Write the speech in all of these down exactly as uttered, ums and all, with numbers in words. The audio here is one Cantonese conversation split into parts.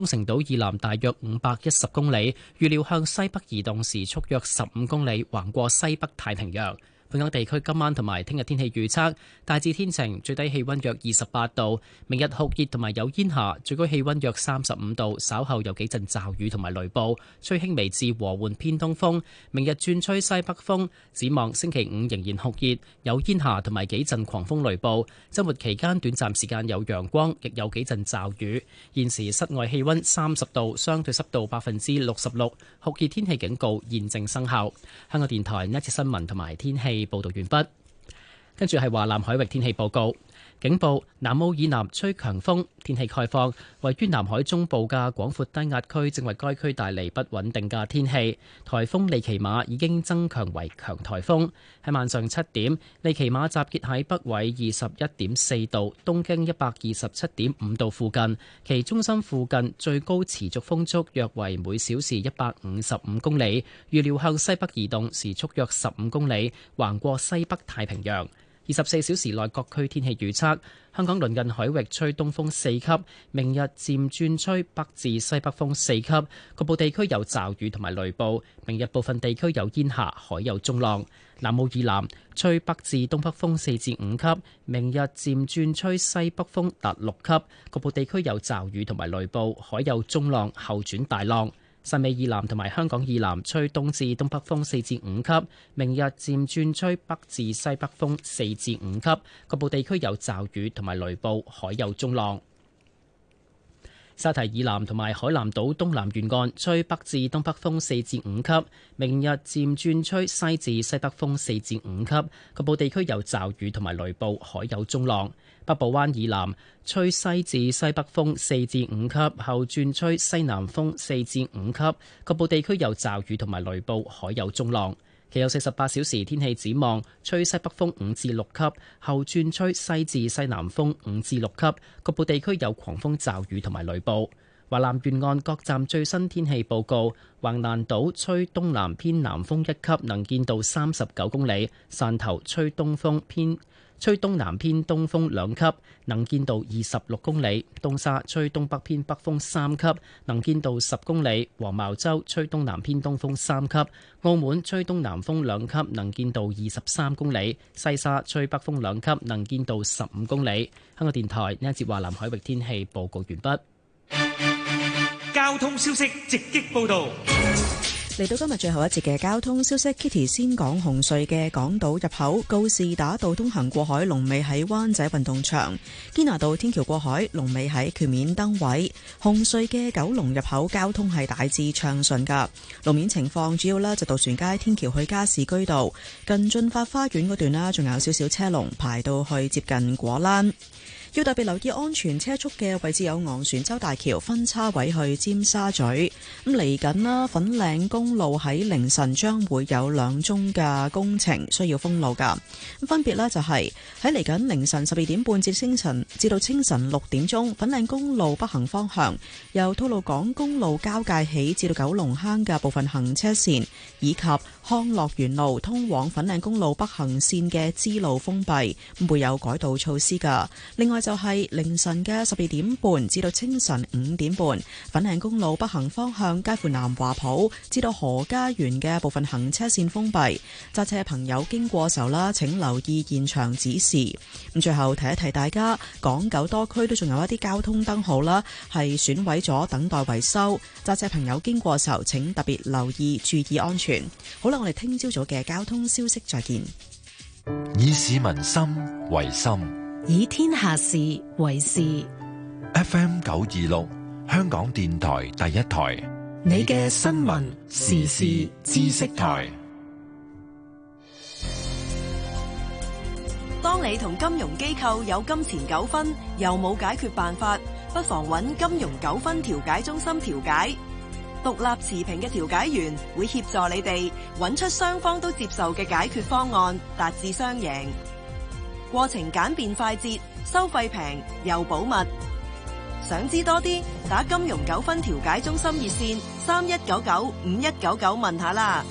城島以南大約五百一十公里，預料向西北移動，時速約十五公里，橫過西北太平洋。本港地區今晚同埋聽日天氣預測，大致天晴，最低氣溫約二十八度。明日酷熱同埋有煙霞，最高氣溫約三十五度。稍後有幾陣驟雨同埋雷暴，吹輕微至和緩偏東風。明日轉吹西北風。展望星期五仍然酷熱，有煙霞同埋幾陣狂風雷暴。週末期間短暫時間有陽光，亦有幾陣驟雨。現時室外氣溫三十度，相對濕度百分之六十六，酷熱天氣警告現正生效。香港電台呢一節新聞同埋天氣報道完畢，跟住係華南海域天氣報告。警報：南澳以南吹強風，天氣概況。位於南海中部嘅廣闊低壓區正為該區帶嚟不穩定嘅天氣。颱風利奇馬已經增強為強颱風。喺晚上七點，利奇馬集結喺北緯二十一點四度、東經一百二十七點五度附近，其中心附近最高持續風速約為每小時一百五十五公里，預料向西北移動，時速約十五公里，橫過西北太平洋。二十四小時內各區天氣預測：香港鄰近海域吹東風四級，明日漸轉吹北至西北風四級，局部地區有驟雨同埋雷暴。明日部分地區有煙霞，海有中浪。南澳以南吹北至東北風四至五級，明日漸轉吹西北風達六級，局部地區有驟雨同埋雷暴，海有中浪，後轉大浪。汕尾以南同埋香港以南吹東至東北風四至五級，明日漸轉吹北至西北風四至五級，局部地區有驟雨同埋雷暴，海有中浪。沙堤以南同埋海南島東南沿岸吹北至東北風四至五級，明日漸轉吹西至西北風四至五級，局部地區有驟雨同埋雷暴，海有中浪。北部灣以南吹西至西北風四至五級，後轉吹西南風四至五級，局部地區有驟雨同埋雷暴，海有中浪。其後四十八小時天氣展望，吹西北風五至六級，後轉吹西至西南風五至六級，局部地區有狂風驟雨同埋雷暴。華南沿岸各站最新天氣報告：橫瀾島吹東南偏南風一級，能見度三十九公里；汕頭吹東風偏吹東南偏東風兩級，能見度二十六公里；東沙吹東北偏北風三級，能見度十公里；黃茅洲吹東南偏東風三級；澳門吹東南風兩級，能見度二十三公里；西沙吹北風兩級，能見度十五公里。香港電台呢一節華南海域天氣報告完畢。 交通消息直擊報道。 嚟到今日最後一節嘅交通消息 ，Kitty 先講紅隧嘅港島入口告士打道東行過海龍尾喺灣仔運動場，堅拿道天橋過海龍尾喺橋面燈位。紅隧嘅九龍入口交通係大致暢順噶，路面情況主要呢就渡船街天橋去加士居道近駿發花園嗰段啦，仲有少少車龍排到去接近果欄。要特別留意安全車速嘅位置有昂船洲大橋分叉位去尖沙咀。咁嚟緊啦，粉嶺公路喺凌晨將會有兩宗嘅工程需要封路噶。咁分別呢就係喺嚟緊凌晨十二點半至清晨至到清晨六點鐘，粉嶺公路北行方向由吐露港公路交界起至到九龍坑嘅部分行車線，以及康樂園路通往粉嶺公路北行線嘅支路封閉，會有改道措施噶。另外就係凌晨嘅十二點半至到清晨五點半，粉嶺公路北行方向介乎南華埔至到何家園嘅部分行車線封閉，揸車朋友經過時候啦，請留意現場指示。咁最後提一提大家，港九多區都仲有一啲交通燈號啦，係損毀咗，等待維修。揸車朋友經過時候，請特別留意，注意安全。好啦，我哋聽朝早嘅交通消息再見。 以市民心為心， 以天下事為事。 F M 九二六，香港電台第一台， 你嘅新聞時事知識台。 當你同金融機構有金錢糾紛，又冇解決辦法，不妨揾金融糾紛調解中心調解。獨立持平嘅調解員會協助你哋揾出雙方都接受嘅解決方案，達至雙贏。過程簡便快捷，收費平又保密。想知多啲，打金融糾紛調解中心熱線三一九九五一九九問下啦。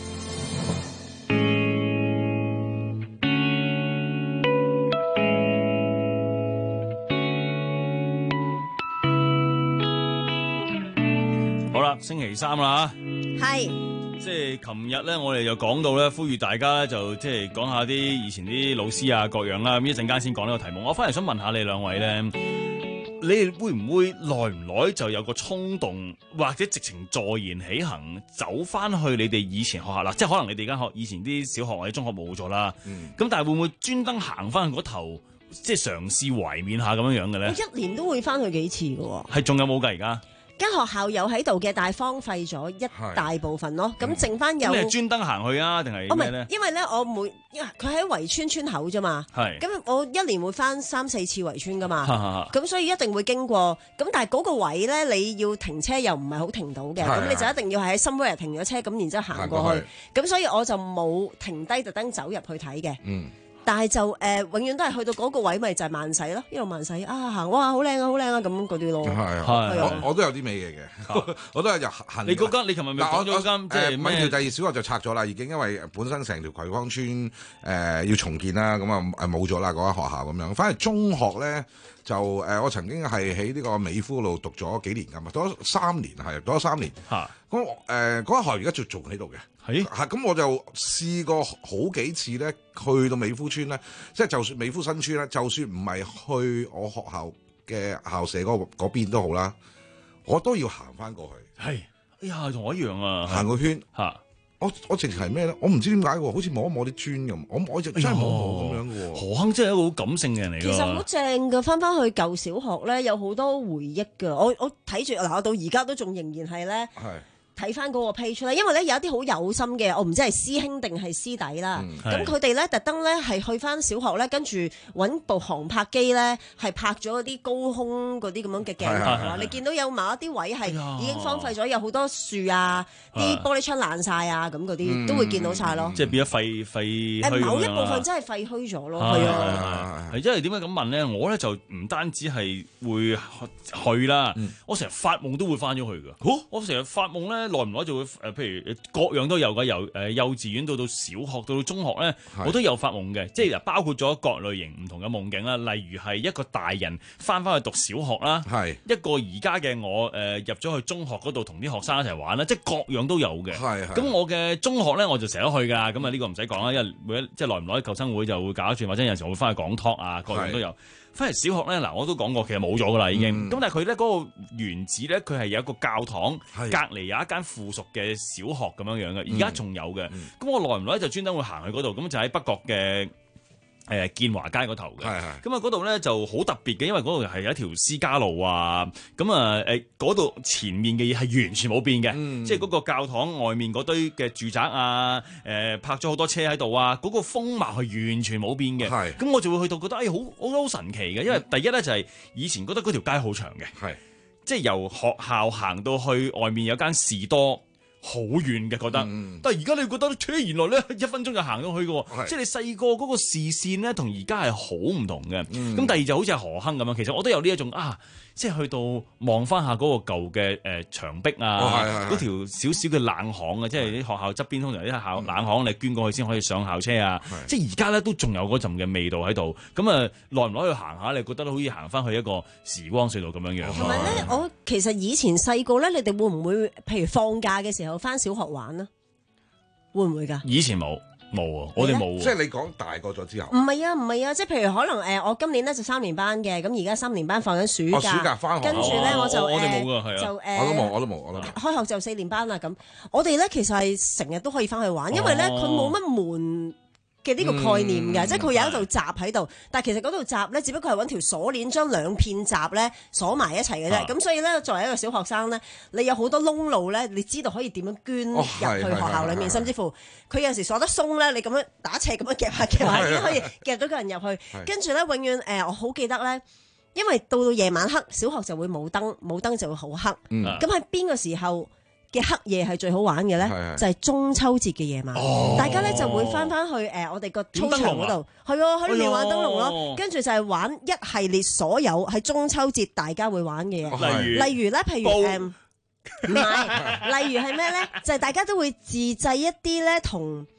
啦，星期三啦係， 即係琴日咧，我哋就講到咧，呼籲大家咧就即係講下啲以前啲老師啊各樣啦。咁一陣間先講呢個題目。我翻嚟想問下你兩位咧，你哋會唔會耐唔耐就有個衝動，或者直情坐言起行，走翻去你哋以前學校啦？即係可能你哋間學以前啲小學或者中學冇咗啦，咁、嗯、但係會唔會專登行翻去嗰頭，即係嘗試懷緬下咁樣樣嘅咧？ 我一年都會翻去幾次嘅喎。 係仲有冇㗎而家？ 間學校有喺度嘅，但係荒廢咗一大部分咯。咁剩翻有。咁你係專登行去啊，定係咩咧？ 因為咧，我每佢喺圍村村口啫嘛。係。咁我一年會翻三四次圍村噶嘛。咁所以一定會經過。咁但係嗰個位咧，你要停車又唔係好停到嘅。咁你就一定要係喺 somewhere 停咗車，咁然之後行過去。咁所以我就冇停低特登走入去睇嘅。嗯。但係就誒、呃，永遠都係去到嗰個位，咪就係慢駛咯，一路慢駛啊行，哇好靚啊好靚啊咁嗰啲咯。係係，我我都有啲味嘢嘅，我都係入行。 你嗰間你琴日咪講咗間即係咩？第二小學就拆咗啦，已經因為本身成條葵芳村誒、呃、要重建啦，咁啊誒冇咗啦嗰間學校咁樣。反而中學咧就誒、呃，我曾經係喺呢個美孚度讀咗幾年㗎嘛，讀咗三年係，讀咗三年。嚇咁誒嗰間學校而家仲仲喺度嘅。係嚇咁我就試過好幾次咧，去到美孚村咧，即係就算美孚新村咧，就算唔係去我學校嘅校舍嗰嗰邊都好啦，我都要行翻過去。係，哎呀，同我一樣啊，行個圈嚇。我我直情係咩咧？我唔知點解喎，好似摸一摸啲磚咁，我我就真係摸摸咁樣嘅喎。何鏗真係一個好感性嘅人嚟㗎。其實好正㗎，翻翻去舊小學咧，有好多回憶㗎。我我睇住嗱，我到而家都仲仍然係咧。係。睇翻嗰個 page 咧，因為咧有一啲好有心嘅，我唔知係師兄定係師弟啦。咁佢哋咧特登咧係去翻小學咧，跟住揾部航拍機咧，係拍咗嗰啲高空嗰啲咁樣嘅鏡頭啊！你見到有某一啲位係已經荒廢咗，有好多樹啊，啲玻璃窗爛晒啊，咁嗰啲都會見到晒咯。即係變咗廢廢墟。某一部分真係廢墟咗咯。係啊，係因為點解咁問咧？我咧就唔單止係會去啦，我成日發夢都會翻咗去㗎。我成日發夢咧。耐唔耐就會誒，譬如各樣都有嘅，由誒幼稚園到到小學到到中學咧，我都有發夢嘅，即係包括咗各類型唔同嘅夢境啦。例如係一個大人翻返去讀小學啦，係一個而家嘅我誒入咗去中學嗰度同啲學生一齊玩啦，即係各樣都有嘅。係咁我嘅中學咧，我就成日都去㗎，咁啊呢個唔使講啦，因為每一即係耐唔耐舊生會就會搞一轉，或者有陣時候會翻去講 talk 啊，各樣都有。翻嚟小學咧，嗱我都講過，其實冇咗㗎啦已經。咁、嗯、但係佢咧嗰個原址咧，佢係有一個教堂，隔離有一間附屬嘅小學咁樣樣嘅，而家仲有嘅。咁、嗯、我耐唔耐就專登會行去嗰度，咁就喺北角嘅。誒建華街嗰頭嘅，咁啊嗰度咧就好特別嘅，因為嗰度係有一條私家路啊，咁啊誒嗰度前面嘅嘢係完全冇變嘅，嗯、即係嗰個教堂外面嗰堆嘅住宅啊，誒、呃、泊咗好多車喺度啊，嗰、嗰個風貌係完全冇變嘅，咁我就會去到覺得誒好好好神奇嘅，因為第一咧就係以前覺得嗰條街好長嘅，即係由學校行到去外面有間士多。好遠嘅覺得，嗯、但係而家你覺得，切原來咧一分鐘就行到去嘅，即係你細個嗰個視線咧，同而家係好唔同嘅。咁、嗯、第二就好似係何鏗咁樣，其實我都有呢一種啊，即係去到望翻下嗰個舊嘅誒牆壁啊，嗰、哦、條少少嘅冷巷啊，即係啲學校側邊通常啲校冷巷，你捐過去先可以上校車啊。即係而家咧都仲有嗰陣嘅味道喺度。咁啊，耐唔耐去行下，你覺得好似行翻去一個時光隧道咁樣樣。同埋咧，我其實以前細個咧，你哋會唔會譬如放假嘅時候？有翻小學玩啊？會唔會㗎？以前冇冇啊，我哋冇。即係你講大個咗之後。唔係啊，唔係啊，即係譬如可能誒、呃，我今年咧就三年班嘅，咁而家三年班放緊暑假，哦、暑假翻學，跟住咧我就、哦、我哋冇㗎，係啊，就誒、呃，我都冇，我都冇，我都冇。開學就四年班啦，咁我哋咧其實係成日都可以翻去玩，因為咧佢冇乜門嘅呢個概念嘅，嗯、即係佢有一道閘喺度，但係其實嗰道閘咧，只不過係揾條鎖鏈將兩片閘咧鎖埋一齊嘅啫。咁、啊、所以咧，作為一個小學生咧，你有好多窿路咧，你知道可以點樣捐入去學校裏面，哦、甚至乎佢有陣時鎖得鬆咧，你咁樣打斜咁樣夾下夾下，已經可以夾到個人入去。跟住咧，永遠誒、呃，我好記得咧，因為到到夜晚黑，小學就會冇燈，冇燈就會好黑。咁喺邊個時候嘅黑夜係最好玩嘅咧，就係中秋節嘅夜晚，大家咧就會翻翻去誒我哋個操場嗰度，係喎喺裏面玩燈籠咯，跟住就係玩一系列所有喺中秋節大家會玩嘅嘢，例如例如咧，譬如誒唔係，例如係咩咧？就係大家都會自製一啲咧同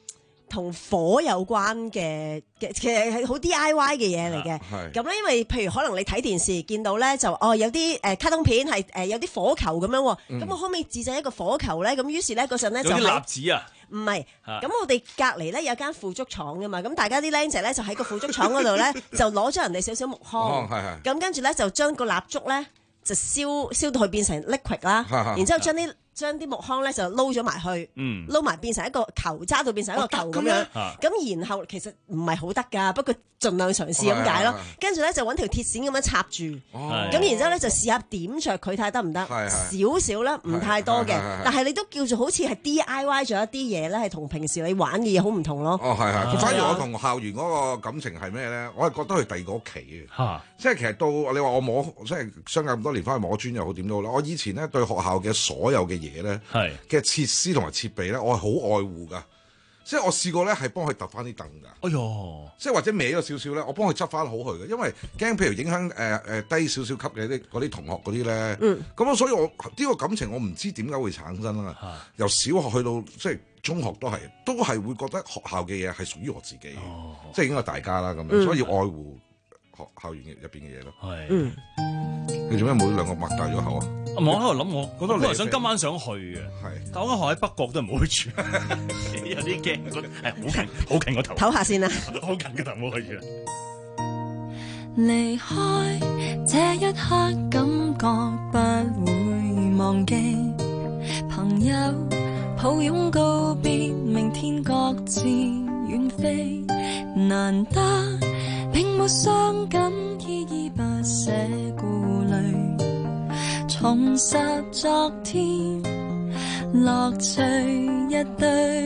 同火有關嘅嘅，其實係好 D I Y 嘅嘢嚟嘅。咁咧，因為譬如可能你睇電視見到咧，就哦有啲誒卡通片係誒有啲火球咁樣，咁、嗯、我可唔可以自製一個火球咧？咁於是咧嗰陣咧就係、 有啲蠟紙啊。 唔係，咁我哋隔離咧有間腐竹廠噶嘛，咁大家啲僆仔咧就喺個腐竹廠嗰度咧就攞咗人哋少少木糠，咁跟住咧就將個蠟燭咧就燒燒到佢變成 liquid 啦，然之後將啲將啲木糠咧就撈咗埋去，撈埋變成一個球，揸到變成一個球咁樣，咁然後其實唔係好得㗎，不過盡量嘗試咁解咯。跟住咧就揾條鐵線咁樣插住，咁然之後咧就試下點着佢睇得唔得，少少啦，唔太多嘅，但係你都叫做好似係 D I Y 咗一啲嘢咧，係同平時你玩嘅嘢好唔同咯。 哦，係係，反而我同校園嗰個感情係咩咧？我係覺得佢第二個屋企嘅，即係其實到你話我摸，即係相隔咁多年翻去摸磚又好點都好啦。我以前咧對學校嘅所有嘅嘢咧，嘅設施同埋設備咧，我係好愛護噶。即係我試過咧，係幫佢揼翻啲凳㗎。哎呦！即係或者歪咗少少咧，我幫佢執翻好佢嘅，因為驚譬如影響誒誒低少少級嘅啲嗰啲同學嗰啲咧。嗯。咁所以我呢、呢個感情我唔知點解會產生啦。啊、由小學去到即係中學都係，都係會覺得學校嘅嘢係屬於我自己，哦、即係應該大家啦咁樣，嗯、所以要愛護學校園入邊嘅嘢咯。係。嗯。你做咩冇兩個擘大咗口啊？ 我喺度諗，我我本來想今晚想去嘅，係，但我間學喺北角都唔好去住，有啲驚，係好近，好近個頭， 唞下先啦， 好近個頭唔好去住啦。 離開這一刻，感覺不會忘記，朋友抱擁告別，明天各自遠飛，難得並沒傷感，依依不捨顧慮。重拾昨天，樂趣一堆。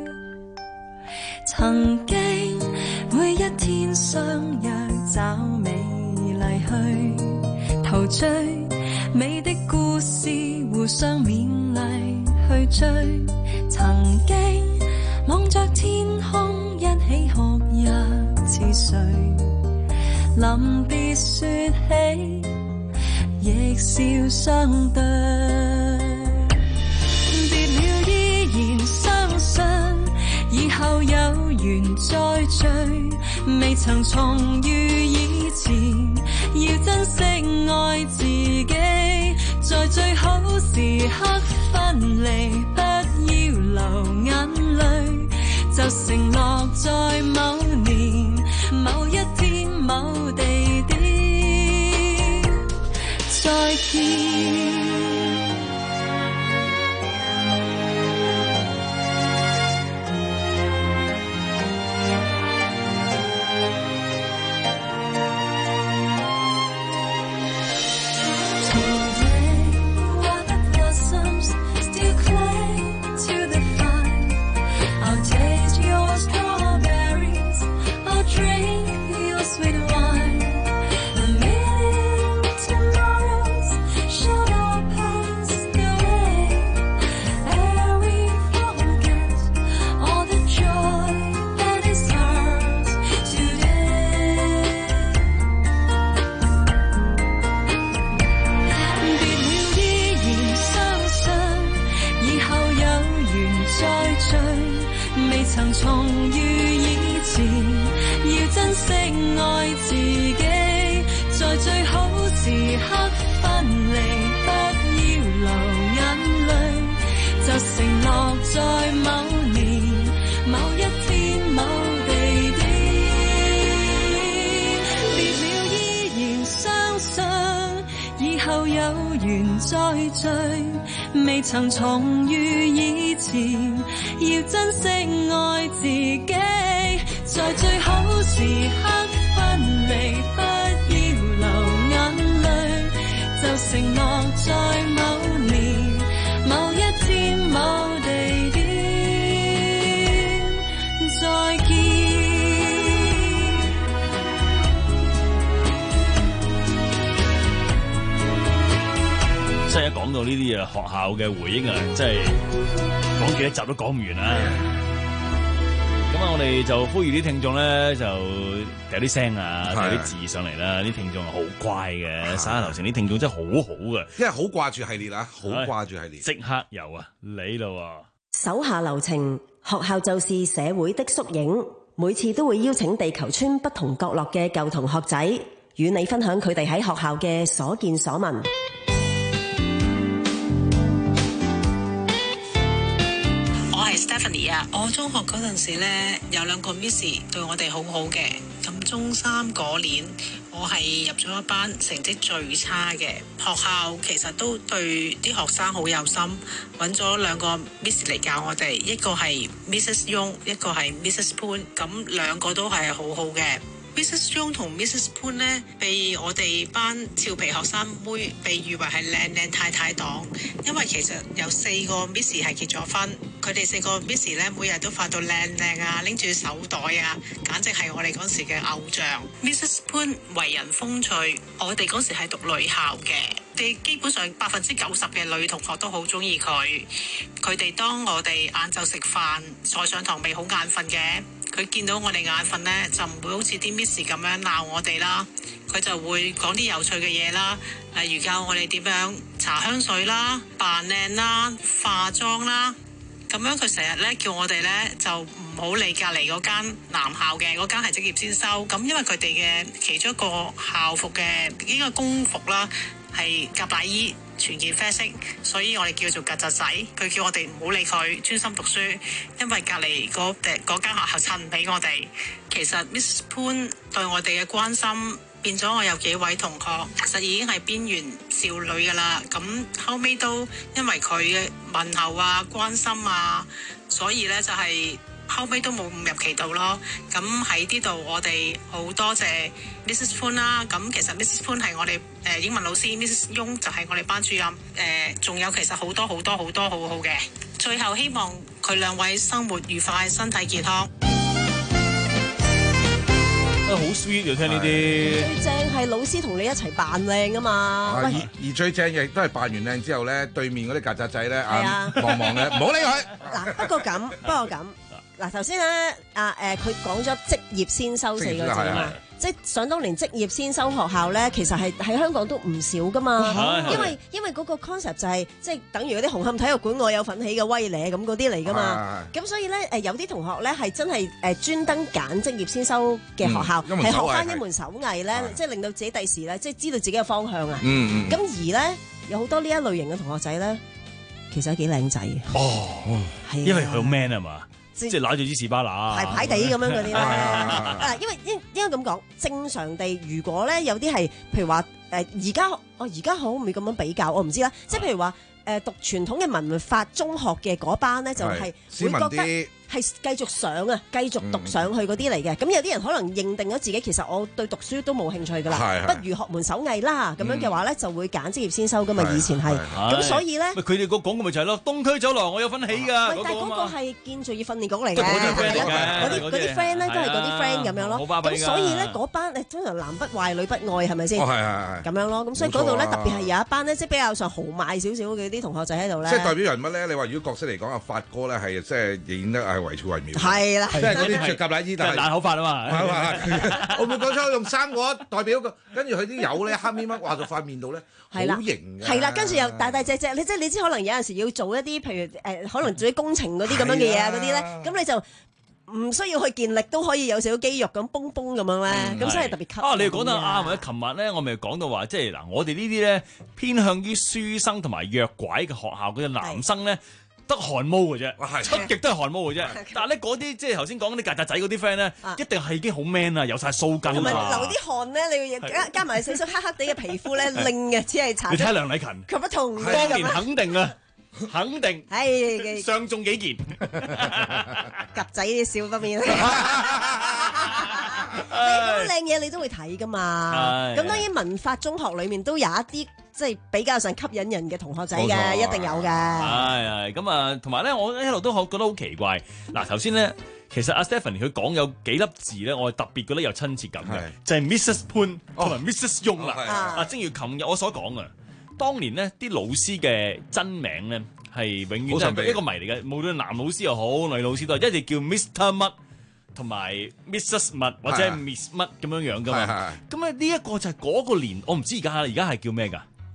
曾經每一天相約找美麗去陶醉，美的故事互相勉勵去追。曾經望着天空一起哭泣似水，臨別說起亦笑相對，別了依然相信以後有緣再聚，未曾重遇以前，要珍惜愛自己，在最好時刻分離，不要流眼淚，就承諾在某年某一天某地點再見。曾重遇以前，要珍惜愛自己，在最好時刻分離，不要流眼淚，就承諾在某年某一天某地點，別了依然相信以後有緣再聚，未曾重遇以前，要珍惜愛自己，在最好時刻分離，不要流眼淚，就承諾在某年某一天某地點再見。 即係一講到呢啲啊，學校嘅回憶啊，即係講幾多集都講唔完啊！咁啊，我哋就呼籲啲聽眾咧，就有啲聲啊，有啲字上嚟啦。啲聽眾係好乖嘅，沙頭城啲聽眾真係好好嘅， 因為好掛住系列啊，好掛住系列。 即刻有啊，你咯。 手下留情，學校就是社會的縮影。每次都會邀請地球村不同角落嘅舊同學仔，與你分享佢哋喺學校嘅所見所聞。 我係 Stephanie 啊，我中學嗰陣時咧有兩個 Miss 對我哋好好嘅，咁中三嗰年我係入咗一班成績最差嘅學校，其實都對啲學生好有心，揾咗兩個 Miss 嚟教我哋，一個係 Missus Yong， 一個係 Missus Poon， 咁兩個都係好好嘅。Missus Yong 同 Missus Poon 呢，被我哋班俏皮學生妹被譽為係靚靚太太黨，因為其實有四個 Miss 係結咗婚，佢哋四個 Miss 呢，每日都化到靚靚啊，拎住手袋啊，簡直係我哋嗰時嘅偶像。Missus Poon 為人風趣，我哋嗰時係讀女校嘅，哋基本上百分之九十嘅女同學都好中意佢。佢哋當我哋晏晝食飯再上堂未好眼瞓嘅，佢見到我哋眼瞓呢，就唔會好似啲 Miss 咁樣鬧我哋啦，佢就會講啲有趣嘅嘢啦，例如教我哋點樣搽香水啦、扮靚啦、化妝啦，咁樣佢成日咧叫我哋咧就唔好理隔離嗰間男校嘅，嗰間係職業先修，咁因為佢哋嘅其中一個校服嘅呢個工服啦係夾帶衣。全件啡色，所以我哋叫做曱甴仔。佢叫我哋唔好理佢，專心讀書，因為隔離嗰嗰間學校襯唔起我哋。其實 Miss Poon 對我哋嘅關心，變咗我有幾位同學，其實已經係邊緣少女㗎啦。咁後尾都因為佢嘅問候啊、關心啊，所以咧就係、是。後尾都冇誤入歧途咯，咁喺呢度我哋好多謝 Missus Poon 啦，咁其實 Missus Poon 係我哋誒英文老師 ，Missus Yong 就係我哋班主任，誒、呃、仲有其實好多好多好多好好嘅，最後希望佢兩位生活愉快，身體健康。 好 sweet 要聽呢啲， 最正係老師同你一齊扮靚啊嘛！ 而而最正亦都係扮完靚之後咧，對面嗰啲曱甴仔咧啊望望咧，唔好理佢。 嗱，不過咁，不過咁。嗱，頭先咧，啊誒，佢講咗職業先修四個字啊嘛，即係想當年職業先修學校咧，其實係喺香港都唔少噶嘛，因為因為嗰個 concept 就係即係等於嗰啲紅磡體育館我有份起嘅威咧咁嗰啲嚟噶嘛，咁所以咧誒有啲同學咧係真係誒專登揀職業先修嘅學校，係學翻一門手藝咧，即係令到自己第時咧即係知道自己嘅方向啊，咁而咧有好多呢一類型嘅同學仔咧，其實幾靚仔嘅，哦，係因為佢好 man 啊嘛。即係揦住支士巴拿， 排排地咁樣嗰啲咧。啊，因為應應該咁講，正常地，如果咧有啲係，譬如話誒，而家我而家可唔可以咁樣比較？我唔知啦。即係譬如話誒，讀傳統嘅文法中學嘅嗰班咧，就係會覺得係繼續上啊，繼續讀上去嗰啲嚟嘅。咁有啲人可能認定咗自己，其實我對讀書都冇興趣㗎啦，不如學門手藝啦。咁樣嘅話咧，就會揀職業先修㗎嘛。以前係咁，所以咧， 佢哋個廣告咪就係咯，東區走廊我有份起㗎。 但係嗰個係建造業訓練局嚟嘅，嗰啲嗰啲 friend 咧都係嗰啲 friend 咁樣咯。咁所以咧嗰班誒通常男不壞女不愛係咪先？咁樣咯。咁所以嗰度咧特別係有一班咧，即係比較上豪邁少少嘅啲同學仔喺度咧。 即係代表人物咧，你話如果角色嚟講，阿發哥咧係即係演得係惟肖惟妙。 係啦， 即係嗰啲着夾奶衣，但係爛口法啊嘛。 我冇講錯，用三個代表個，跟住佢啲友咧黑咪乜畫到塊面度咧，好型嘅。 係啦，跟住又大大隻隻，你即係你知可能有陣時要做一啲譬如誒，可能做啲工程嗰啲咁樣嘅嘢啊嗰啲咧，咁你就唔需要去健力都可以有少少肌肉咁崩崩咁樣咧，咁所以特別吸引。 啊，你講得啱啊！琴日咧，我咪講到話，即係嗱，我哋呢啲咧偏向於書生同埋弱拐嘅學校嗰啲男生咧。得汗毛嘅啫，出極都係汗毛嘅啫。但係咧嗰啲即係頭先講嗰啲曱甴仔嗰啲 friend 咧，一定係已經好 man 啊，有晒鬚根啊。 流啲汗咧，你要加加埋少少黑黑地嘅皮膚咧，令嘅只係搽。 你睇下梁禮勤， 佢不同。 當年肯定啊，肯定。 係上中幾件。 曱仔笑不面。你咁靚嘢你都會睇噶嘛？咁當然文法中學裏面都有一啲。即係比較上吸引人嘅同學仔嘅，一定有嘅。 係係咁啊，同埋咧，我一路都覺得好奇怪。嗱，頭先咧，其實阿 Stephanie 佢講有幾粒字咧，我係特別覺得有親切感嘅，就係 Missus Poon 同埋 Missus Yong 啦。啊，正如琴日我所講啊，當年咧啲老師嘅真名咧係永遠都係一個謎嚟嘅，無論男老師又好，女老師都係一直叫 Mister 乜同埋 Missus 乜或者 Miss 乜咁樣樣噶嘛。咁咧呢一個就係嗰個年，我唔知而家而家係叫咩㗎？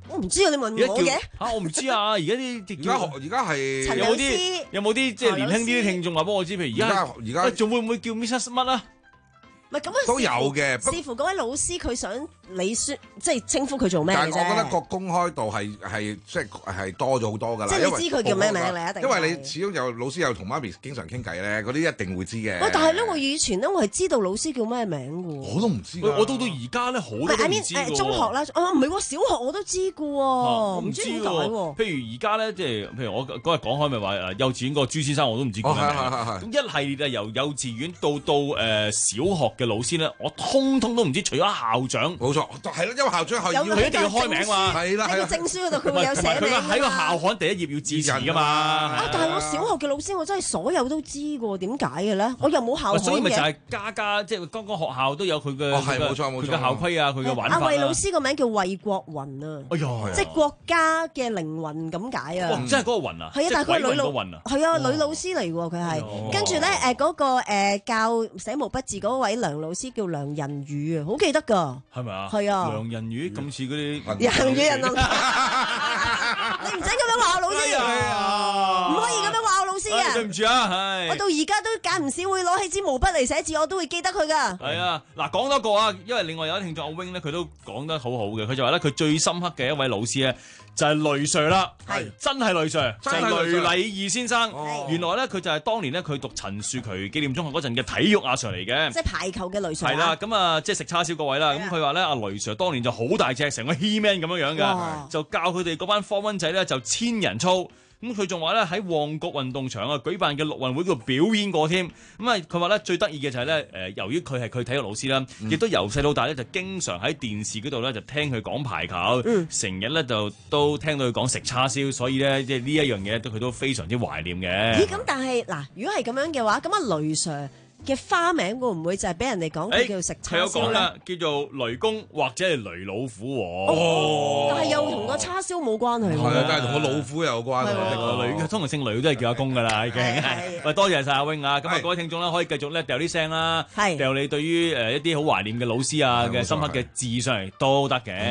我唔知啊，你問我嘅嚇，我唔知啊！而家啲而家而家係有冇啲有冇啲即係年輕啲嘅聽眾話幫我知，譬如而家而家仲會唔會叫 Missus 乜啊？ 唔係咁啊， 都有嘅， 視乎嗰位老師佢想你宣即係稱呼佢做咩嘅啫。 但係我覺得個公開度係係即係係多咗好多㗎啦。 即係你知佢叫咩名你一定。 因為你始終有老師有同媽咪經常傾偈咧，嗰啲一定會知嘅。 喂，但係咧，我以前咧我係知道老師叫咩名㗎。 我都唔知。 我到到而家咧好多都唔知㗎。 中學啦，啊唔係喎，小學我都知㗎喎，唔知點解喎。 譬如而家咧，即係譬如我嗰日講開咪話誒幼稚園個朱先生我都唔知叫咩名。咁一系列啊由幼稚園到到誒小學嘅老師咧，我通通都唔知，除咗校長， 冇錯，係咯，因為校長係要佢一定要開名嘛， 係啦， 喺個證書嗰度佢會有寫名。 佢喺個校刊第一頁要致辭㗎嘛。 啊！但係我小學嘅老師，我真係所有都知㗎，點解嘅咧？我又冇校刊嘅。 所以咪就係家家即係剛剛學校都有佢嘅， 係冇錯冇錯， 佢嘅校規啊，佢嘅玩法。 阿魏老師個名叫魏國雲啊， 哎呀， 即係國家嘅靈魂咁解啊！ 哇！真係嗰個雲啊， 係啊，但係佢女老係啊，女老師嚟喎，佢係跟住咧誒嗰個誒教寫毛筆字嗰位梁老師叫梁仁宇啊。好記得㗎， 係咪啊？ 係啊， 梁仁宇咁似嗰啲人與人啊！你唔使咁樣話我老師，唔可以咁樣話我老師啊！ 對唔住啊，係我到而家都間唔少會攞起支毛筆嚟寫字，我都會記得佢㗎。 係啊，嗱講多個啊，因為另外有一聽眾阿 wing 咧，佢都講得好好嘅，佢就話咧佢最深刻嘅一位老師咧就係雷 Sir 啦，係真係雷 Sir，就係雷禮義先生。原來咧佢就係當年咧佢讀陳樹渠紀念中學嗰陣嘅體育阿 Sir 嚟嘅， 即係排球嘅雷 Sir。 係啦，咁啊即係食叉燒嗰位啦。咁佢話咧阿雷 Sir 當年就好大隻，成個 He-Man 咁樣樣嘅，就教佢哋嗰班科溫仔咧就千人操。咁佢仲話咧喺旺角運動場啊舉辦嘅陸運會嗰度表演過添。咁啊佢話咧最得意嘅就係咧誒，由於佢係佢體育老師啦，亦都由細到大咧就經常喺電視嗰度咧就聽佢講排球，成日咧就都聽到佢講食叉燒，所以咧即係呢一樣嘢都佢都非常之懷念嘅。 咦？咁但係嗱，如果係咁樣嘅話，咁阿雷 Sir嘅花名會唔會就係俾人哋講佢叫食叉燒咧？ 佢有講啦，叫做雷公或者係雷老虎喎。 哦，但係又同個叉燒冇關係喎。 係啊，但係同個老虎有關喎。 雷通常姓雷都係叫阿公㗎啦，已經。喂，多謝晒阿 wing 啊！咁啊，各位聽眾啦，可以繼續咧掉啲聲啦，掉你對於誒一啲好懷念嘅老師啊嘅深刻嘅字上嚟都得嘅。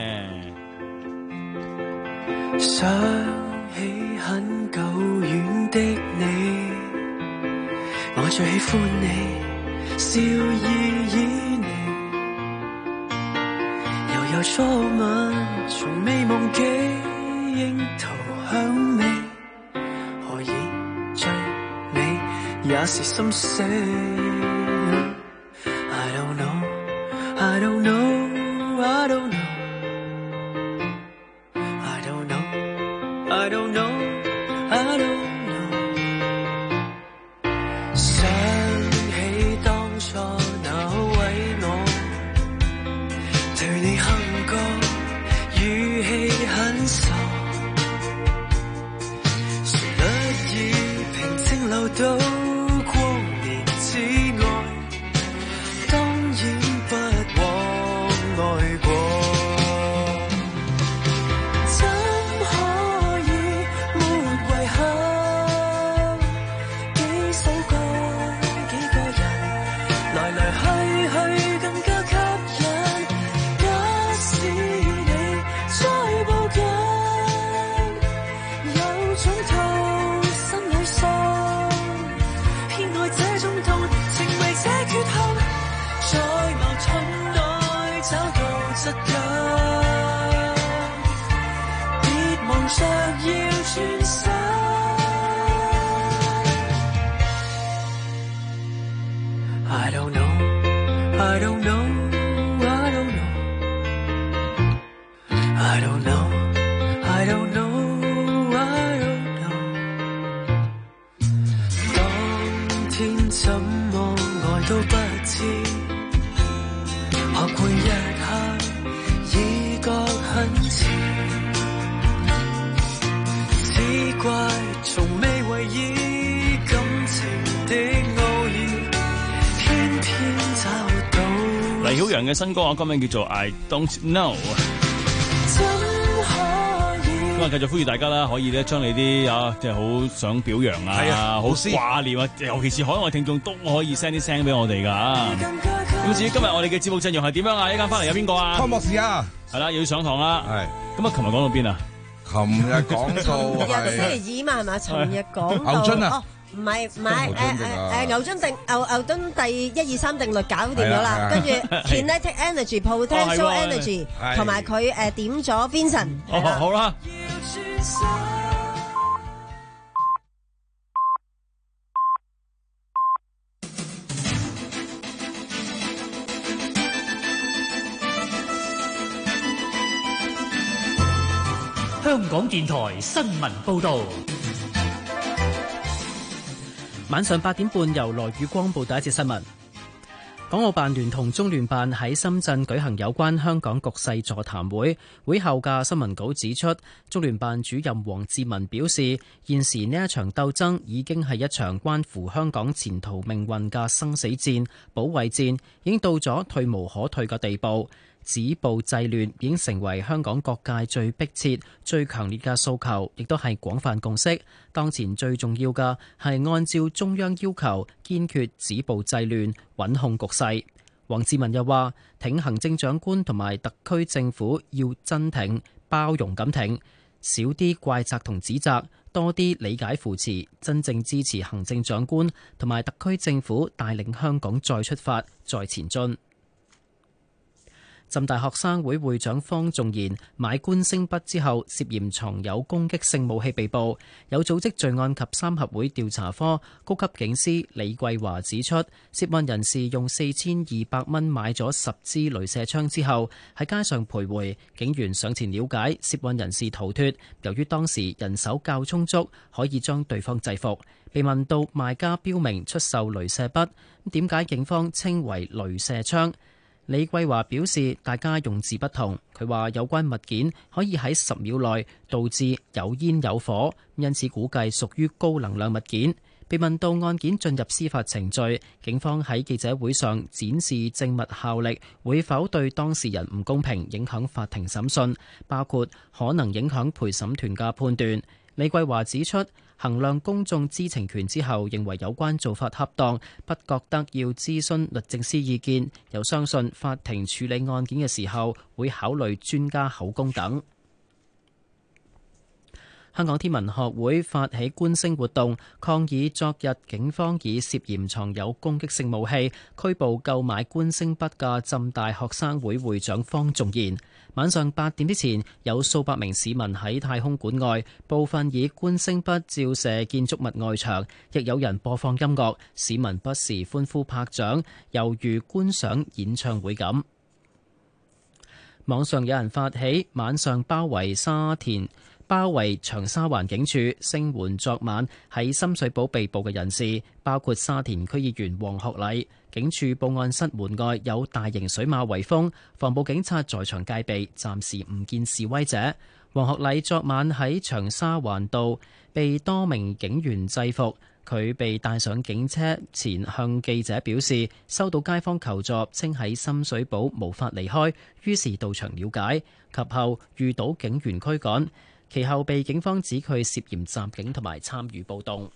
想起很久遠的你。我最喜歡你，笑意旖旎，悠悠初吻，從未忘記，櫻桃香味，何以最美也是心死。I don't know, I don't know, I don't know, I don't know, I don't know, I don't know.到光年之外，當然不枉愛過。怎可以沒遺憾？幾首歌，幾個人，來來去去更加吸引。假使你再抱緊，有種痛心裏喪。在矛盾內找到質感，別忙着要轉身。I don't know, I don't know, I don't know, I don't know, I don't know, I don't know。當天怎麼愛都不知。學會一刻已覺很遲，只怪從未為意感情的奧義，偏偏找到。 黎曉陽嘅新歌啊，歌名叫做 I Don't Know。 怎可以咁啊，繼續呼籲大家啦，可以咧將你啲啊，即係好想表揚啊，好掛念啊，尤其是海外聽眾都可以 send 啲聲俾我哋噶。咁至於今日我哋嘅節目陣容係點樣啊？一間翻嚟有邊個啊？ 湯博士啊， 係啦，要上堂啦。 係。 咁啊，琴日講到邊啊？ 琴日講到係星期二嘛係咪？尋日講到牛津啊。 唔係唔係誒誒誒牛津定牛牛頓第一二三定律搞掂咗啦，跟住 kinetic energy、potential energy 同埋佢誒點咗 Vincent。 好好啦。 香港電台新聞報導。 晚上八點半，由羅宇光報第一節新聞。港澳辦聯同中聯辦喺深圳舉行有關香港局勢座談會，會後嘅新聞稿指出，中聯辦主任王志民表示，現時呢一場鬥爭已經係一場關乎香港前途命運嘅生死戰、保衛戰，已經到咗退無可退嘅地步。止暴制亂已經成為香港各界最迫切、最強烈嘅訴求，亦都係廣泛共識。當前最重要嘅係按照中央要求，堅決止暴制亂，穩控局勢。王志民又話，挺行政長官同埋特區政府要真挺、包容咁挺，少啲怪責同指責，多啲理解扶持，真正支持行政長官同埋特區政府帶領香港再出發、再前進。浸大學生會會長方仲賢買觀星筆之後涉嫌藏有攻擊性武器被捕，有組織罪案及三合會調查科高級警司李桂華指出，涉案人士用四千二百蚊買咗十支鐳射槍之後喺街上徘徊，警員上前了解，涉案人士逃脫，由於當時人手較充足，可以將對方制服。被問到賣家標明出售鐳射筆，點解警方稱為鐳射槍？李桂華表示，大家用字不同。佢話有關物件可以喺十秒內導致有煙有火，因此估計屬於高能量物件。被問到案件進入司法程序，警方喺記者會上展示證物效力，會否對當事人唔公平，影響法庭審訊，包括可能影響陪審團嘅判斷。李桂華指出，衡量公眾知情權之後，認為有關做法恰當，不覺得要諮詢律政司意見，又相信法庭處理案件嘅時候會考慮專家口供等。香港天文學會發起觀星活動，抗議昨日警方以涉嫌藏有攻擊性武器拘捕購買觀星筆嘅浸大學生會會長方仲賢。晚上八點之前，有數百名市民喺太空館外，部分以觀星筆照射建築物外牆，亦有人播放音樂，市民不時歡呼拍掌，猶如觀賞演唱會咁。網上有人發起晚上包圍沙田。包圍長沙灣警署，聲援昨晚喺深水埗被捕嘅人士，包括沙田區議員黃學禮。警署報案室門外有大型水馬圍封，防暴警察在場戒備，暫時唔見示威者。黃學禮昨晚喺長沙灣道被多名警員制服，佢被帶上警車前向記者表示，收到街坊求助，稱喺深水埗無法離開，於是到場了解，及後遇到警員驅趕。其後被警方指佢涉嫌襲警同埋參與暴動。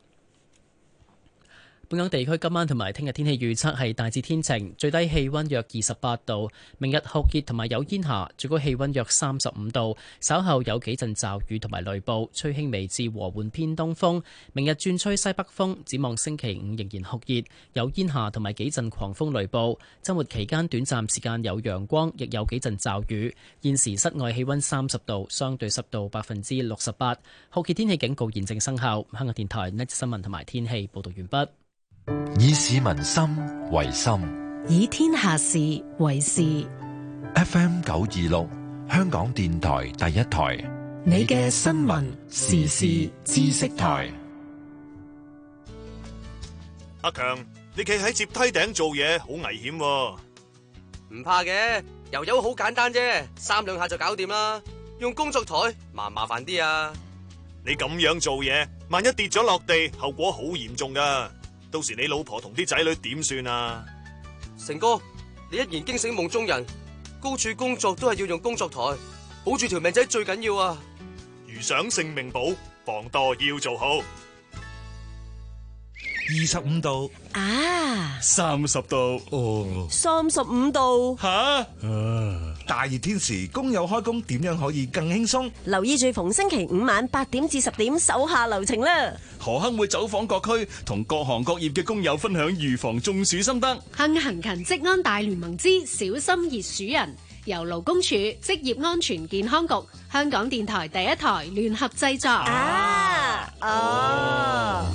本港地區今晚同埋聽日天氣預測係大致天晴，最低氣溫約二十八度。明日酷熱同埋有煙霞，最高氣溫約三十五度。稍後有幾陣驟雨同埋雷暴，吹輕微至和緩偏東風。明日轉吹西北風，展望星期五仍然酷熱，有煙霞同埋幾陣狂風雷暴。周末期間短暫時間有陽光，亦有幾陣驟雨。現時室外氣溫三十度，相對濕度百分之六十八。酷熱天氣警告現正生效。香港電台呢節新聞同埋天氣報道完畢。 以市民心為心， 以天下事為事。 F M 九二六，香港電台第一台， 你嘅新聞時事知識台。 阿強，你企喺接梯頂做嘢好危險喎。 唔怕嘅，油油好簡單啫，三兩下就搞掂啦。用工作台麻唔麻煩啲啊？ 你咁樣做嘢，萬一跌咗落地，後果好嚴重噶。到時你老婆同啲仔女點算啊？ 成哥，你一言驚醒夢中人，高處工作都係要用工作台，保住條命仔最緊要啊！ 如想性命保，防墮要做好。 二十五度啊， 三十度哦， 三十五度吓， 啊， 大熱天時工友開工點樣可以更輕鬆？ 留意住逢星期五晚八點至十點手下留情啦。 何亨會走訪各區，同各行各業嘅工友分享預防中暑心得。 幸行勤職安大聯盟之小心熱暑人，由勞工處職業安全健康局、香港電台第一台聯合製作。 啊，哦。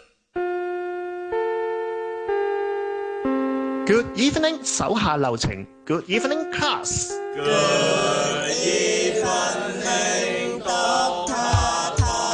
Good evening， 手下留情。Good evening, class. Good evening, Doctor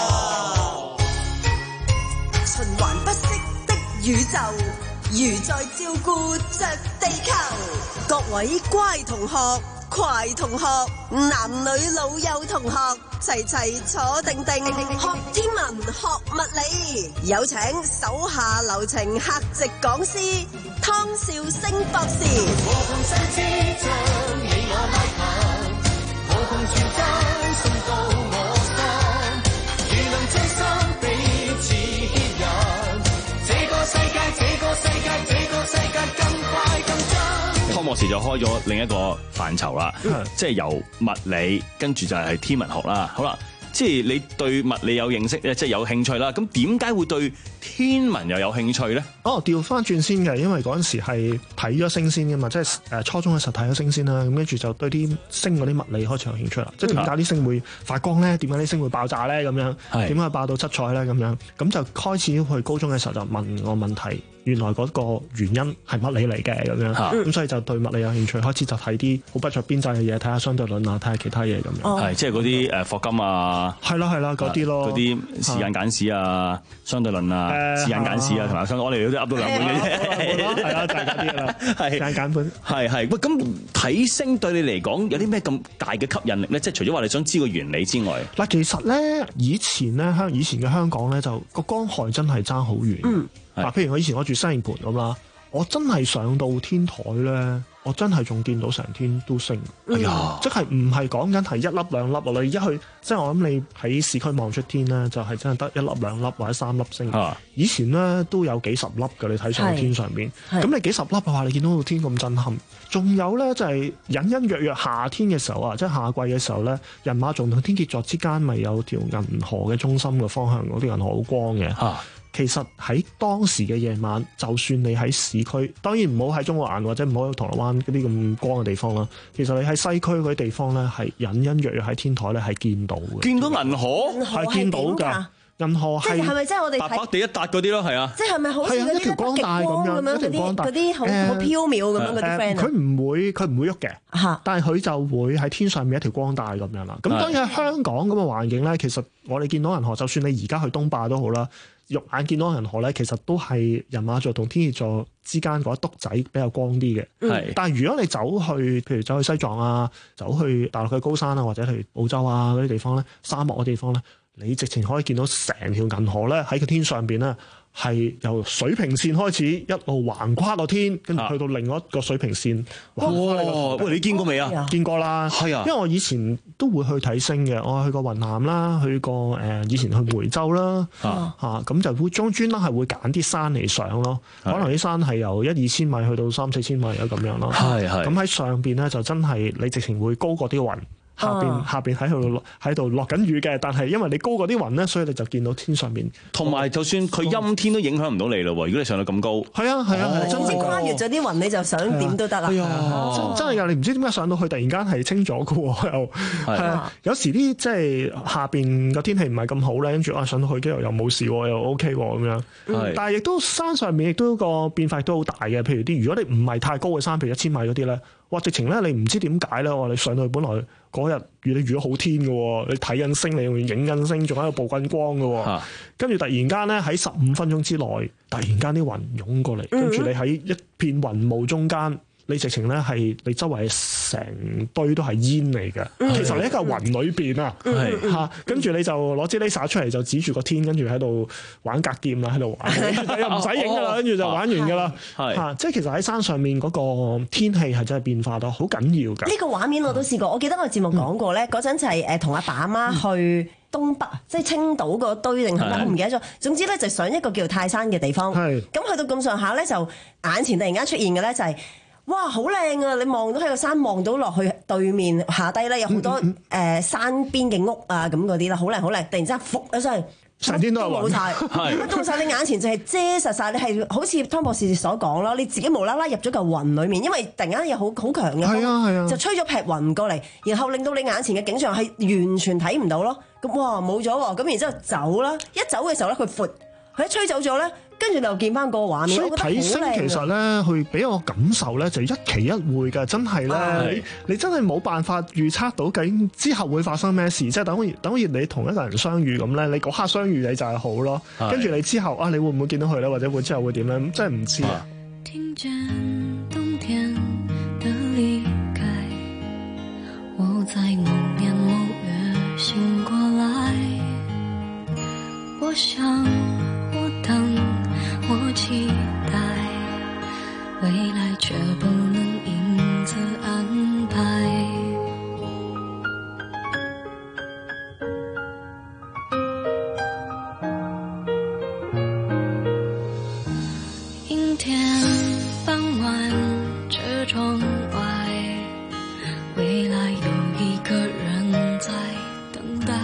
Tom。 循環不息的宇宙，如在照顧着地球。各位乖同學、快同學、男女老幼同學，齊齊坐定定，學天文，學物理。有請手下留情客席講師湯兆星博士。 和同世之將你我拉近，和同傳真送到我心，如能真心彼此牽引，這個世界，這個世界，這個世界更快更真。 湯博士就開咗另一個範疇啦，嗯、即係由物理跟住就係天文學啦。好啦，即係你對物理有認識咧，即係有興趣啦。咁點解會對天文又有興趣咧？ 哦，調翻轉先嘅，因為嗰陣時係睇咗星先嘅嘛，即係誒初中嘅時候睇咗星先啦。咁跟住就對啲星嗰啲物理開始有興趣啦。即係點解啲星會發光咧？點解啲星會爆炸咧？咁樣點解爆到七彩咧？咁樣咁就開始去高中嘅時候就問我問題。原來嗰個原因係物理嚟嘅咁樣，咁、嗯、所以就對物理有興趣，開始就睇啲好不着邊際嘅嘢，睇下相對論啊，睇下其他嘢咁樣。係、 哦，即係嗰啲誒霍金啊， 係啦係啦嗰啲咯， 嗰啲時間簡史啊、相對論啊、時間簡史啊，同埋相我哋都噏到兩本嘅啫。係啦，就係嗰啲啦，係時間簡本。係係，喂，咁睇星對你嚟講有啲咩咁大嘅吸引力咧？即係除咗話你想知個原理之外，嗱，其實咧以前咧香以前嘅香港咧就個光害真係爭好遠。嗯。嗱，譬如我以前我住西營盤咁啦，我真係上到天台咧，我真係仲見到成天都星。哎呀，即係唔係講緊係一粒兩粒喎，你一去即係我諗你喺市區望出天咧，就係、是、真係得一粒兩粒或者三粒星。啊、以前咧都有幾十粒嘅，你睇上個天上邊。咁你幾十粒嘅話，你見到個天咁震撼。仲有咧就係、是、隱隱約約夏天嘅時候啊，即係夏季嘅時候咧，人馬座同天蠍座之間咪有條銀河嘅中心嘅方向，嗰啲銀河好光嘅。啊其實喺當時嘅夜晚，就算你喺市區，當然唔好喺中國環或者唔好喺銅鑼灣嗰啲咁光嘅地方啦。其實你喺西區嗰啲地方咧，係隱隱約約喺天台咧係見到嘅。見到銀河係見到㗎。銀河係係咪即係我哋白白地一笪嗰啲咯？係啊， 即係咪好似嗰啲一條光帶咁樣嗰啲嗰啲好好飄渺咁樣嗰啲 friend 佢唔會佢唔會喐嘅，但係佢就會喺天上面一條光帶咁樣啦。咁當然喺香港咁嘅環境咧，其實我哋見到銀河，就算你而家去東壩都好啦，肉眼見到銀河咧，其實都係人馬座同天蠍座之間嗰一篤仔比較光啲嘅。嗯、但係如果你走去，譬如走去西藏啊，走去大陸嘅高山啊，或者去澳洲啊嗰啲地方咧，沙漠嘅地方咧，你直情可以見到成條銀河咧喺個天上邊咧，係由水平線開始一路橫跨個天，跟住去到另外一個水平線。哇！哇喂，你見過未啊？見過啦，係啊。因為我以前都會去睇星嘅，我去過雲南啦，去過誒、呃、以前去梅州啦，嚇咁、啊啊、就會將專登係會揀啲山嚟上咯。可能啲山係由一二千米去到三四千米啊咁樣咯。係係。咁喺上邊咧就真係你直情會高過啲雲。下邊、啊、下邊喺度落喺度落緊雨嘅，但係因為你高過啲雲咧，所以你就見到天上面。同埋就算佢陰天都影響唔到你咯喎！如果你上到咁高，係啊係啊，哦、真係跨越咗啲雲，你就想點都得啦。係啊，真真係㗎！你唔知點解上到去突然間係清咗嘅喎，又係啊！有時啲即係下邊個天氣唔係咁好咧，跟住啊上到去之後又冇事喎，又 OK 喎咁樣。嗯、但係亦都山上面亦都個變化都好大嘅。譬如啲如果你唔係太高嘅山，譬如一千米嗰啲咧，哇！直情咧你唔知點解咧，我你上到去本來嗰日預你預咗好天嘅喎，你睇緊星，你用影緊星，仲喺度曝緊光嘅喎，跟住、啊、突然間咧喺十五分鐘之內，突然間啲雲湧過嚟，跟住、嗯、你喺一片雲霧中間， 你直情咧係你周圍成堆都係煙嚟嘅，嗯、其實你喺個雲裏邊啊，嚇，跟住你就攞支 laser 出嚟就指住個天，跟住喺度玩格劍啦，喺度玩，又唔使影噶啦，跟住就玩完噶啦，嚇，即係其實喺山上面嗰個天氣係真係變化到好緊要㗎。 呢個畫面我都試過，我記得我節目講過咧，嗰陣、嗯、就係誒同阿爸阿媽去東北，即係青島個堆定係咪？我唔記得咗。總之咧就上一個叫泰山嘅地方，咁去到咁上下咧，就眼前突然間出現嘅咧就係、是。哇，好靚啊！你望到喺個山，望到落去對面下低咧，有好多誒、嗯嗯呃、山邊嘅屋啊，咁嗰啲啦，好靚好靚。突然之間，伏一聲， 成天都係冇晒，乜都冇晒。你眼前就係遮實晒，你係好似湯博士所講啦，你自己無啦啦入咗嚿雲裡面，因為突然間有好好強嘅風，就吹咗劈雲過嚟，然後令到你眼前嘅景象係完全睇唔到咯。咁哇，冇咗喎，咁然之後走啦，一走嘅時候咧，佢闊，佢一吹走咗咧。跟住就見翻個畫面， 所以睇星其實咧，佢俾我感受咧就一期一會嘅，真係咧，你你真係冇辦法預測到究竟之後會發生咩事，即係等於等於你同一個人相遇咁咧，你嗰刻相遇你就係好咯，跟住你之後啊，你會唔會見到佢咧，或者會之後會點咧，真係唔知啊。聽見冬天的離開，我在某年某月醒過來，我想我等我期待，未來卻不能因此安排。陰天傍晚，車窗外，未來有一個人在等待，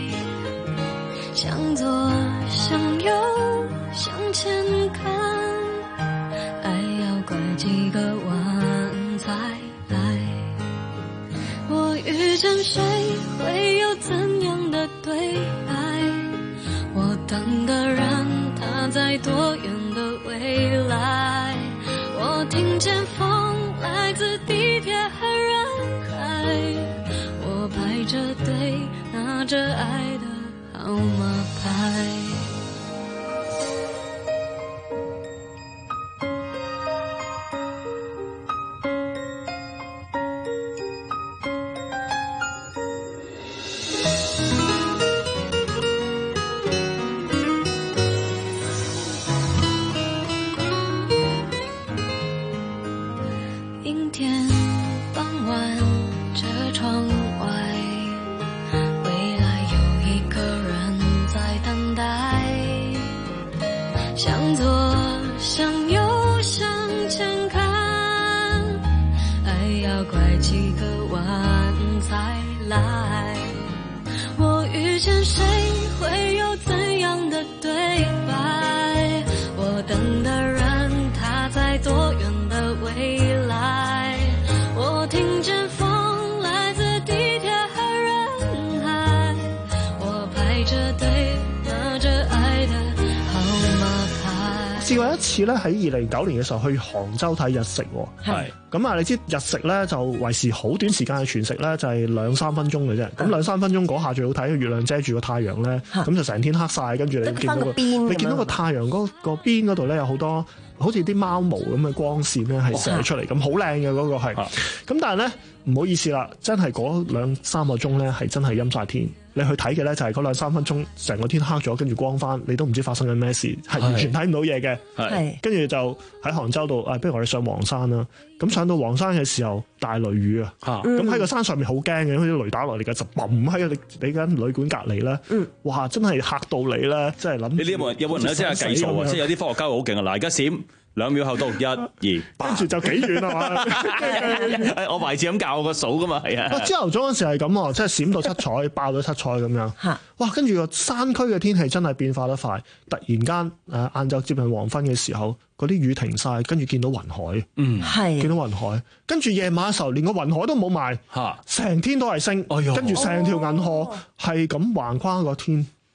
向左向右向前看，愛要拐幾個彎才來。我遇見誰會有怎樣的對白？我等的人他在多遠的未來？我聽見風來自地鐵和人海，我排着隊拿着愛的號碼牌。試過一次咧，喺二零零九年嘅時候去杭州睇日食喎。係咁啊！你知日食咧就維持好短時間嘅全食咧，就係兩三分鐘嘅啫。咁兩三分鐘嗰下最好睇，月亮遮住個太陽咧，咁就成天黑晒。跟住你見到個你見到個太陽嗰個邊嗰度咧有好多好似啲貓毛咁嘅光線咧係射出嚟，咁好靚嘅嗰個係。咁但係咧唔好意思啦，真係嗰兩三個鐘咧係真係陰晒天。你去睇嘅咧就係嗰兩三分鐘，成個天黑咗，跟住光翻，你都唔知發生緊咩事，係完全睇唔到嘢嘅。係，跟住就喺杭州度，啊，不如我哋上黃山啦。咁上到黃山嘅時候，大雷雨啊！咁喺個山上面好驚嘅，好似雷打落嚟嘅，就嘣喺你你間旅館隔離咧。嗯，哇！真係嚇到你咧，真係諗。你呢有冇有冇人咧？即係計數啊！即係有啲科學家好勁啊！嗱，而家閃。兩秒後到一二，跟住就幾遠啊嘛！我懷住咁教我個數噶嘛，係啊！朝頭早嗰時係咁喎，即係閃到七彩，爆到七彩咁樣。哇！跟住個山區嘅天氣真係變化得快，突然間誒晏晝接近黃昏嘅時候，嗰啲雨停晒，跟住見到雲海。嗯，係見到雲海，跟住夜晚嘅時候，連個雲海都冇埋，嚇，成天都係星。哎呀！跟住成條銀河係咁橫跨個天。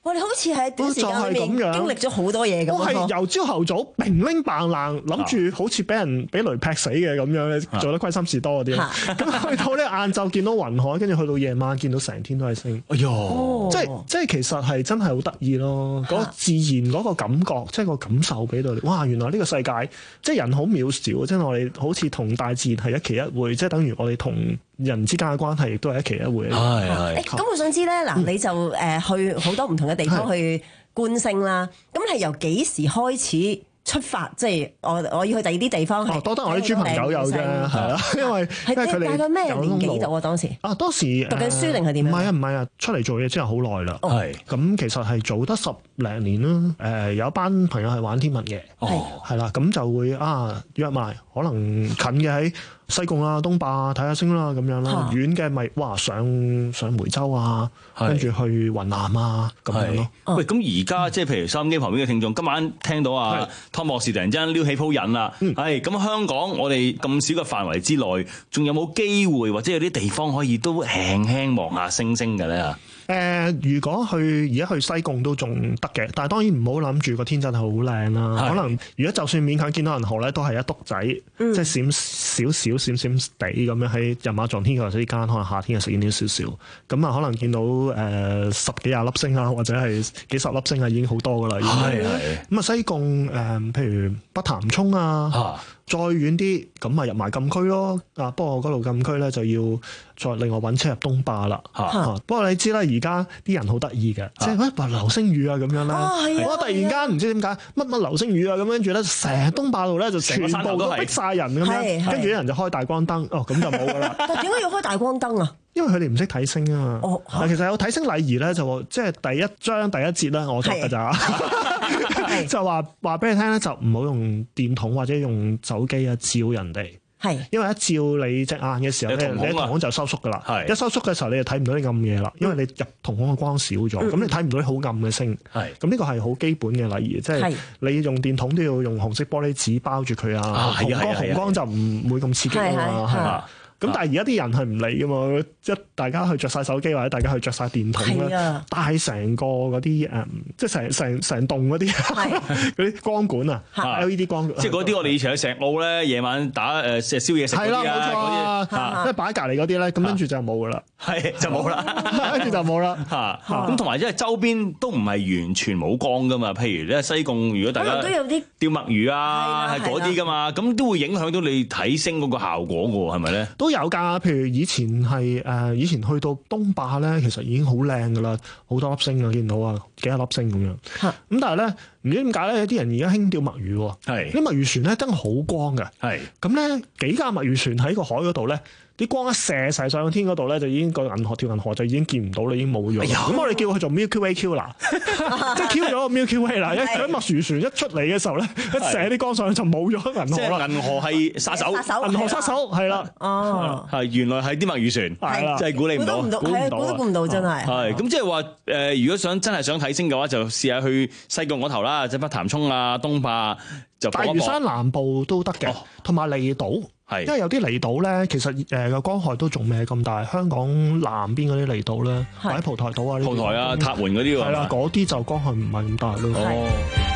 我哋好似喺短時間裏面經歷咗好多嘢咁。 我係由朝頭早乒鈴棒爛，諗住好似俾人俾雷劈死嘅咁樣咧，做得虧心事多嗰啲。咁去到咧晏晝見到雲海，跟住去到夜晚見到成天都係星。哎喲！即係即係其實係真係好得意咯。嗰自然嗰個感覺，即係個感受俾到你。哇！原來呢個世界即係人好渺小，即係我哋好似同大自然係一期一會，即係等於我哋同人之間嘅關係亦都係一期一會。 係係。咁我想知咧，嗱，你就誒去好多唔同嘅地方去觀星啦，咁係由幾時開始出發？即係我我要去第二啲地方係。多得我啲豬朋狗友啫，係啦，因為因為佢哋大概咩年紀度啊？當時啊，當時讀緊書定係點樣？唔係啊，唔係啊，出嚟做嘢之後好耐啦。係咁，其實係做得十零年啦。誒，有一班朋友係玩天文嘅，係係啦，咁就會啊約埋，可能近嘅喺西貢啦、東壩睇下星啦咁樣啦，遠嘅咪哇上上梅州啊，跟住去雲南啊咁樣咯。 喂，咁而家即係譬如收音機旁邊嘅聽眾，今晚聽到啊湯博士突然之間撩起鋪癮啦，係咁香港我哋咁少嘅範圍之內，仲有冇機會或者有啲地方可以都輕輕望下星星嘅咧？ 誒、呃，如果去而家去西貢都仲得嘅，但係當然唔好諗住個天真係好靚啦。可能如果就算勉強見到銀河咧，都係一篤仔，嗯、即係閃少少、閃閃地咁樣喺日馬撞天嘅或者呢間可能夏天嘅閃少少，咁啊可能見到誒、呃、十幾廿粒星啊，或者係幾十粒星啊，已經好多噶啦。係係。咁啊西貢誒、呃，譬如北潭涌啊。啊再遠啲咁咪入埋禁區咯，啊！不過嗰度禁區咧就要再另外揾車入東壩啦。嚇、啊啊！不過你知啦，而家啲人好得意嘅，即係喂話流星雨啊咁樣啦。我突然間唔知點解乜乜流星雨啊咁，跟住咧成東壩度咧就全部都逼晒人咁樣，跟住啲人就開大光燈，哦咁就冇噶啦。 但點解要開大光燈啊？ 因為佢哋唔識睇星啊嘛。哦，嗱，其實有睇星禮儀咧，就即係第一章第一節咧，我作㗎咋。就話話俾你聽咧，就唔好用電筒或者用手機啊照人哋。係，因為一照你隻眼嘅時候咧，你瞳孔就收縮噶啦。係，一收縮嘅時候你就睇唔到啲暗嘢啦，因為你入瞳孔嘅光少咗，咁、嗯、你睇唔到啲好暗嘅星。係，咁呢個係好基本嘅禮儀，即係你用電筒都要用紅色玻璃紙包住佢啊。紅光紅光就唔會咁刺激啊嘛，係嘛。咁但係而家啲人係唔理噶嘛，即係大家去着晒手機或者大家去着晒電筒啦，帶成個嗰啲誒，即係成成成棟嗰啲嗰啲光管啊 ，L E D 光管， 即係嗰啲我哋以前喺石澳咧，夜晚打誒食宵夜食嗰啲啊， 即係擺喺隔離嗰啲咧，咁跟住就冇噶啦， 係就冇啦， 跟住就冇啦嚇。咁同埋即係周邊都唔係完全冇光噶嘛，譬如咧西貢，如果大家都有啲釣墨魚啊，係嗰啲噶嘛，咁都會影響到你睇星嗰個效果嘅喎，係咪咧？ 有㗎，譬如以前係誒、呃，以前去到東壩咧，其實已經好靚㗎啦，好多粒星啊，見到啊，幾多粒星咁樣。咁但係咧，唔知點解咧，有啲人而家興釣墨魚喎。係啲墨魚船咧，真係好光嘅。係咁咧，幾架墨魚船喺個海嗰度咧，啲光一射晒上天嗰度咧，就已經個銀河條銀河就已經見唔到，你已經冇咗。咁、哎、我哋叫佢做 Milky Way Q 啦，即係 Q 咗個 Milky Way 啦。一喺墨魚船一出嚟嘅時候咧，一射啲光上去就冇咗銀河啦。 銀河係殺手， 銀河殺手係啦。 哦， 係原來係啲墨魚船，係啦，真係估你唔到， 估唔到，係估都估唔到，真係。 係咁即係話誒，如果想真係想睇星嘅話，就試下去西貢嗰頭啦，即係北潭涌啊、東壩就大嶼山南部都得嘅，同埋離島。係，因為有啲離島咧，其實誒個光害都仲未咁大。香港南邊嗰啲離島咧，或者蒲台島啊、 蒲台啊、塔門嗰啲喎， 係啦，嗰啲就光害唔係咁大咯。哦。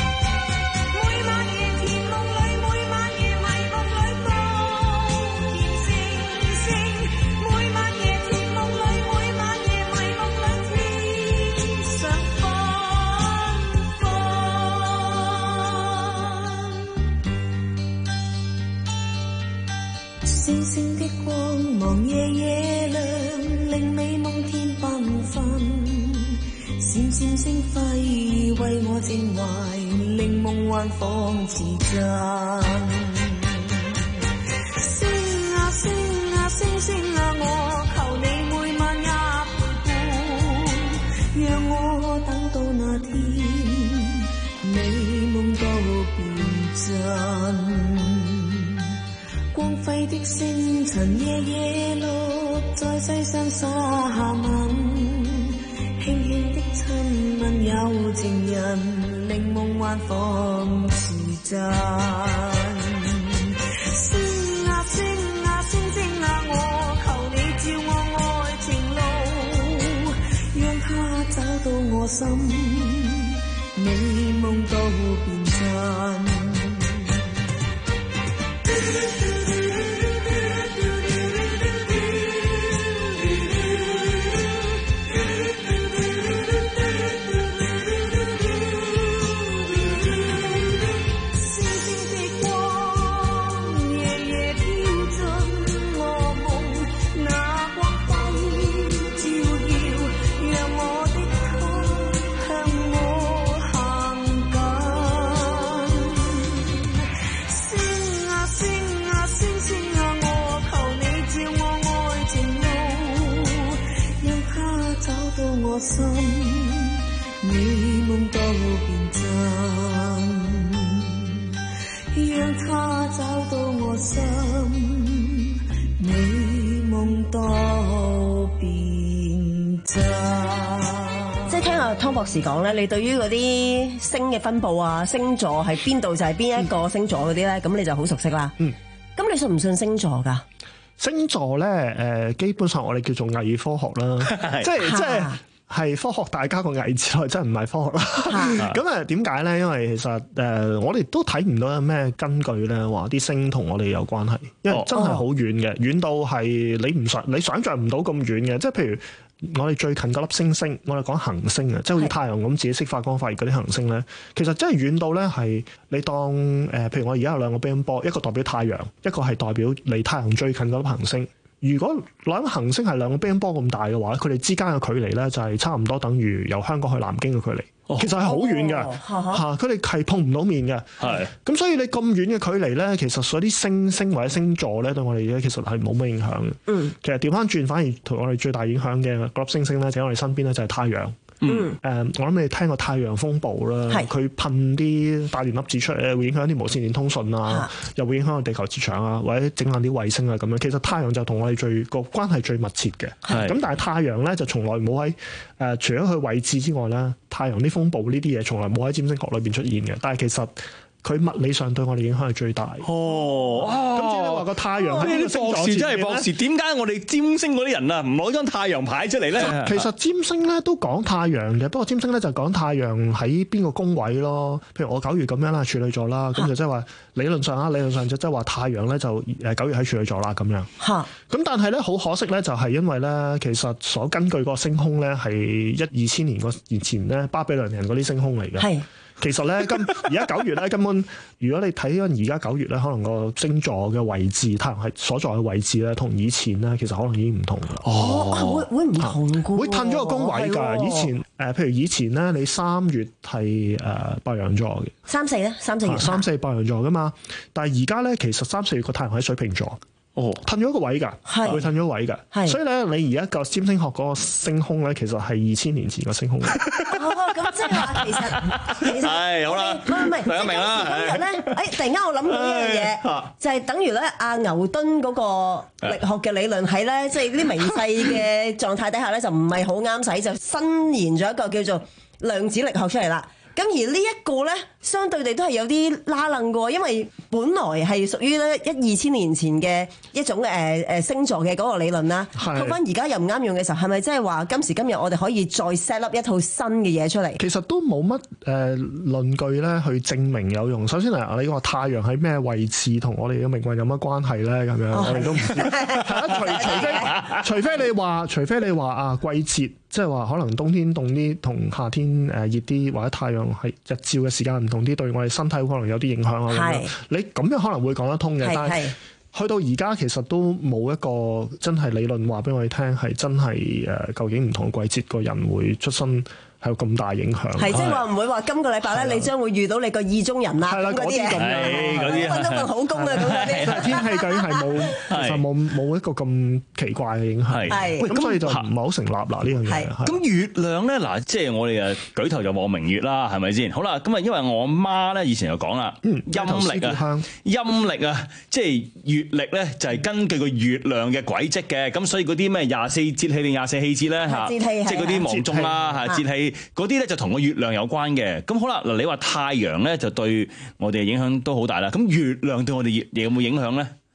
星星的光芒夜夜亮，令美夢添繽紛。閃閃星輝為我靜懷，令夢幻仿似真。星啊星啊星星啊，我求你每晚也陪伴，讓我等到那天，美夢都變真。光輝的星塵夜夜落在世上灑下吻，輕輕的親吻有情人，令夢幻仿似真。星啊星啊星星啊，我求你照我愛情路，讓它找到我我心，美夢都變真。我心，美夢都變真，讓他找到我心，美夢都變真。 即係聽阿湯博士講咧，你對於嗰啲星嘅分佈啊、星座係邊度就係邊一個星座嗰啲咧，咁、嗯、你就好熟悉啦。嗯，咁你信唔信星座㗎？星座咧，誒、呃，基本上我哋叫做偽科學啦，即係即係。係科學大家個偽字來，真係唔係科學啦。咁啊點解咧？因為其實誒、呃，我哋都睇唔到有咩根據咧，話啲星同我哋有關係，因為真係好遠嘅，遠到係你唔想你想像唔到咁遠嘅。即係譬如我哋最近嗰粒星星，我哋講行星啊，即係好似太陽咁自己識發光發熱嗰啲行星咧，其實真係遠到咧係你當誒、呃，譬如我而家有兩個乒乓波，一個代表太陽，一個係代表離太陽最近嗰粒行星。如果兩粒行星係兩個乒乓波咁大嘅話，佢哋之間嘅距離咧就係差唔多等於由香港去南京嘅距離，哦、其實係好遠嘅嚇，佢哋係碰唔到面嘅。係咁，所以你咁遠嘅距離咧，其實所啲星星或者星座咧對我哋咧其實係冇乜影響嘅。嗯，其實調翻轉，反而同我哋最大影響嘅嗰粒星星咧，就喺我哋身邊咧就係太陽。嗯，誒、呃，我諗你聽過太陽風暴啦，佢噴啲大電粒子出嚟咧，會影響啲無線電通訊啊，又會影響個地球磁場啊，或者整爛啲衛星啊咁樣。其實太陽就同我哋最個關係最密切嘅。咁但係太陽咧就從來冇喺誒，除咗佢位置之外咧，太陽啲風暴呢啲嘢從來冇喺占星學裏邊出現嘅。但係其實佢物理上對我哋影響係最大。哦，咁即係你話個太陽喺呢個星座前面咧，博士真係博士，點解我哋占星嗰啲人啊唔攞張太陽牌出嚟咧？其實占星咧都講太陽嘅，不過占星咧就講太陽喺邊個宮位咯。譬如我九月咁樣啦，處女座啦，咁就即係話理論上啊，理論上就即係話太陽咧就誒九月喺處女座啦咁樣。嚇！咁但係咧好可惜咧，就係因為咧其實所根據個星空咧係一二千年個年前咧巴比倫人嗰啲星空嚟嘅。係。其實咧，今而家九月咧，根本如果你睇緊而家九月咧，可能個星座嘅位置，太陽係所在嘅位置咧，同以前咧，其實可能已經唔同啦。哦，會會唔同嘅，會褪咗個宮位㗎。以前誒、呃，譬如以前咧，你三月係誒白羊座嘅，三四咧，三四月三四白羊座㗎嘛。但係而家咧，其實三四月個太陽喺水瓶座。哦，褪咗個位㗎，會褪咗位㗎，所以咧，你而家個占星學嗰個星空咧，其實係二千年前個星空。哦，咁即係話其實其實係好啦，唔係唔係，明明啦。今日咧，誒突然間我諗到一樣嘢，就係等於咧阿牛頓嗰個力學嘅理論喺咧，即係啲微細嘅狀態底下咧，就唔係好啱使，就伸延咗一個叫做量子力學出嚟啦。咁而呢一個咧，相對地都係有啲拉楞嘅喎，因為本來係屬於咧一二千年前嘅一種誒誒星座嘅嗰個理論啦。係。講翻而家又唔啱用嘅時候，係咪即係話今時今日我哋可以再 set up 一套新嘅嘢出嚟？其實都冇乜誒論據咧去證明有用。首先嚟，你話太陽喺咩位置同我哋嘅命運有乜關係咧？咁樣、哦、我哋都唔知。除除非除非你話，除非你話啊季節。即係話可能冬天凍啲，同夏天誒熱啲，或者太陽係日照嘅時間唔同啲，對我哋身體可能有啲影響啊。咁樣你咁樣可能會講得通嘅，但係去到而家其實都冇一個真係理論話俾我哋聽係真係誒究竟唔同季節個人會出生係有咁大影響。係即係話唔會話今個禮拜咧，你將會遇到你個意中人啦，嗰啲嘢，嗰啲揾到份好工啊，咁嗰啲。天氣究竟係冇，其實冇冇一個咁奇怪嘅影響。係，咁所以就唔係好成立啦呢樣嘢。咁月亮咧嗱，即係我哋誒舉頭就望明月啦，係咪先？好啦，咁啊，因為我媽咧以前就講啦，陰曆啊，陰曆啊，即係月曆咧就係根據個月亮嘅軌跡嘅，咁所以嗰啲咩廿四節氣定廿四氣節咧嚇，即係嗰啲芒種啦嚇節氣。嗰啲咧就同個月亮有關嘅，咁好啦嗱，你話太陽咧就對我哋嘅影響都好大啦，咁月亮對我哋有冇影響咧？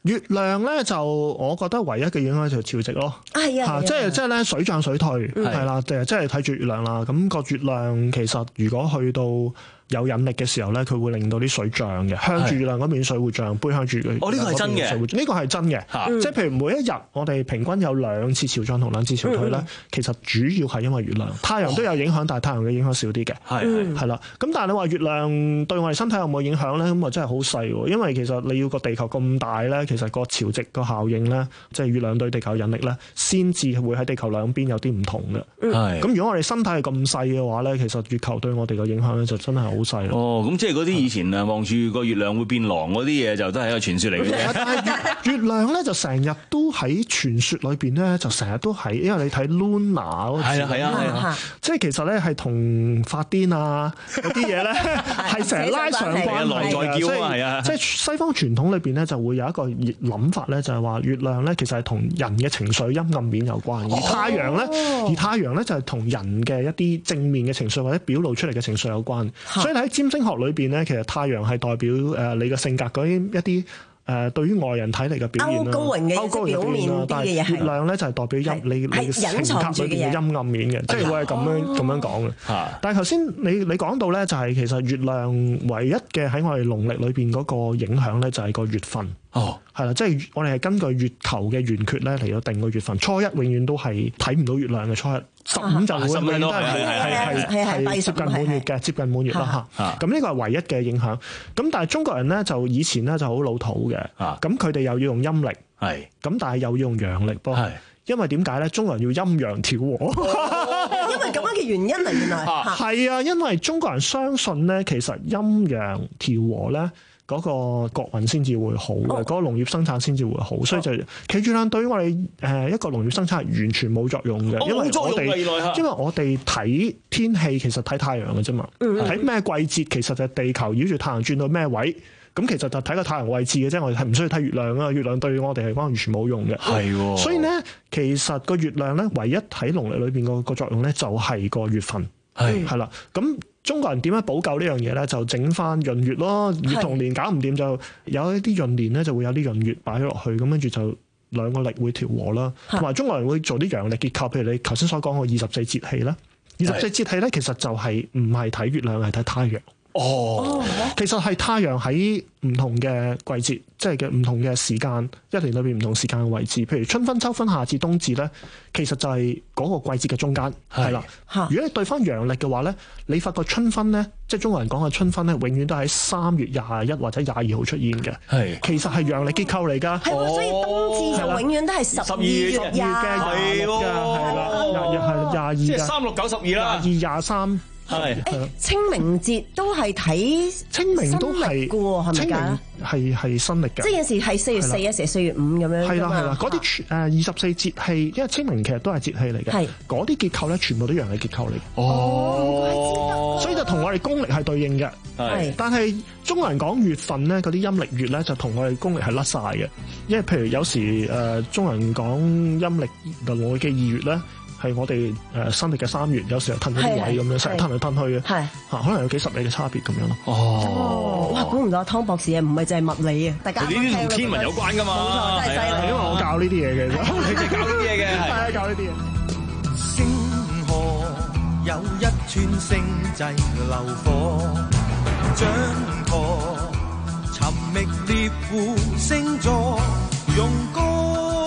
月亮咧就我覺得唯一嘅影響就係潮汐咯， 係啊， 即係即係咧水漲水退係啦，即係即係睇住月亮啦。咁個月亮其實如果去到有引力嘅時候咧，佢會令到啲水漲嘅，向住月亮嗰邊水會漲，背向住佢。 哦，呢個係真嘅， 呢個係真嘅，即係譬如每一日我哋平均有兩次潮漲同兩次潮退咧，嗯、其實主要係因為月亮，太陽都有影響，哦、但係太陽嘅影響少啲嘅，係係啦。咁但係你話月亮對我哋身體有冇影響咧？咁啊真係好細喎，因為其實你要個地球咁大咧，其實個潮汐個效應咧，即係月亮對地球引力咧，先至會喺地球兩邊有啲唔同嘅。係咁、嗯，如果我哋身體係咁細嘅話咧，其實月球對我哋嘅影響咧就真係好細咯。 哦，咁即係嗰啲以前啊望住個月亮會變狼嗰啲嘢，就都係一個傳說嚟嘅啫。 但係月亮咧就成日都喺傳說裏邊咧，就成日都係，因為你睇 Luna 嗰個字，係啊係啊係啊，即係其實咧係同發癲啊嗰啲嘢咧係成日拉上關係嘅，即係即係西方傳統裏邊咧就會有一個諗法咧，就係話月亮咧其實係同人嘅情緒陰暗面有關，而太陽咧、哦、而太陽咧就係同人嘅一啲正面嘅情緒或者表露出嚟嘅情緒有關，所以喺占星學裏邊咧，其實太陽係代表誒你嘅性格嗰啲一啲誒對於外人睇嚟嘅表現啦，歐高嘅表面啦，但係月亮咧就係代表陰你你嘅性格裏邊嘅陰暗面嘅，即係會係咁樣咁樣講嘅。但係頭先你你講到咧，就係其實月亮唯一嘅喺我哋農曆裏邊嗰個影響咧，就係個月份。哦，係啦，即係我哋係根據月球嘅圓缺咧嚟到定個月份。初一永遠都係睇唔到月亮嘅，初一十五就會永遠都係係係係接近滿月嘅，接近滿月啦嚇。咁呢個係唯一嘅影響。咁但係中國人咧就以前咧就好老土嘅，咁佢哋又要用陰曆，係咁但係又要用陽曆噃。因為點解咧？中國人要陰陽調和， 因為咁樣嘅原因嚟，原來係啊，因為中國人相信咧，其實陰陽調和咧。嗰個國運先至會好嘅，嗰、oh. 個農業生產先至會好，所以就其實月亮對於我哋誒一個農業生產係完全冇作用嘅，oh, 因為我哋因為我哋睇天氣其實睇太陽嘅啫嘛，睇咩、mm hmm. 季節其實就係地球繞住太陽轉到咩位，咁其實就睇個太陽位置嘅啫，我哋係唔需要睇月亮啊，月亮對我哋嚟講完全冇用嘅，係喎。所以咧，其實個月亮咧，唯一喺農曆裏邊個個作用咧，就係個月份，係係啦，咁。中國人點樣補救呢樣嘢咧？就整翻閏月咯，月同年搞唔掂就有一啲閏年咧，就會有啲閏月擺咗落去，咁跟住就兩個曆會調和啦。同埋中國人會做啲陽曆結構，譬如你頭先所講嘅二十四節氣啦。二十四節氣咧，其實就係唔係睇月亮，係睇太陽。哦，其實係太陽喺唔同嘅季節，即係嘅唔同嘅時間，一年裏邊唔同時間嘅位置。譬如春分、秋分、夏至、冬至咧，其實就係嗰個季節嘅中間，係啦。如果你對翻陽曆嘅話咧，你發覺春分咧，即係中國人講嘅春分咧，永遠都喺三月廿一或者廿二號出現嘅。係，其實係陽曆結構嚟㗎。係喎，所以冬至就永遠都係十二月廿嘅，係啦，廿日係廿二，即係三六九十二啦，廿二廿三。係，誒清明節都係睇清明都係嘅喎，係咪㗎？係係新歷㗎，即係有時係四月四，有時係四月五咁樣。係啦係啦，嗰啲誒二十四節氣，因為清明其實都係節氣嚟嘅。係嗰啲結構咧，全部都陽曆結構嚟。哦，所以就同我哋公曆係對應嘅。係，但係中國人講月份咧，嗰啲陰歷月咧，就同我哋公曆係甩晒嘅。因為譬如有時誒中國人講陰歷農曆嘅二月咧。係我哋誒新歷嘅三月，有時候褪到啲位咁樣，成日褪嚟褪去嘅，係嚇，可能有幾十里嘅差別咁樣咯。哦，哇！估唔到湯博士啊，唔係淨係物理啊，大家呢啲同天文有關㗎嘛，冇錯，真係犀利。因為我教呢啲嘢嘅，你哋教呢啲嘢嘅，係啊，教呢啲嘢。星河有一串星際流火，掌舵尋覓獵戶星座，用歌。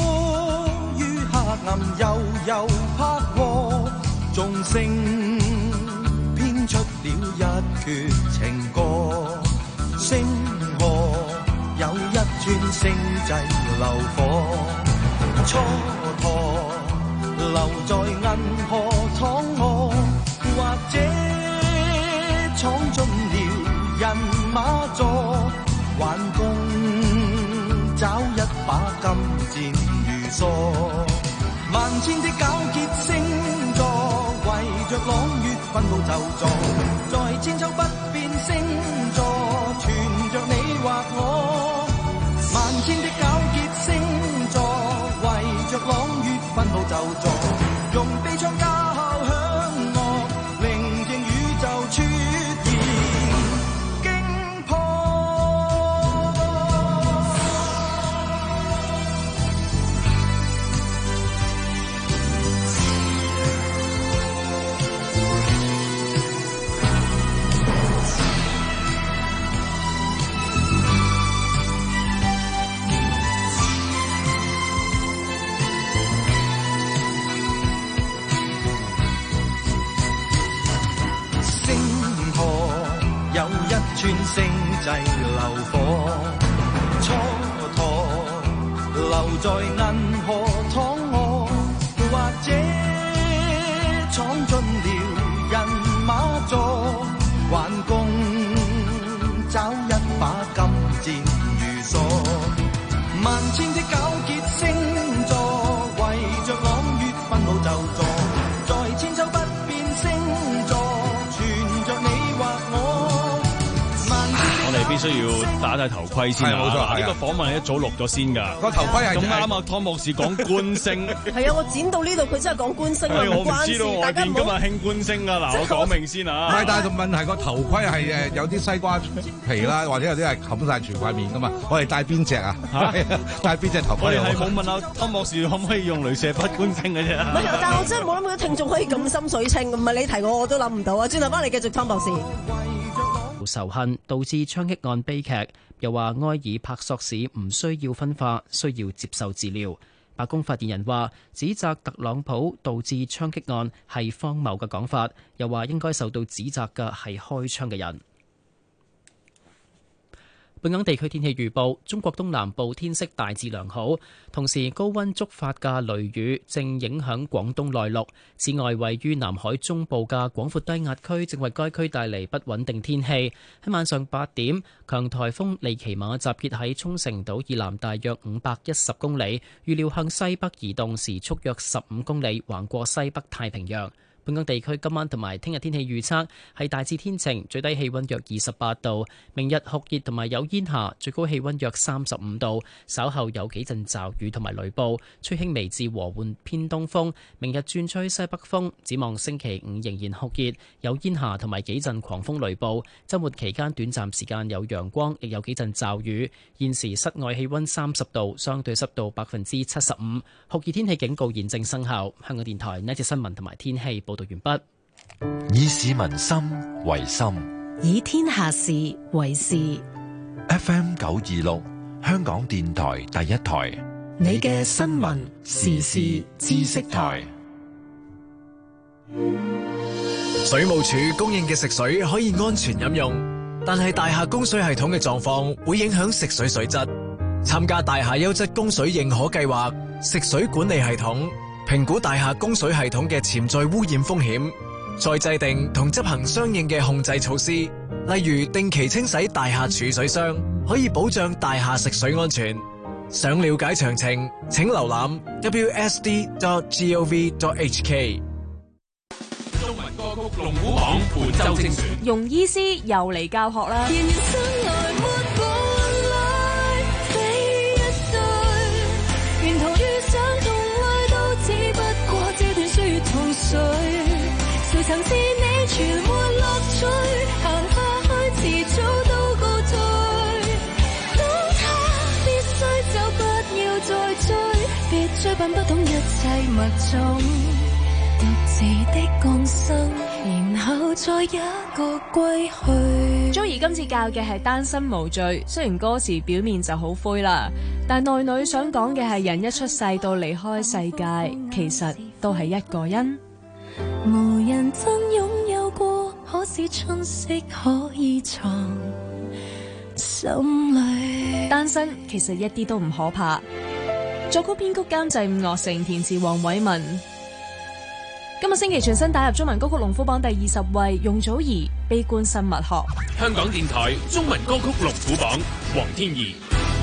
暗悠悠拍過，眾星編出了一闕情歌。星河有一串星際流火，蹉跎留在銀河躺臥，或者闖進了人馬座，玩功找一把金箭如梭。萬千的糾結星座，圍着朗月分佈就座，在千秋不變星座，傳着你或我。萬千的糾結星座，圍着朗月分佈就座，用悲愴交響樂，聆聽宇宙出現驚破。 穿星際流火，蹉跎留在銀河躺臥，或者闖進了人馬座，還共找一把金箭如鎖，萬千的糾結星座，為着朗月分舞就座，在千秋不變星座，存着你或我。 我哋必須要打戴頭盔先啊！冇錯，呢個訪問係一早錄咗先㗎。 個頭盔係咁啱啊！湯博士講觀星， 係啊！我剪到呢度，佢真係講觀星啊！ 我唔知道，我見今日大家唔好興觀星啊！嗱，我講明先啊。 唔係，但係問題個頭盔係誒有啲西瓜皮啦，或者有啲係冚晒全塊面㗎嘛。我哋戴邊隻啊？戴邊隻頭盔？ 我哋係冇問阿湯博士可唔可以用雷射筆觀星嘅啫。 唔係，但係我真係冇諗到聽眾可以咁心水清，唔係你提我我都諗唔到啊！轉頭翻嚟繼續湯博士。 仇恨導致槍擊案悲劇，又話埃爾帕索市唔需要分化，需要接受治療。白宮發言人話，指責特朗普導致槍擊案係荒謬嘅講法，又話應該受到指責嘅係開槍嘅人。本港地區天氣預報，中國東南部天色大致良好，同時高溫觸發嘅雷雨正影響廣東內陸。此外，位於南海中部嘅廣闊低壓區正為該區帶嚟不穩定天氣。喺晚上八點，強颱風利奇馬集結喺沖繩島以南大約五百一十公里，預料向西北移動，時速約十五公里，橫過西北太平洋。本港地區今晚同埋聽日天氣預測係大致天晴，最低氣溫約二十八度。明日酷熱同埋有煙霞，最高氣溫約三十五度。稍後有幾陣驟雨同埋雷暴，吹輕微至和緩偏東風。明日轉吹西北風。展望星期五仍然酷熱，有煙霞同埋幾陣狂風雷暴。週末期間短暫時間有陽光，亦有幾陣驟雨。現時室外氣溫三十度，相對濕度百分之七十五。酷熱天氣警告現正生效。香港電台呢節新聞同埋天氣報道完畢。 以市民心為心， 以天下事為事。 F M 九二六，香港電台第一台， 你嘅新聞時事知識台。 水務署供應嘅食水可以安全飲用，但係大廈供水系統嘅狀況會影響食水水質。參加大廈優質供水認可計劃，食水管理系統評估大廈供水系統嘅潛在污染風險，再制定同執行相應嘅控制措施，例如定期清洗大廈儲水箱，可以保障大廈食水安全。想了解詳情，請瀏覽 w s d dot gov dot h k。 中文歌曲龍虎榜本周精選， 容醫師又嚟教學啦。 誰曾是你存活樂趣，行下去遲早都告退，當他必須走不要再追，別追笨不懂一切物種，獨自的降生，然後再一個歸去。 Joey 今次教嘅係單身無罪，雖然歌詞表面就好灰啦，但內裏想講嘅係人一出世到離開世界，其實都係一個人。 無人真擁有過，可是春色可以藏心裏。 單身其實一啲都唔可怕。作曲編曲監製伍樂城，填詞黃偉文。今個星期全新打入中文歌曲龍虎榜第二十位，容祖兒《悲觀生物學》。 香港電台中文歌曲龍虎榜，黃天怡。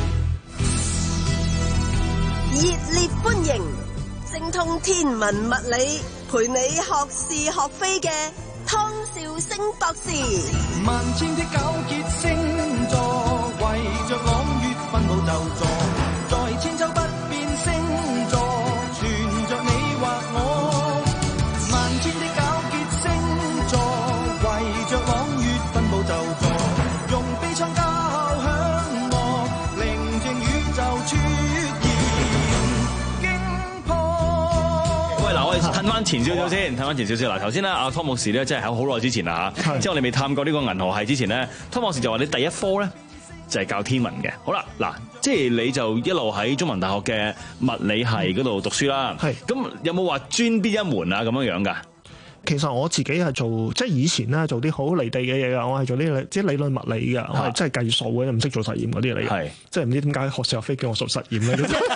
熱烈歡迎精通天文物理，陪你學是學非嘅湯兆星博士。 萬千的糾結星座，為着朗月分舞就座，在千秋不變星座，存着你或我。萬千的糾結星座，為着朗月分舞就座，用悲愴交響樂，寧靜宇宙出現驚破。 喂，嗱，我哋褪翻前少少先，褪翻前少少。嗱，頭先咧，阿湯博士咧，即係喺好耐之前啦嚇，即係我哋未探過呢個銀河系之前咧，湯博士就話你第一科咧就係教天文嘅。好啦，嗱，即係你就一路喺中文大學嘅物理系嗰度讀書啦。係，咁有冇話專邊一門啊咁樣樣㗎？ 其實我自己係做即係以前咧做啲好離地嘅嘢㗎，我係做呢即係理論物理㗎，我係真係計數嘅，唔識做實驗嗰啲嚟嘅，即係唔知點解學石飛叫我做實驗咧。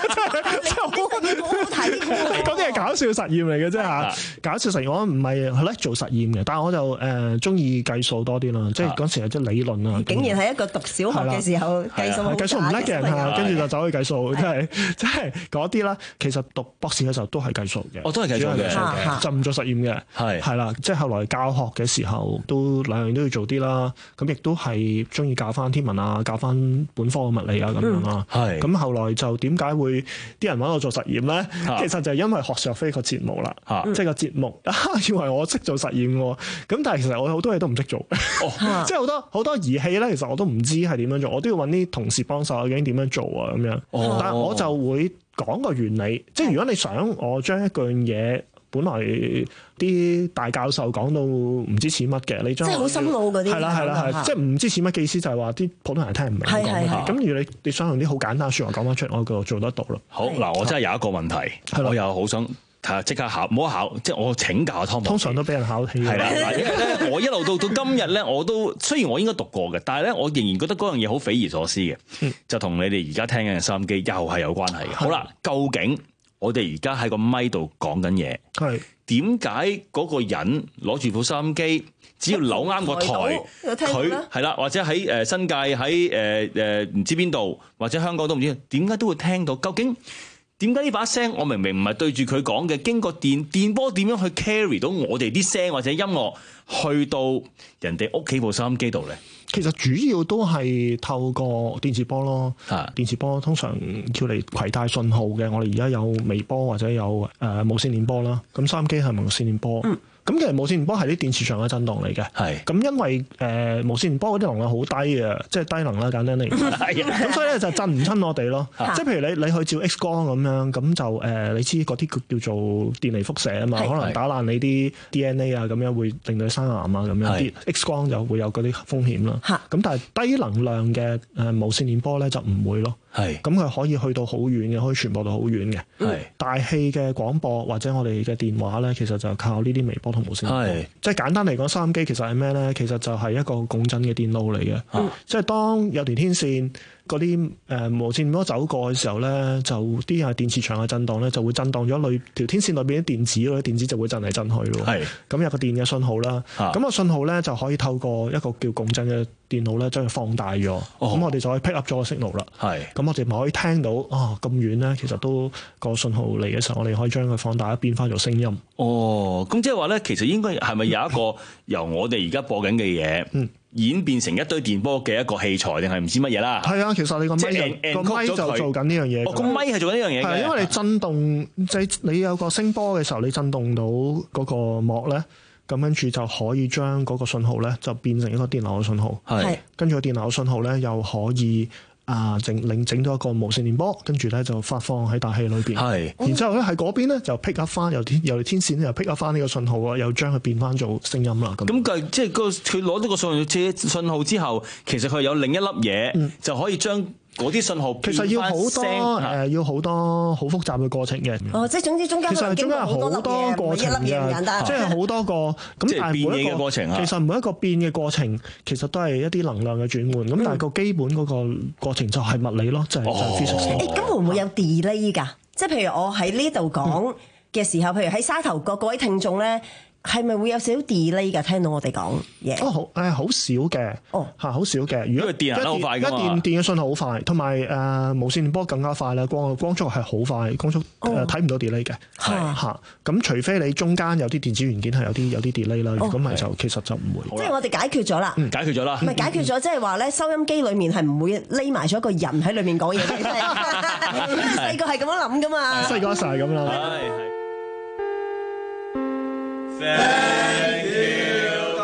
嗰啲係搞笑實驗嚟嘅啫嚇，搞笑實驗我唔係好叻做實驗嘅，但係我就誒中意計數多啲啦，即係嗰時係即係理論啊。 竟然係一個讀小學嘅時候計數計數唔叻嘅人嚇，跟住就走去計數，即係即係嗰啲啦。其實讀博士嘅時候都係計數嘅， 我都係計數嘅， 就唔做實驗嘅，係係啦。即係後來教學嘅時候都兩樣都要做啲啦，咁亦都係中意教翻天文啊，教翻本科嘅物理啊咁樣啦。係咁後來就點解會啲人揾我做實驗咧？其實就係因為學石飛個節目啦，即係個節目啊，以為我識做實驗喎，咁但係其實我好多嘢都唔識做，即係好多好多儀器咧，其實我都唔知係點樣做，我都要揾啲同事幫手究竟點樣做啊咁樣。但係我就會講個原理，即係如果你想我將一樣嘢，本來啲大教授講到唔知似乜嘅，你將即係好深奧嗰啲， 係啦係啦係，即係唔知似乜嘅意思就係話啲普通人聽唔明講乜嘢。咁如果你你想用啲好簡單説話講翻出嚟，我就做得到咯。 好嗱，我真係有一個問題，我又好想睇下即刻考，唔好考，即係我請教下湯。 通常都俾人考起。 係啦，因為咧，我一路到到今日咧，我都雖然我應該讀過嘅，但係咧，我仍然覺得嗰樣嘢好匪夷所思嘅，嗯、就同你哋而家聽緊嘅收音機又係有關係嘅。好啦，究竟我哋而家喺個咪度講緊嘢，係點解嗰個人攞住部收音機，只要扭啱個台，佢係啦，或者喺誒新界喺誒誒唔知邊度，或者香港都唔知，點解都會聽到？究竟點解呢把聲我明明唔係對住佢講嘅，經過電電波點樣去 carry 到我哋啲聲或者音樂去到人哋屋企部收音機度咧？ 其實主要都係透過電磁波咯，啊、電磁波通常叫你攜帶信號嘅，我哋而家有微波或者有誒、呃、無線電波啦，咁收音機係無線電波。嗯咁其實無線電波係啲電磁場嘅震動嚟嘅，係咁因為誒、呃、無線電波嗰啲能量好低嘅，即係低能啦，簡單嚟講，咁所以咧就震唔親我哋咯。即係譬如你你去照 X 光咁樣，咁就誒、呃、你知嗰啲叫做電離輻射啊嘛，可能打爛你啲 D N A 啊，咁樣會令到你生癌啊咁樣，啲 X 光就會有嗰啲風險啦。咁但係低能量嘅誒無線電波咧就唔會咯。係咁佢可以去到好遠嘅，可以傳播到好遠嘅。係大氣嘅廣播或者我哋嘅電話咧，其實就靠呢啲微波同無線電波。係即係簡單嚟講，收音機其實係咩咧？其實就係一個共振嘅電路嚟嘅。嗯、即係當有條天線嗰啲誒無線電波走過嘅時候咧，就啲係電磁場嘅震盪咧，就會震盪咗裏條天線裏邊啲電子咯，電子就會震嚟震去咯。係咁有個電嘅信號啦，咁、啊、個信號咧就可以透過一個叫共振嘅電腦咧，將佢放大咗。咁、哦、我哋就可以 pick up 咗個信號啦。係咁我哋咪可以聽到啊咁遠咧，其實都個信號嚟嘅時候，我哋可以將佢放大，變翻做聲音。哦，咁即係話咧，其實應該係咪有一個由我哋而家播緊嘅嘢？嗯。演變成一堆電波嘅一個器材定係唔知乜嘢啦？係啊，其實你個咪個咪就做緊呢樣嘢。哦，個咪係做緊呢樣嘢嘅。係因為你震動，即係你有個聲波嘅時候，你震動到嗰個膜咧，咁跟住就可以將嗰個信號咧就變成一個電流嘅信號。係，跟住個電流嘅信號咧又可以。啊，整令整到一個無線電波，跟住咧就發放喺大氣裏邊。係，然之後咧喺嗰邊咧就 pick up 翻，由天由天線又 pick up 翻呢個信號啊，又將佢變翻做聲音啦。咁咁即係個佢攞到個信號信號之後，其實佢有另一粒嘢、嗯、就可以將嗰啲信號其實要好多誒、呃，要好多好複雜嘅過程嘅。哦，即係總之中間其實中間有好多過程嘅，即係好多個咁。但係每一個過程，其實每一個變嘅過程，其實都係一啲能量嘅轉換。咁、嗯、但係個基本嗰個過程就係物理咯，就係、是、就係 physics。誒，咁會唔會有 delay 㗎？即係譬如我喺呢度講嘅時候，譬如喺沙頭角各位聽眾咧。係咪會有少少 delay 㗎？聽到我哋講嘢哦，好誒，好少嘅哦，嚇好少嘅。如果電流好快㗎嘛，電電嘅信號好快，同埋誒無線電波更加快啦。光光速係好快，光速誒睇唔到 delay 嘅，係嚇。咁除非你中間有啲電子元件係有啲有啲 delay 啦，如果唔係就其實就唔會。即係我哋解決咗啦，解決咗啦。唔係解決咗，即係話咧，收音機裡面係唔會匿埋咗一個人喺裡面講嘢嘅。細個係咁樣諗㗎嘛，細個成日咁諗。Thank you,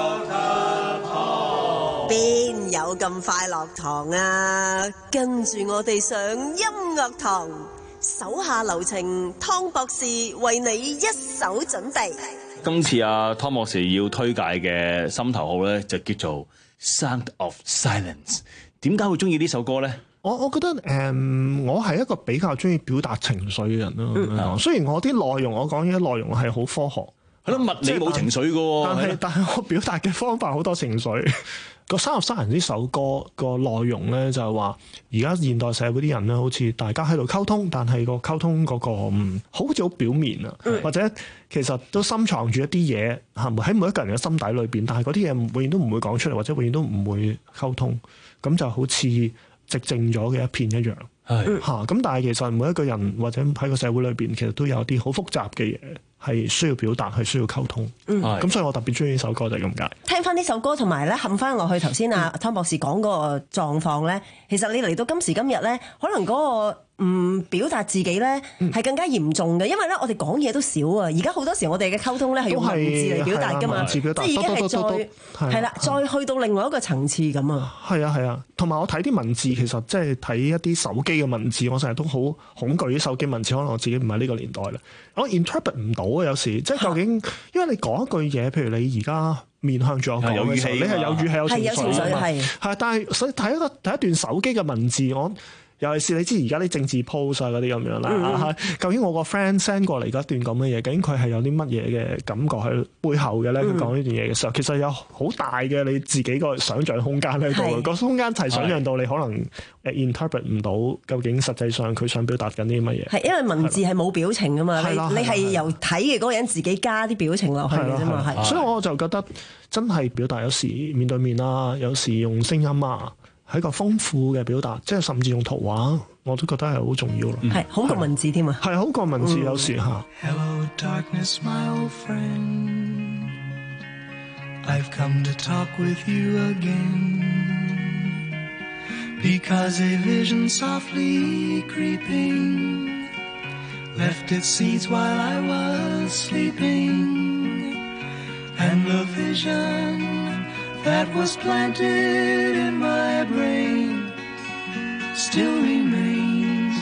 Doctor Tom。邊有咁快落堂啊？跟住我哋上音樂堂，手下留情，湯博士為你一手準備。今次啊，湯博士要推介嘅心頭好咧，就叫做《Sound of Silence》。點解會中意呢首歌咧？我我覺得誒、嗯，我係一個比較中意表達情緒嘅人咯。嗯、雖然我啲內容我講嘅內容係好科學。 係咯，物理冇情緒㗎喎。 但係但係我表達嘅方法好多情緒。個三十三人呢首歌個內容咧就係話，而家現代社會啲人咧，好似大家喺度溝通，但係個溝通嗰、嗰個嗯，好似好表面啊，嗯、或者其實都深藏住一啲嘢，係喺每一個人嘅心底裏邊，但係嗰啲嘢永遠都唔會講出嚟，或者永遠都唔會溝通，咁就好似寂靜咗嘅一片一樣。係嚇，咁但係其實每一個人或者喺個社會裏邊，其實都有啲好複雜嘅嘢係需要表達，係需要溝通。嗯，咁所以我特別中意呢首歌就係咁解。 聽翻呢首歌同埋咧，冚翻落去頭先阿湯博士講嗰個狀況咧，其實你嚟到今時今日咧，可能嗰個唔表達自己咧係更加嚴重嘅，因為咧我哋講嘢都少啊。而家好多時我哋嘅溝通咧係用文字嚟表達㗎嘛，即係已經係再係啦，再去到另外一個層次咁啊。係啊係啊，同埋我睇啲文字，其實即係睇一啲手機嘅文字，我成日都好恐懼啲手機文字，可能我自己唔係呢個年代啦，我 interpret 唔到啊。有時即係究竟，因為你講一句嘢，譬如你而家面向住我講嘅時候，你係有語氣有情緒啊，係係，但係所以睇一個睇一段手機嘅文字，我。尤其是你知而家啲政治 post 啊嗰啲咁樣啦，嗯、究竟我個 friend send 過嚟嗰段咁嘅嘢，究竟佢係有啲乜嘢嘅感覺喺背後嘅咧？佢講呢段嘢嘅時候，其實有好大嘅你自己個想像空間喺度，個空間係想像到你可能誒 interpret 唔到究竟實際上佢想表達緊啲乜嘢。係因為文字係冇表情噶嘛，你你係由睇嘅嗰個人自己加啲表情落去嘅啫嘛，係。所以我就覺得真係表達有時面對面啊，有時用聲音啊。係個豐富嘅表達，即係甚至用圖畫，我都覺得係好重要咯。係好過文字添啊！係好過文字有時嚇。Hello darkness, my old friend. I've come to talk with you again. Because a vision softly creeping left its seeds while I was sleeping. And the vision that was planted in my brain still remains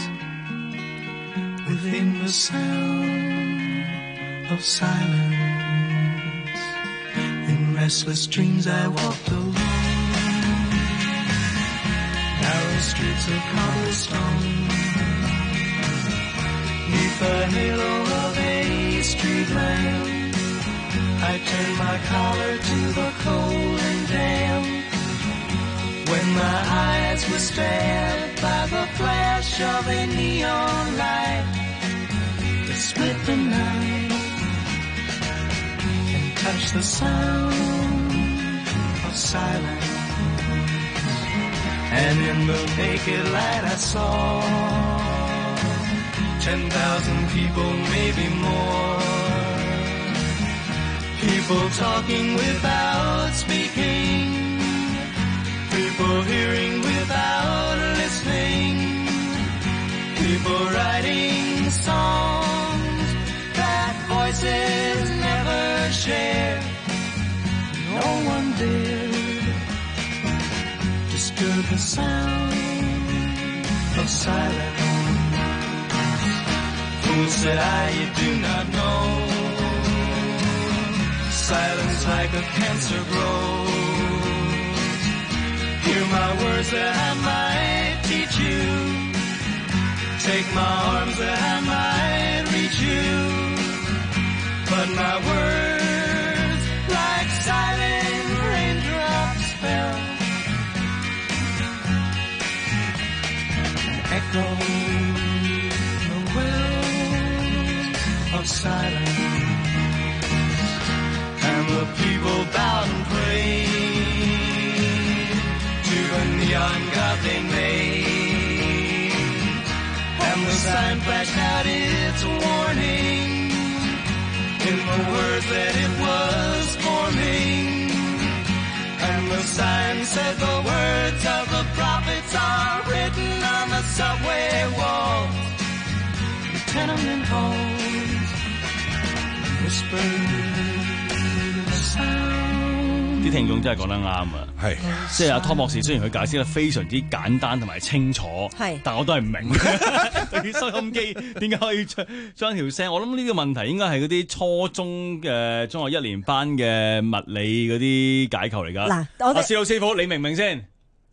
within the sound of silence. In restless dreams I walked alone, narrow streets of cobblestone, neath the halo of a street lamp. I turned my collar to the cold and damp when my eyes were stared by the flash of a neon light that split the night and touched the sound of silence. And in the naked light I saw ten thousand people, maybe more. People talking without speaking, people hearing without listening, people writing songs that voices never share. No one dared disturb the sound of silence. Fool, said I, you do not know. Silence like a cancer grows. Hear my words that I might teach you. Take my arms that I might reach you. But my words like silent raindrops fell, echoing the wells of silence. And the people bowed and prayed to the neon god they made. And the sign flashed out its warning in the words that it was forming. And the sign said the words of the prophets are written on the subway walls, the tenement halls, whispered. 啲聽眾真係講得啱啊！係，即係阿湯博士雖然佢解釋得非常之簡單同埋清楚，係，但我都係唔明對收音機點解可以將將條聲。我諗呢個問題應該係嗰啲初中嘅中學一年班嘅物理嗰啲解構嚟㗎。嗱，阿師老師傅，你明唔明先？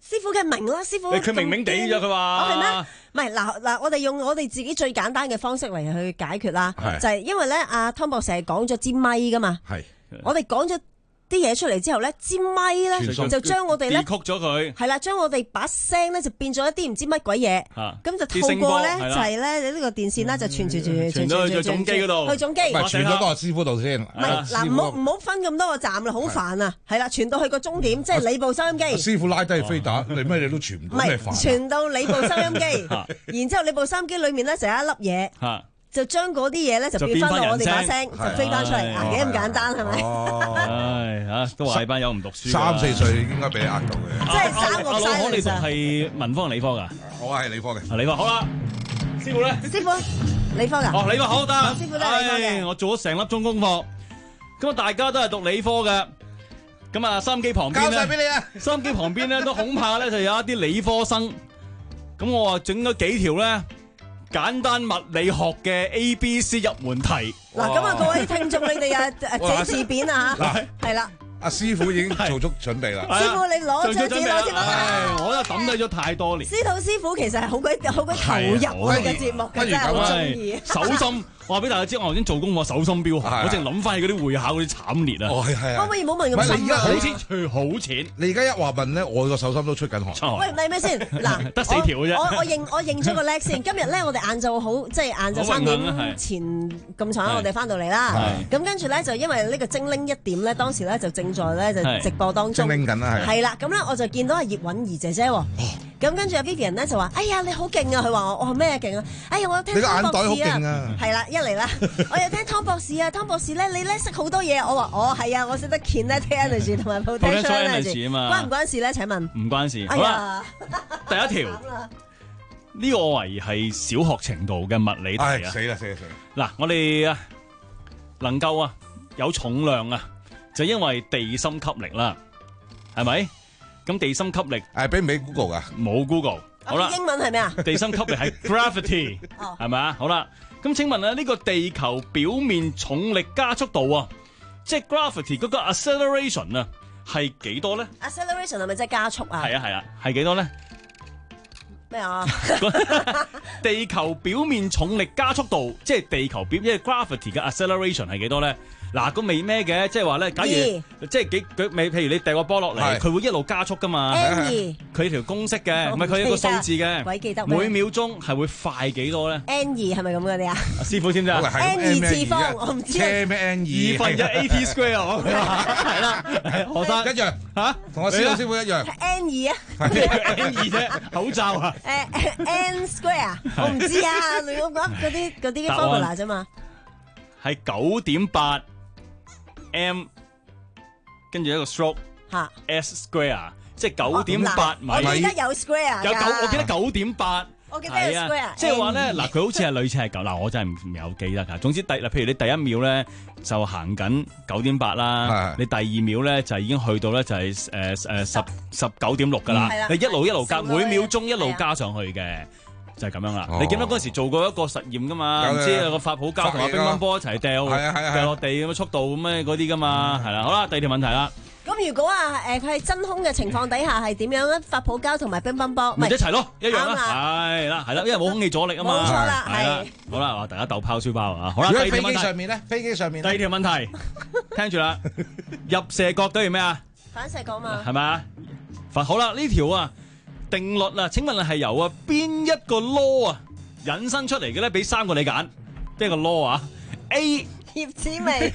師傅嘅明啦，師傅。 佢明明地咗佢話。 哦係咩？唔係嗱嗱，我哋用我哋自己最簡單嘅方式嚟去解決啦，就係因為咧，阿湯博士係講咗支咪噶嘛。係。我哋講咗啲嘢出嚟之後咧，支咪咧就將我哋咧曲咗佢， 係啦，將我哋把聲咧就變咗一啲唔知乜鬼嘢，咁就透過咧就係咧呢個電線啦，就傳傳傳傳傳去總機嗰度， 去總機， 唔係傳咗個師傅度先。 唔係嗱，唔好唔好分咁多個站啦，好煩啊！係啦，傳到去個終點，即係你部收音機。 師傅拉低飛打，你咩你都傳唔到，咩煩？ 唔係傳到你部收音機，然之後你部收音機裡面咧就有一粒嘢。就將嗰啲嘢咧就變翻到我哋把聲，就飛翻出嚟，啊幾咁簡單係咪？ 唉嚇，都話你班友唔讀書， 三四歲應該俾你呃到嘅。 即係三個細。阿老你讀係文科定理科㗎？ 我係理科嘅。 啊理科好啦，師傅咧？ 師傅理科㗎？ 哦理科好得。 師傅都係理科嘅。 我做咗成粒鐘功課，咁啊大家都係讀理科嘅，咁啊收音機旁邊咧， 交曬俾你啊！ 收音機旁邊咧都恐怕咧就有一啲理科生，咁我話整咗幾條咧。簡單物理學嘅 A B C 入門題。 嗱，咁啊，各位聽眾，你哋啊，寫字典啊嚇，係啦。 阿師傅已經做足準備啦。 師傅，你攞張紙攞先啦。我都抌低咗太多年。 司徒師傅其實係好鬼好鬼投入我哋嘅節目嘅，真係好中意。 手心，我話俾大家知，我頭先做功課手心標寒，我淨係諗翻起嗰啲會考嗰啲慘烈啊。 哦，係係。 可唔可以唔好問咁深啊？ 好淺，好淺。 你而家一話問咧，我個手心都出緊汗。 喂，唔係咩先？嗱， 得四條嘅啫。 我我認我認咗個叻先。今日咧，我哋晏晝好，即係晏晝三點前咁長，我哋翻到嚟啦。咁跟住咧，就因為呢個精靈一點咧，當時咧就正在咧就直播當中。 精靈緊啦，係。 係啦，咁咧我就見到阿葉韻儀姐姐喎。咁跟住阿 Vivian 咧就話：哎呀，你好勁啊！佢話我，我係咩勁啊？哎呀，我有聽湯博士啊。 你個眼袋好勁啊！ 係啦，一嚟啦，我有聽湯博士啊，湯博士咧，你咧識好多嘢。我話：哦，係啊，我識得 kinetic energy 同埋 potential energy 啊嘛。關唔關事咧？請問？ 唔關事。 哎呀， 第一條呢個我懷疑係小學程度嘅物理題啊！ 死啦死啦死啦！嗱，我哋啊能夠啊有重量啊，就因為地心吸力啦，係咪？咁地心吸力誒俾唔俾 Google 噶？ 冇 Google。好啦， 英文係咩啊？ 地心吸力係 gravity，係咪啊？好啦，咁請問啊，呢個地球表面重力加速度啊，即係 gravity 嗰個 acceleration 啊，係幾多咧 ？acceleration 係咪即係加速啊？ 係啊係啊，係幾多咧？ 咩啊？ 地球表面重力加速度，即係地球表，因為 gravity 嘅 acceleration 係幾多咧？嗱，個未咩嘅，即係話咧，假如即係幾佢未，譬如你掟個波落嚟，佢會一路加速噶嘛。 N 二， 佢條公式嘅，唔係佢一個數字嘅。 鬼記得每秒鐘係會快幾多咧 ？N 二係咪咁嘅你啊？ 師傅知唔知啊 ？N 二次方，我唔知。 咩咩 N 二？ 二分一 A T square，係啦，學生一樣嚇，同我師傅師傅一樣。 N 二啊 ？N 二啫，口罩啊。 誒 N square，我唔知啊，你我講嗰啲嗰啲 formula 啫嘛。 係九點八。M 跟住一個 stroke 嚇 S square， 即係九點八米。 我記得有 square 有九，我記得九點八。 我記得有 square。 即係話咧，嗱佢好似係類似係九，嗱我真係唔有記得㗎。總之第嗱，譬如你第一秒咧就行緊九點八啦，你第二秒咧就已經去到咧就係誒誒十十九點六㗎啦。你一路一路加，每秒鐘一路加上去嘅。就係咁樣啦，你記得嗰時做過一個實驗噶嘛？唔知有個發泡膠同埋乒乓波一齊掉，掉落地咁嘅速度咁咩嗰啲噶嘛？係啦，好啦，第二條問題啦。 咁如果啊誒佢係真空嘅情況底下係點樣咧？發泡膠同埋乒乓波咪一齊咯，一樣啦，係啦係啦，因為冇空氣阻力啊嘛。 冇錯啦，係。 好啦，話大家鬥拋書包啊！好啦， 第二條問題。飛機上面咧，飛機上面。 第二條問題，聽住啦，入射角等於咩啊？ 反射角嘛。 係咪啊？好啦，呢條啊定律啊，請問係由啊邊一個 law 啊？引申出嚟嘅咧，俾三個你揀，邊個 law 啊 ？A 葉子薇，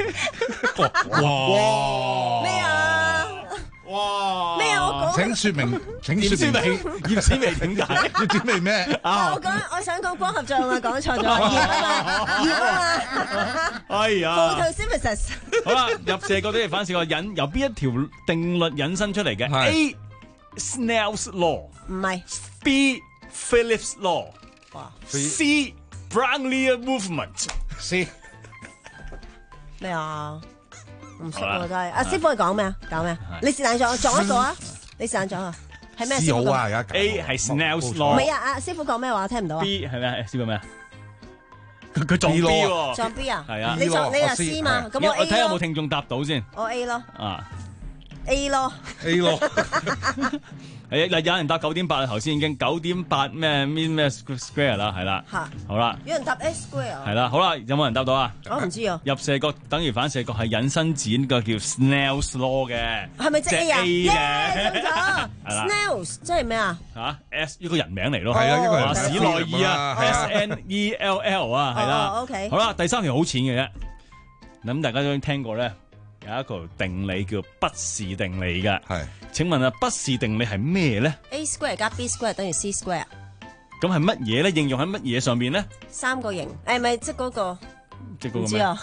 哇！ 咩啊？ 哇！ 咩啊？我講請説明，請説明葉子薇點解？ 葉子薇咩？ 啊！我講，我想講光合作用啊，講錯咗，葉啊嘛，葉啊嘛。 哎呀 ！Photosynthesis。 好啦，入射角都係反射角引，由邊一條定律引申出嚟嘅 ？A Snell's law， 唔係。 B Phillips law。C Brownian movement。C 咩啊？唔識喎真係。阿師傅係講咩啊？講咩？你是但撞撞一個啊？你是但撞啊？係咩？師傅啊，而家 A 係 Snell's law。 唔係啊！阿師傅講咩話？聽唔到啊 ？B 係咩？師傅咩啊？佢佢撞 B 喎。 撞 B 啊？ 係啊。 你撞你啊 C 嘛？咁我 A 咯。 我睇下有冇聽眾答到先。 我 A 咯。 啊。 A 咯 ，A 咯。 係嗱，有人答九點八啦，頭先已經九點八咩咩咩 square 啦，係啦， 嚇， 好啦， 有人答 S square 啊？ 係啦，好啦，有冇人答到啊？ 我唔知啊。 入射角等於反射角係引申展個叫 Snell's law 嘅， 係咪即 A 啊？ 嘅， 中咗。Snell's 即係咩啊？ 嚇 S 一個人名嚟咯， 係啊，一個人史內爾啊 ，S N E L L 啊，係啦。 OK。 好啦，第三條好淺嘅啫，咁大家都聽過咧。有一個定理叫畢氏定理嘅，係。請問啊，畢氏定理係咩咧 ？A square 加 B square 等於 C square。 咁係乜嘢咧？應用喺乜嘢上邊咧？ 三角形，誒咪即係嗰個， 即係嗰個咩？ 唔知啊。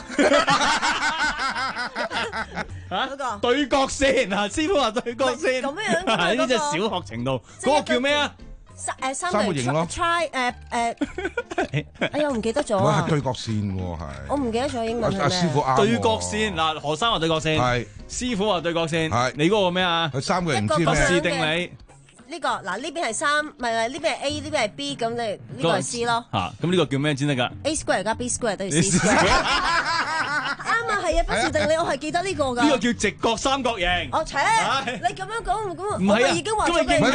嚇？嗰個對角線啊！師傅話對角線。 咁樣㗎嘛？ 呢隻小學程度，嗰個叫咩啊？ 三誒三角形咯 ，try 誒誒，哎呀，我唔記得咗啊！ 係對角線喎，係。 我唔記得咗英文係咩？ 阿師傅啱。 對角線嗱，何生話對角線，係師傅話對角線，係你嗰個咩啊？ 佢三個人唔知咩？ 畢氏定理。 呢個嗱呢邊係三，唔係唔係呢邊係 A，呢邊係 B，咁你呢個係 C 咯。 嚇，咁呢個叫咩先得㗎 ？A square 加 B square 等於 C square。啱啊，係啊，畢氏定理我係記得呢個㗎。 呢個叫直角三角形。 哦，切！你咁樣講咁， 我已經話咗俾你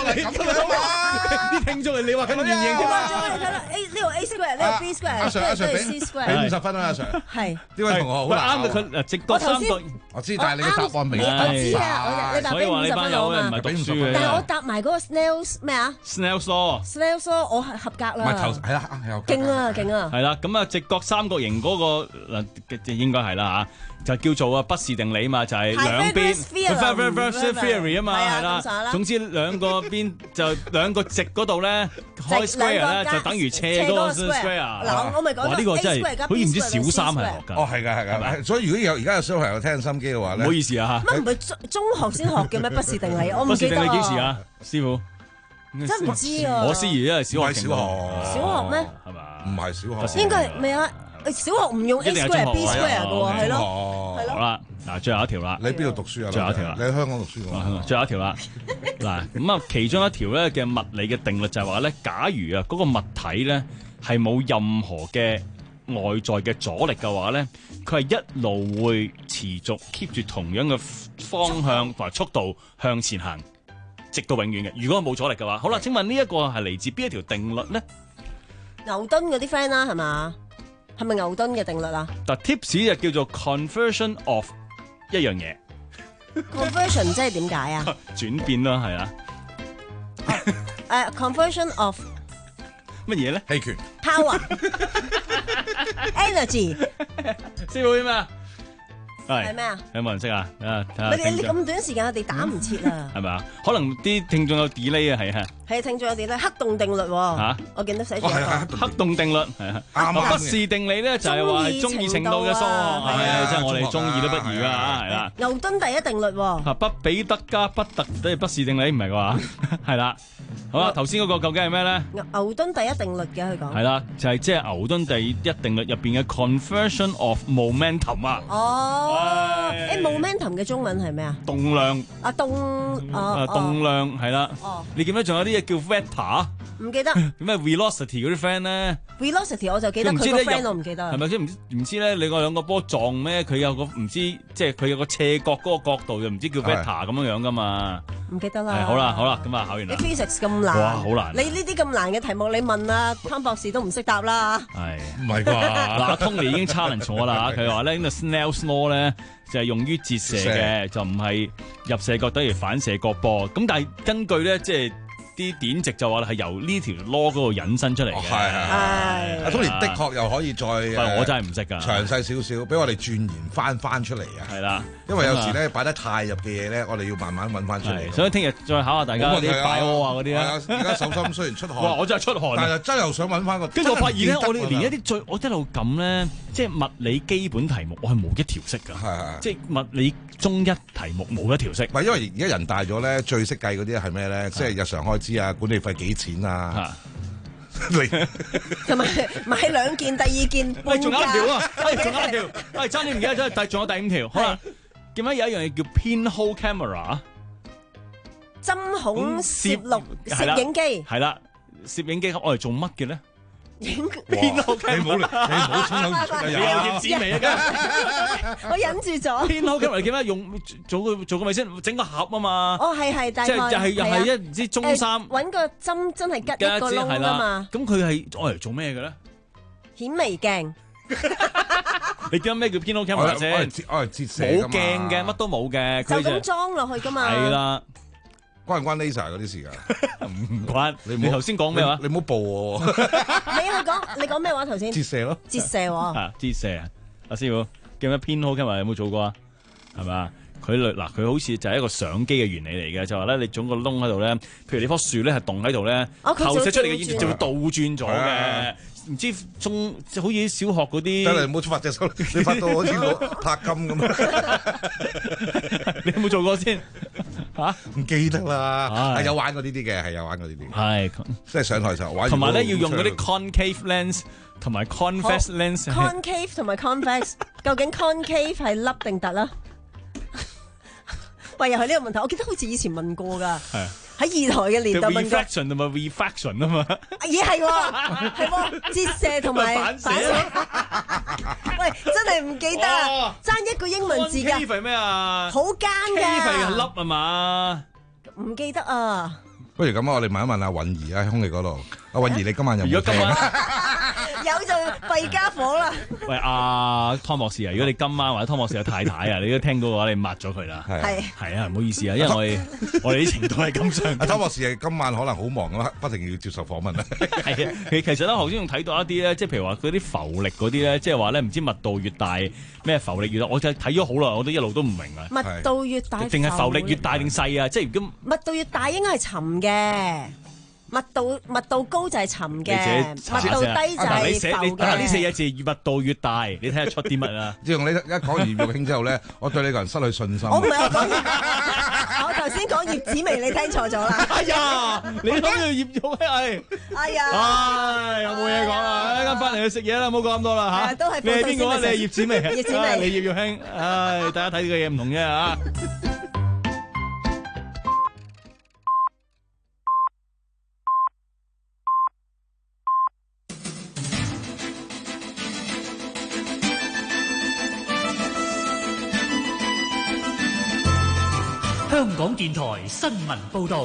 啲聽眾係你話緊圓形啫嘛。 你睇啦 ，A 呢個 A square，呢個 B square， 阿 Sir 阿 Sir 俾 C square， 俾五十分啦，阿 Sir。 係。 呢位同學好難。 啱嘅，佢直角三角。 我知，但係你嘅答案未。 我知啊，你答俾五十分我嘛。 唔係讀書嘅。 但係我答埋嗰個 Snell's 咩啊 ？Snell's law。 Snell's law，我係合格啦。 唔係頭係啦，係勁啊勁啊！ 係啦，咁啊直角三角形嗰個嗱，即係應該係啦嚇，就叫做啊畢氏定理嘛，就係兩邊 Pythagoras theory 啊嘛，係啦。總之兩個邊就兩個直嗰度咧開 square 咧，就等於斜嗰個 square。 嗱，我咪講哇！呢個真係好似唔知小三係學㗎。 哦，係㗎係㗎，所以如果有而家有小朋友聽心機嘅話咧， 唔好意思啊嚇。 乜唔係中中學先學嘅咩？畢氏定理我唔記得。 畢氏定理幾時啊，師傅？ 真唔知啊！ 我師爺因為小學小學小學咩？ 係嘛？ 唔係小學， 應該係未啊？小學唔用 A square B square 嘅喎，係咯，係咯。 好啦，嗱，最後一條啦。 你喺邊度讀書啊？ 最後一條啦。 你喺香港讀書㗎嘛？ 最後一條啦。嗱，咁啊，其中一條咧嘅物理嘅定律就係話咧，假如啊嗰個物體咧係冇任何嘅外在嘅阻力嘅話咧，佢係一路會持續 keep 住同樣嘅方向同埋速度向前行。直到永遠嘅，如果冇阻力嘅話，好啦，請問呢一個係嚟自邊一條定律咧？ 牛頓嗰啲 friend 啦，係嘛？係咪牛頓嘅定律啊？ 但 tips 就叫做 conversion of 一樣嘢。 conversion 即係點解啊？ 轉變啦，係啦。 誒，conversion of 乜嘢咧？ 氣權。 power。energy。 師傅咩啊？ 係咩啊？ 有冇人識啊？啊，睇下。 你你咁短時間，我哋打唔切啊！ 係咪啊？可能啲聽眾有 delay 啊，係啊。 係聽眾有 delay，黑洞定律喎。嚇！我見到寫住黑洞定律係啊。啱啱。畢氏定理咧就係話係中意程度嘅數，係即係我哋中意都不如㗎嚇，係啦。 牛頓第一定律喎。 嚇，畢彼得加畢特都係畢氏定理，唔係啩？係啦。好啦，頭先嗰個究竟係咩咧？ 牛頓第一定律嘅佢講。 係啦，就係即係牛頓第一定律入邊嘅 conversion of momentum 啊。 哦，誒 momentum 嘅中文係咩啊？ 動量。 啊動啊動量係啦。 哦。 你記唔記得仲有啲嘢叫 vector？ 唔記得。 咩 velocity 嗰啲 friend 咧 ？velocity 我就記得佢個 friend 我唔記得。 係咪先？唔唔知咧？你個兩個波撞咩？佢有個唔知，即係佢有個斜角嗰個角度就唔知叫 vector 咁樣樣噶嘛？ 唔記得啦。 係好啦好啦，咁啊考完啦。 你 physics 咁難。 哇，好難！ 你呢啲咁難嘅題目，你問啊湯博士都唔識答啦。 係唔係啩？ 嗱，Tony 已經 challenge 我啦，佢話咧呢個 Snell's law 咧就係用於折射嘅，就唔係入射角等於反射角噃。咁但係根據咧即係。啲典籍就話係由呢條 law 嗰度引申出嚟嘅， 係係係。阿 Tony 的確又可以再， 我真係唔識㗎， 詳細少少，俾我哋鑽研翻翻出嚟啊！ 係啦， 因為有時咧擺得太入嘅嘢咧，我哋要慢慢揾翻出嚟。 所以聽日再考下大家啲擺屙啊嗰啲啊。 而家手心雖然出汗， 哇！我真係出汗， 但係真係又想揾翻個。 跟住我發現咧，我哋連一啲最我一路咁咧，即係物理基本題目，我係冇一條識㗎。係係。即係物理中一題目冇一條識。 唔係因為而家人大咗咧，最識計嗰啲係咩咧？即係日常開支啊，管理費幾錢啊？ 同埋買兩件，第二件半價。 仲有一條啊！誒，仲有一條，誒，差啲唔記得咗，但係仲有第五條。好啦，點解有一樣嘢叫 pinhole camera？ 針孔攝錄攝影機。 係啦，攝影機我嚟做乜嘅咧？ Penal camera，你唔好你唔好衝口出嚟，有葉子味啊！ 我忍住咗。 Penal camera 點解用做個做個咪先整個盒啊嘛？ 哦，係係，大概即係又係又係一唔知中三揾個針真係吉一個窿啊嘛。 咁佢係愛嚟做咩嘅咧？ 顯微鏡。 你知咩叫 Penal camera 先？ 我係折射冇鏡嘅，乜都冇嘅， 就咁裝落去噶嘛。 係啦。 關唔關 laser 嗰啲事㗎？ 唔關。你你頭先講咩話？ 你唔好報我。 你去講，你講咩話頭先？ 折射咯。 折射喎。 啊，折射啊！阿師傅，叫咩 Pinhole camera 有冇做過啊？係咪？佢嗱佢好似就係一個相機嘅原理嚟嘅，就話咧你種個窿喺度咧，譬如你棵樹咧係棟喺度咧，投射出嚟嘅煙就會倒轉咗嘅。唔知中即係好似小學嗰啲， 得啦，唔好發隻手，你發到好似攞拍金咁啊！ 你有冇做過先？嚇唔記得啦，係有玩過呢啲嘅，係有玩過呢啲。 係即係上台時候玩。 同埋咧要用嗰啲 concave lens 同埋 convex lens。 concave 同埋 convex， 究竟 concave 係凹定凸啦？喂，又係呢個問題，我記得好似以前問過㗎。係。喺二台嘅年代問過 reflection 同埋 refraction 啊嘛， 咦係喎，係喎，折射同埋反射。喂，真係唔記得啊，爭一個英文字㗎。 Cave係咩啊？ 好奸㗎。 Cave係粒啊嘛？ 唔記得啊。 不如咁啊，我哋問一問阿允兒喺空氣嗰度。阿允兒，你今晚有冇？ 如果今晚有就弊家伙啦。 喂，阿湯博士啊，如果你今晚或者湯博士嘅太太啊，你都聽到嘅話，你抹咗佢啦。 係係啊，唔好意思啊，因為我哋我哋啲程度係咁上。 阿湯博士係今晚可能好忙啊，不停要接受訪問啊。 係啊，其其實咧，頭先仲睇到一啲咧，即係譬如話嗰啲浮力嗰啲咧，即係話咧，唔知密度越大咩浮力越大，我就睇咗好耐，我都一路都唔明啊。 密度越大， 定係浮力越大定細啊？即係如果密度越大應該係沉嘅。密度密度高就係沉嘅，密度低就係浮嘅。 呢四隻字密度越大，你睇下出啲乜啊？ 自從你一講完葉玉卿之後咧，我對你個人失去信心。 我唔係我講，我頭先講葉子楣，你聽錯咗啦。 哎呀，你講到葉玉卿係， 哎呀， 唉，有冇嘢講啊？一陣翻嚟去食嘢啦，唔好講咁多啦嚇。 都係你係邊個啊？你係葉子楣， 葉子楣， 你葉玉卿，唉，大家睇呢個嘢唔同啫嚇。 香港電台新聞報道，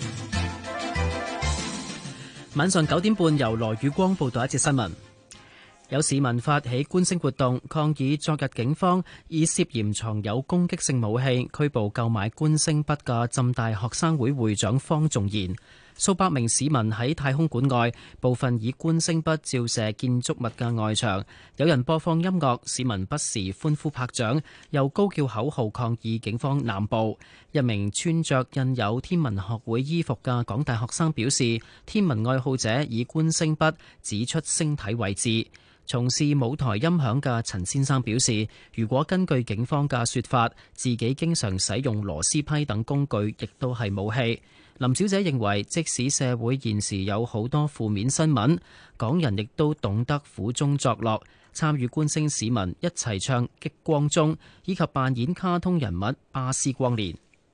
晚上九點半由羅宇光報道一節新聞。有市民發起觀星活動，抗議昨日警方以涉嫌藏有攻擊性武器拘捕購買觀星筆嘅浸大學生會會長方仲賢。數百名市民喺太空館外，部分以觀星筆照射建築物嘅外牆，有人播放音樂，市民不時歡呼拍掌，又高叫口號抗議警方濫捕。一名穿着印有天文學會衣服嘅港大學生表示，天文愛好者以觀星筆指出星體位置。從事舞台音響嘅陳先生表示，如果根據警方嘅說法，自己經常使用螺絲批等工具，亦都係武器。林小姐認為，即使社會現時有好多負面新聞，港人亦都懂得苦中作樂，參與觀星市民一齊唱《激光中》，以及扮演卡通人物巴斯光年。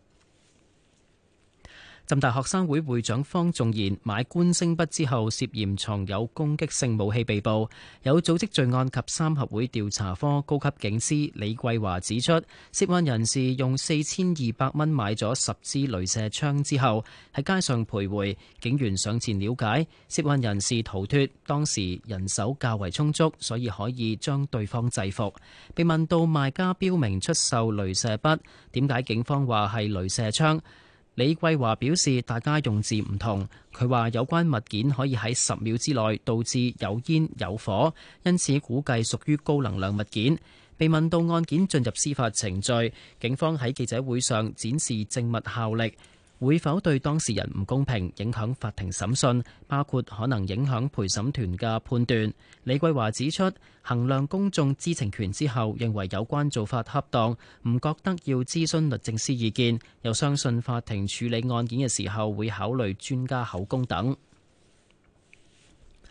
浸大學生會會長方仲賢買觀星筆之後涉嫌藏有攻擊性武器被捕。有組織罪案及三合會調查科高級警司李桂華指出，涉案人士用四千二百蚊買咗十支鐳射槍之後喺街上徘徊，警員上前了解，涉案人士逃脫，當時人手較為充足，所以可以將對方制服。被問到賣家標明出售鐳射筆，點解警方話係鐳射槍？李桂華表示，大家用字唔同。佢話有關物件可以喺十秒之內導致有煙有火，因此估計屬於高能量物件。被問到案件進入司法程序，警方喺記者會上展示證物效力，會否對當事人唔公平，影響法庭審訊，包括可能影響陪審團嘅判斷。李桂華指出，衡量公眾知情權之後，認為有關做法恰當，唔覺得要諮詢律政司意見，又相信法庭處理案件嘅時候會考慮專家口供等。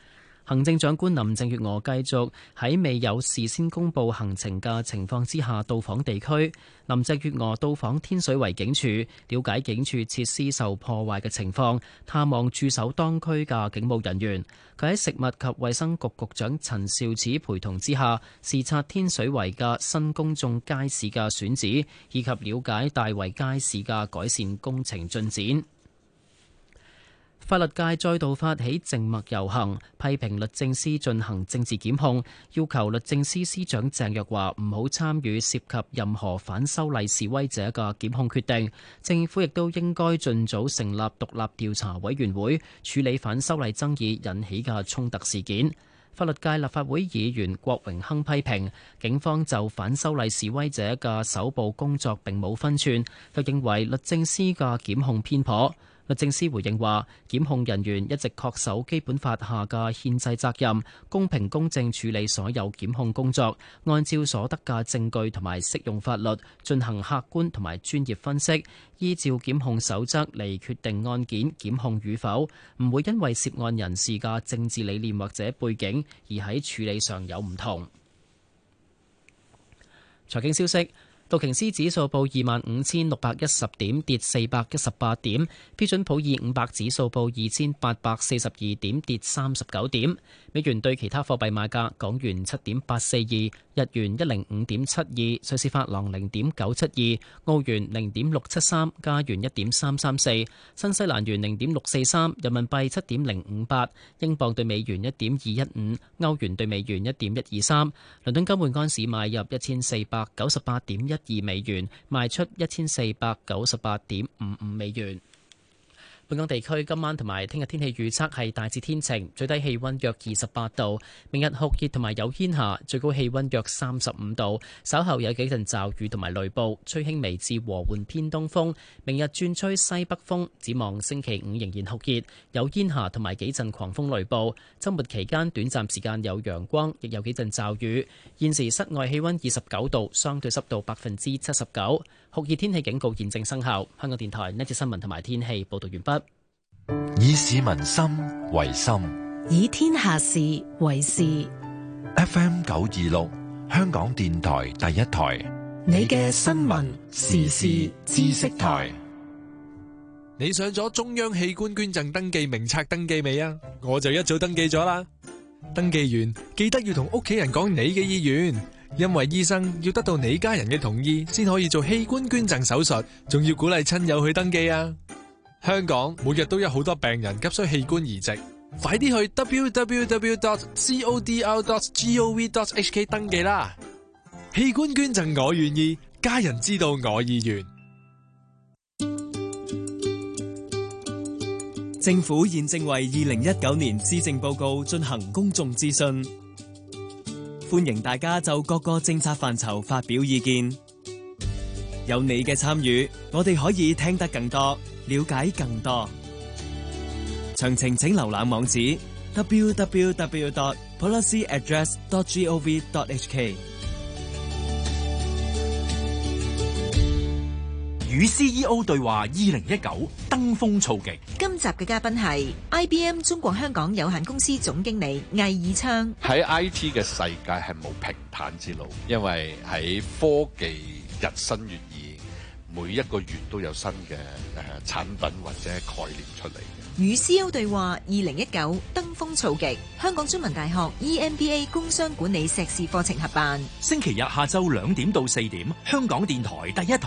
行政長官林鄭月娥繼續喺未有事先公布行程嘅情況之下到訪地區。林鄭月娥到訪天水圍警署，了解警署設施受破壞嘅情況，探望駐守當區嘅警務人員。佢喺食物及衛生局局長陳肇始陪同之下，視察天水圍嘅新公眾街市嘅選址，以及了解大圍街市嘅改善工程進展。法律界再度發起靜默遊行，批評律政司進行政治檢控，要求律政司司長鄭若驊唔好參與涉及任何反修例示威者嘅檢控決定。政府亦都應該盡早成立獨立調查委員會，處理反修例爭議引起嘅衝突事件。法律界立法會議員郭榮鏗批評警方就反修例示威者嘅搜捕工作並冇分寸，又認為律政司嘅檢控偏頗。律政司回應話，檢控人員一直恪守基本法下嘅憲制責任，公平公正處理所有檢控工作，按照所得嘅證據同埋適用法律進行客觀同埋專業分析，依照檢控守則嚟決定案件檢控與否，唔會因為涉案人士嘅政治理念或者背景而喺處理上有唔同。財經消息。道瓊斯指數報二萬五千六百一十點，跌四百一十八點；標準普爾五百指數報二千八百四十二點，跌三十九點。美元對其他貨幣賣價：港元七點八四二，日元一零五點七二，瑞士法郎零點九七二，澳元零點六七三，加元一點三三四，新西蘭元零點六四三，人民幣七點零五八，英鎊對美元一點二一五，歐元對美元一點一二三。倫敦金每安士買入一千四百九十八點一二美元，賣出一千四百九十八點五五美元。本港地區今晚同埋聽日天氣預測係大致天晴，最低氣溫約二十八度。明日酷熱同埋有煙霞，最高氣溫約三十五度。稍後有幾陣驟雨同埋雷暴，吹輕微至和緩偏東風。明日轉吹西北風，展望星期五仍然酷熱，有煙霞同埋幾陣狂風雷暴。週末期間短暫時間有陽光，亦有幾陣驟雨。現時室外氣溫二十九度，相對濕度百分之七十九。酷熱天氣警告現正生效。香港電台呢節新聞同埋天氣報道完畢。 以市民心為心， 以天下事為事。 F M 九二六，香港電台第一台， 你嘅新聞時事知識台。 你上咗中央器官捐贈登記名冊登記未啊？我就一早登記咗啦。登記完記得要同屋企人講你嘅意願，因為醫生要得到你家人嘅同意先可以做器官捐贈手術，仲要鼓勵親友去登記啊！香港每日都有好多病人急需器官移植，快啲去 w w w dot c o d r dot gov dot h k 登記啦！器官捐贈我願意，家人知道我意願。 政府現正為二零一九年施政報告進行公眾諮詢，歡迎大家就各個政策範疇發表意見。有你嘅參與，我哋可以聽得更多，了解更多。詳情請瀏覽網址 w w w dot policy address dot gov dot h k。 與 C E O 對話二零一九登峰造極。 今集嘅嘉賓係 I B M 中國香港有限公司總經理魏以昌。 喺 I T 嘅世界係冇平坦之路，因為喺科技日新月異，每一個月都有新嘅誒產品或者概念出嚟。 與 C E O 對話二零一九登峰造極，香港中文大學 E M B A 工商管理碩士課程合辦。 星期日下晝兩點到四點，香港電台第一台。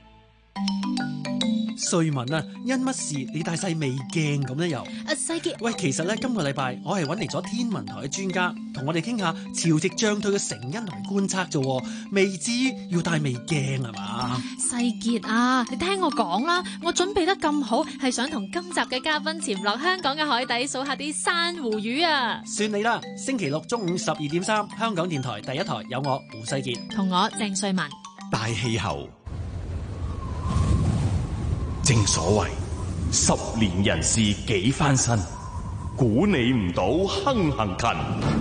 瑞文啊，因乜事你戴晒微鏡咁咧又？ 阿世傑， 喂，其實咧今個禮拜我係揾嚟咗天文台嘅專家，同我哋傾下潮汐漲退嘅成因同埋觀測啫，未至於要戴微鏡係嘛？ 世傑啊，你聽我講啦，我準備得咁好，係想同今集嘅嘉賓潛落香港嘅海底數下啲珊瑚魚啊！ 算你啦，星期六中午十二點三，香港電台第一台有我胡世傑同我鄭瑞文。 大氣候。正所謂十年人事幾番新，估你唔到亨行勤。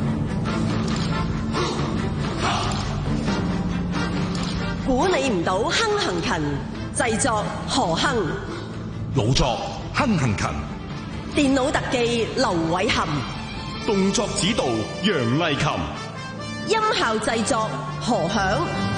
估你唔到亨行勤，製作何亨， 老作亨行勤， 電腦特技劉偉含， 動作指導楊麗琴， 音效製作何響，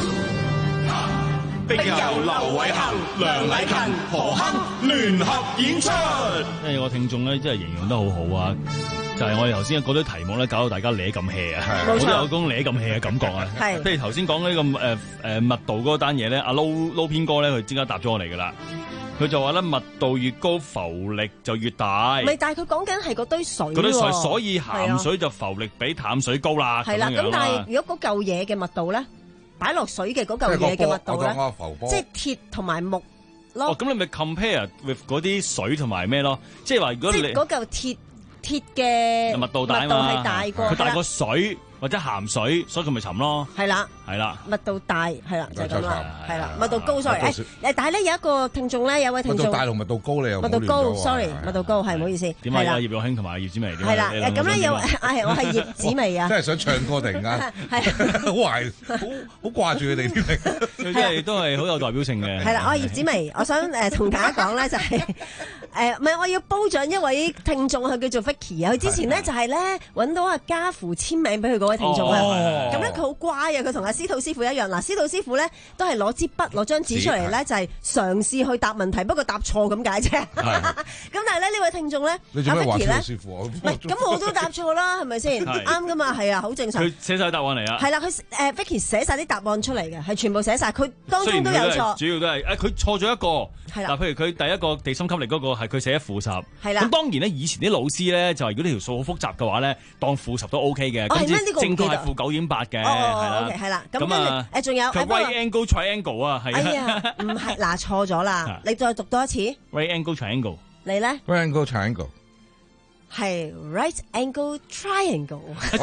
並由劉偉恒、梁禮勤、何鏗聯合演出。 因為我聽眾咧，真係形容得好好啊！就係我哋頭先嗰堆題目咧，搞到大家攣咁 hea 啊，好似有種攣咁 hea 嘅感覺啊。係，譬如頭先講呢個誒誒密度嗰單嘢咧，阿撈撈編哥咧，佢即刻答咗我嚟噶啦。佢就話咧，密度越高，浮力就越大。 唔係，但係佢講緊係嗰堆水。嗰堆水，所以鹹水就浮力比淡水高啦。 係啦，咁但係如果嗰嚿嘢嘅密度咧，擺落水嘅嗰嚿嘢嘅密度咧，即係鐵同埋木咯。 哦，咁你咪 compare with 嗰啲水同埋咩咯？即係話如果你即係嗰嚿鐵鐵嘅密度大啊嘛， 係大過佢大過水或者鹹水，所以佢咪沉咯。 係啦， 係啦， 密度大係啦，就係咁啦，係啦，密度高 sorry。誒誒，但係咧有一個聽眾咧，有位聽眾密度大同密度高，你又密度高 sorry，密度高係唔好意思。 點解啊？葉玉卿同埋葉子薇係啦，咁咧有係我係葉子薇啊。 真係想唱歌突然間，係好懷好好掛住佢哋啲， 佢真係都係好有代表性嘅。 係啦，我係葉子薇，我想誒同大家講咧就係誒，唔係我要褒獎一位聽眾，佢叫做 Vicky 啊，佢之前咧就係咧揾到阿家父簽名俾佢嗰位聽眾啊。咁咧佢好乖啊，佢同阿司徒師傅一樣。嗱，司徒師傅咧都係攞支筆攞張紙出嚟咧，就係嘗試去答問題，不過答錯咁解啫。咁但係咧呢位聽眾咧，阿 Vicky 咧，唔係咁我都答錯啦，係咪先？啱噶嘛，係啊，好正常。 佢寫晒答案嚟啊。 係啦，佢誒 Vicky 寫晒啲答案出嚟嘅，係全部寫晒，佢當中都有錯。 主要都係誒，佢錯咗一個。 係啦。 嗱，譬如佢第一個地心吸力嗰個係佢寫負十。 係啦。 咁當然咧，以前啲老師咧就係如果呢條數好複雜嘅話咧，當負十都 OK 嘅。哦，係咩？呢個正確係負九點八嘅。 哦，OK，係啦。咁啊，誒仲有。 佢 right angle triangle 啊，係啊。 哎呀，唔係，嗱錯咗啦，你再讀多一次。 right angle triangle。 你咧 right angle triangle 係 right angle triangle。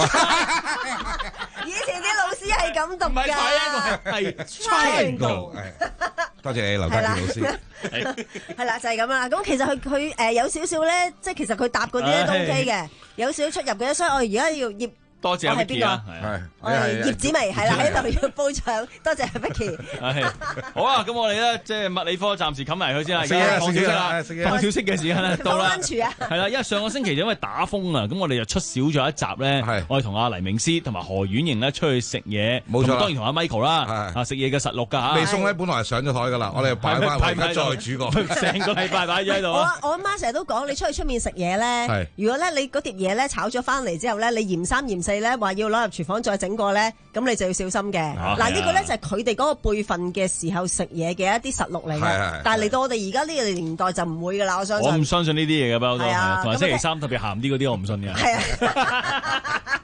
以前啲老師係咁讀㗎。唔係 triangle 係 triangle。 多謝你，劉家傑老師。 係啦，就係咁啦。咁其實佢佢誒有少少咧，即係其實佢答嗰啲咧都 OK 嘅，有少少出入嘅，所以我而家要葉。 多謝阿 Vicky 啊， 係我係葉子薇，係啦，喺度要褒獎，多謝阿 Vicky。 好啊，咁我哋咧即係物理科暫時冚埋佢先啦，而家放小息啦，放小息嘅時間咧到啦。係啦，因為上個星期就因為打風啊，咁我哋就出少咗一集咧，我哋同阿黎明詩同埋何婉瑩咧出去食嘢， 冇錯， 當然同阿 Michael 啦，啊食嘢嘅實錄㗎嚇。 未送咧，本來係上咗台㗎啦，我哋擺翻回家再煮過， 成個禮拜擺咗喺度。 我我阿媽成日都講，你出去出面食嘢咧，如果咧你嗰碟嘢咧炒咗翻嚟之後咧，你嫌三嫌四咧，話要攞入廚房再整過咧，咁你就要小心嘅。嗱，呢個咧就係佢哋嗰個輩份嘅時候食嘢嘅一啲實錄嚟嘅。但係嚟到我哋而家呢個年代就唔會噶啦，我相信。 我唔相信呢啲嘢嘅，不嬲都係。同埋星期三特別鹹啲嗰啲，我唔信嘅。係啊。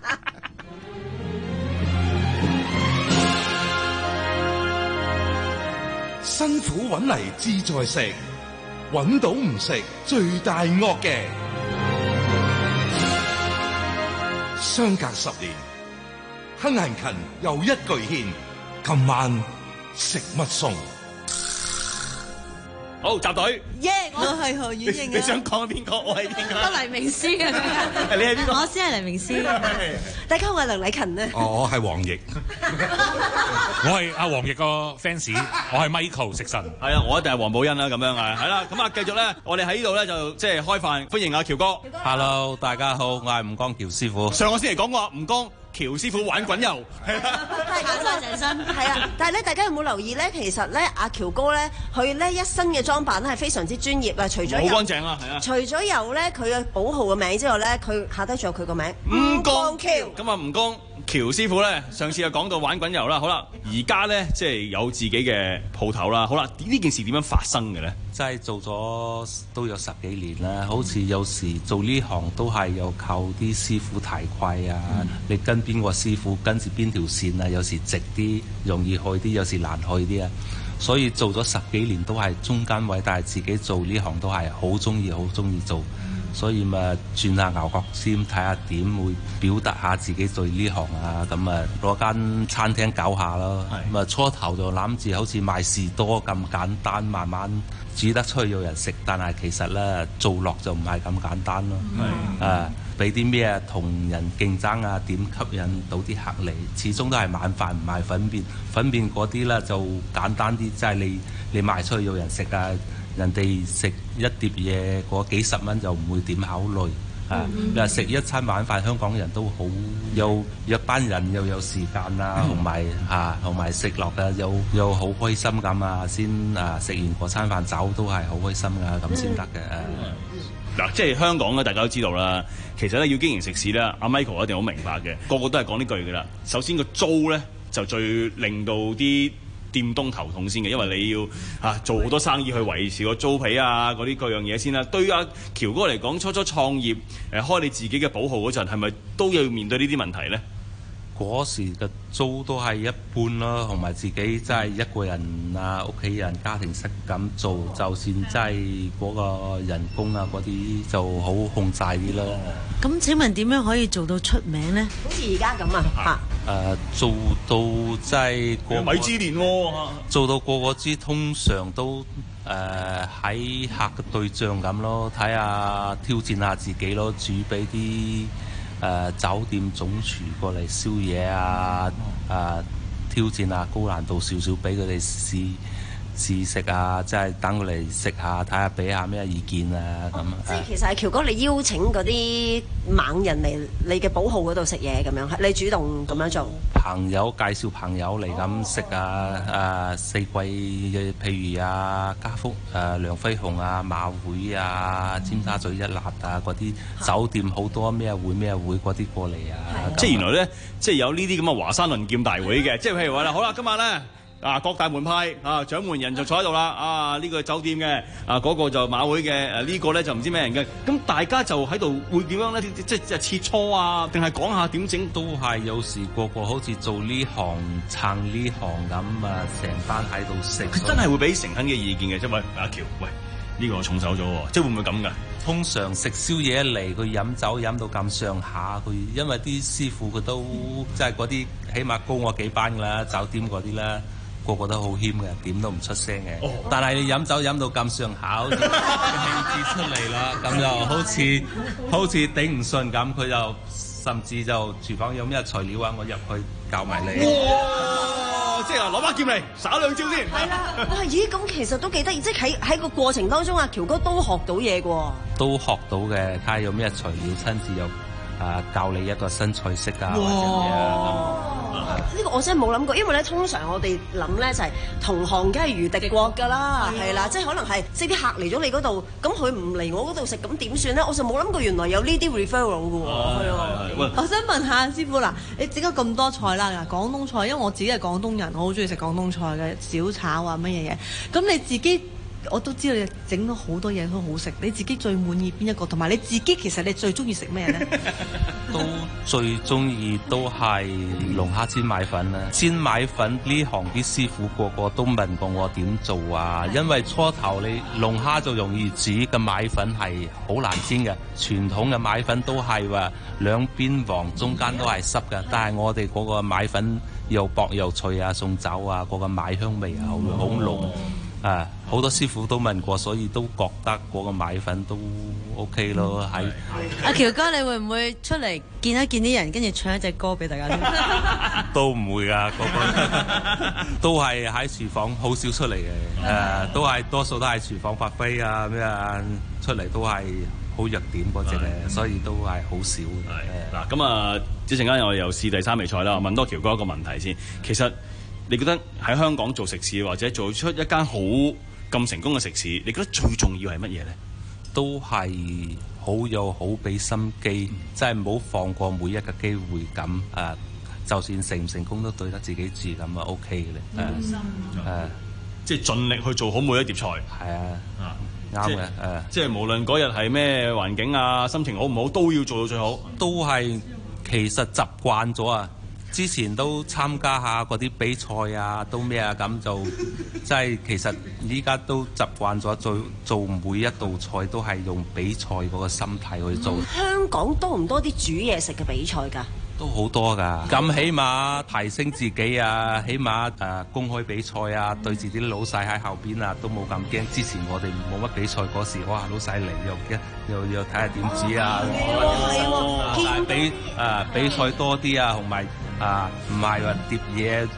辛苦揾嚟志在食，揾到唔食最大惡嘅。相隔十年。亨勤勤又一巨獻，今晚食乜餸？ 好，集隊。 耶！我係何婉瑩啊！ 你想講邊個？我係邊個？ 我黎明詩啊！ 你係邊個？ 我先係黎明詩。 大家好，我係梁禮勤啊！ 哦，我係黃奕。我係阿黃奕個 fans，我係 Michael 食神。 係啊，我一定係黃寶欣啦，咁樣啊，係啦，咁啊，繼續咧，我哋喺呢度咧就即係開飯，歡迎阿喬哥。 Hello， 大家好，我係吳江喬師傅。 上個星期講過吳江。喬師傅玩滾油， 係咁啊，成身係啊！但係咧，大家有冇留意咧？其實咧，阿喬哥咧，佢咧一身嘅裝扮咧係非常之專業啊！除咗好乾淨啦，係啊！ 除咗有咧佢嘅寶號嘅名之外咧，佢下低仲有佢個名吳江喬。 咁啊，吳江喬師傅咧，上次就講到玩滾油啦。好啦，而家咧即係有自己嘅鋪頭啦。好啦，呢件事點樣發生嘅咧？ 即係做咗都有十幾年啦，好似有時做呢行都係有靠啲師傅提攜啊，嗯、你跟邊個師傅跟住邊條線啊，有時直啲容易去啲，有時難去啲啊，所以做咗十幾年都係中間位，但係自己做呢行都係好中意，好中意做，所以咪轉下牛角尖，睇下點會表達下自己對呢行啊，咁啊攞間餐廳搞下咯，咁啊初頭就諗住好似賣士多咁簡單，慢慢煮得出去有人食，但係其實咧做落就唔係咁簡單咯。係啊，俾啲咩同人競爭啊？點吸引到啲客嚟？始終都係晚飯唔賣粉麵，粉麵嗰啲咧就簡單啲，即係你你賣出去有人食啊，人哋食一碟嘢嗰幾十蚊就唔會點考慮。 啊，你話食一餐晚飯，香港人都好有一班人又有時間啊，同埋嚇同埋食落嘅又又好開心咁啊，先啊食完嗰餐飯走都係好開心噶，咁先得嘅。 嗱，即係香港咧，大家都知道啦。其實咧要經營食肆咧，阿 Michael 一定好明白嘅，個個都係講呢句㗎啦。首先個租咧就最令到啲店東頭痛先嘅，因為你要嚇、啊、做好多生意去維持個租皮啊嗰啲各樣嘢先啦。對於阿喬哥嚟講，初初創業誒、呃、開你自己嘅寶號嗰陣，係咪都要面對呢啲問題咧？ 嗰時嘅租都係一般咯，同埋自己真係一個人啊，屋企人家庭式咁做，就算真係嗰個人工啊嗰啲就好控制啲咯。 咁請問點樣可以做到出名咧？ 好似而家咁啊嚇！ 誒、呃、做到真係個米芝蓮喎， 做到個個知，通常都誒喺、呃、客嘅對象咁咯，睇下挑戰下自己咯，煮俾啲誒酒店總廚過嚟宵夜啊！誒、呃、挑戰下高難度少少，俾佢哋試試食啊！即係等佢嚟食下，睇下俾下咩意見啊咁。 即係其實係喬哥，你邀請嗰啲猛人嚟你嘅寶號嗰度食嘢咁樣，你主動咁樣做？ 朋友介紹朋友嚟咁食啊！誒、呃、四季嘅，譬如啊家福、誒、呃、梁飛鴻啊、馬會啊、尖沙咀一立啊嗰啲酒店好多咩會咩會嗰啲過嚟啊！ 即係原來咧，即係有呢啲咁嘅華山論劍大會嘅，即係譬如話啦，好啦，今日咧。啊！各大門派啊，掌門人就坐喺度啦。啊，呢、這個酒店嘅，啊嗰、那個就馬會嘅，誒、啊這個、呢個咧就唔知咩人嘅。咁大家就喺度會點樣咧？即係切磋啊，定係講下點整？ 都係有時個個好似做呢行撐呢行咁啊，成班喺度食。 佢真係會俾誠懇嘅意見嘅，即係喂阿喬，喂呢、這個重手咗喎，即係會唔會咁㗎？ 通常食宵夜嚟，佢飲酒飲到咁上下，佢因為啲師傅佢都即係嗰啲起碼高我幾班㗎啦，酒店嗰啲啦。個個都好謙嘅，點都唔出聲嘅。Oh. 但係你飲酒飲到咁上下，好似興致出嚟啦，咁就好似好似頂唔順咁，佢就甚至就廚房有咩材料啊，我入去教埋你。 哇！即係攞把劍嚟耍兩招先。 係啦。哇！咦？咁其實都幾得意，即係喺喺個過程當中，阿喬哥都學到嘢嘅喎。 都學到嘅，睇下有咩材料，親自又啊教你一個新菜式啊，或者咩啊。 呢個我真係冇諗過，因為咧通常我哋諗咧就係同行梗係如敵國㗎啦，係啦，即係可能係即係啲客嚟咗你嗰度，咁佢唔嚟我嗰度食，咁點算咧？我就冇諗過原來有呢啲 referral 嘅喎。係啊， 我想問下師傅嗱，你整咗咁多菜啦，嗱廣東菜，因為我自己係廣東人，我好中意食廣東菜嘅小炒啊乜嘢嘢，咁你自己。我都知道你整咗好多嘢都好食，你自己最滿意邊一個？同埋你自己其實你最中意食咩咧？ 都最中意都係龍蝦煎米粉啦！煎米粉呢行啲師傅個個都問過我點做啊，因為初頭你龍蝦就容易煮嘅米粉係好難煎嘅，傳統嘅米粉都係話兩邊黃，中間都係濕嘅，但係我哋嗰個米粉又薄又脆啊，送酒啊，嗰、嗰個米香味啊好好濃。啊！好多師傅都問過，所以都覺得嗰個米粉都 OK 咯。喺阿喬哥，你會唔會出嚟見一見啲人，跟住唱一隻歌俾大家聽？ 都唔會噶，個個都係喺廚房，好少出嚟嘅。誒、啊，都係多數都係廚房發揮啊咩啊，出嚟都係好弱點嗰隻嘅，所以都係好少。 嗱，咁啊，一陣間我哋又試第三味菜啦。問多喬哥一個問題先，其實。你覺得喺香港做食肆或者做出一間好咁成功嘅食肆，你覺得最重要係乜嘢呢？ 都係好有好俾心機，即係唔好放過每一個機會咁誒、呃，就算成唔成功都對得自己住咁啊 OK 嘅咧。誒、呃、誒、呃， 即係盡力去做好每一碟菜。 係啊，啱嘅誒。 即係無論嗰日係咩環境啊，心情好唔好，都要做到最好。 都係其實習慣咗啊。之前都參加下嗰啲比賽啊，都咩啊咁就，即係其實依家都習慣咗做做每一道菜都係用比賽嗰個心態去做。 嗯、香港多唔多啲煮嘢食嘅比賽㗎？ 都好多㗎，咁起碼提升自己啊，起碼誒、呃、公開比賽啊，對住啲老細喺後邊啊，都冇咁驚。之前我哋冇乜比賽嗰時，哇老細嚟又又又睇下點煮啊，係喎，比誒比賽多啲啊，同埋啊唔係話碟嘢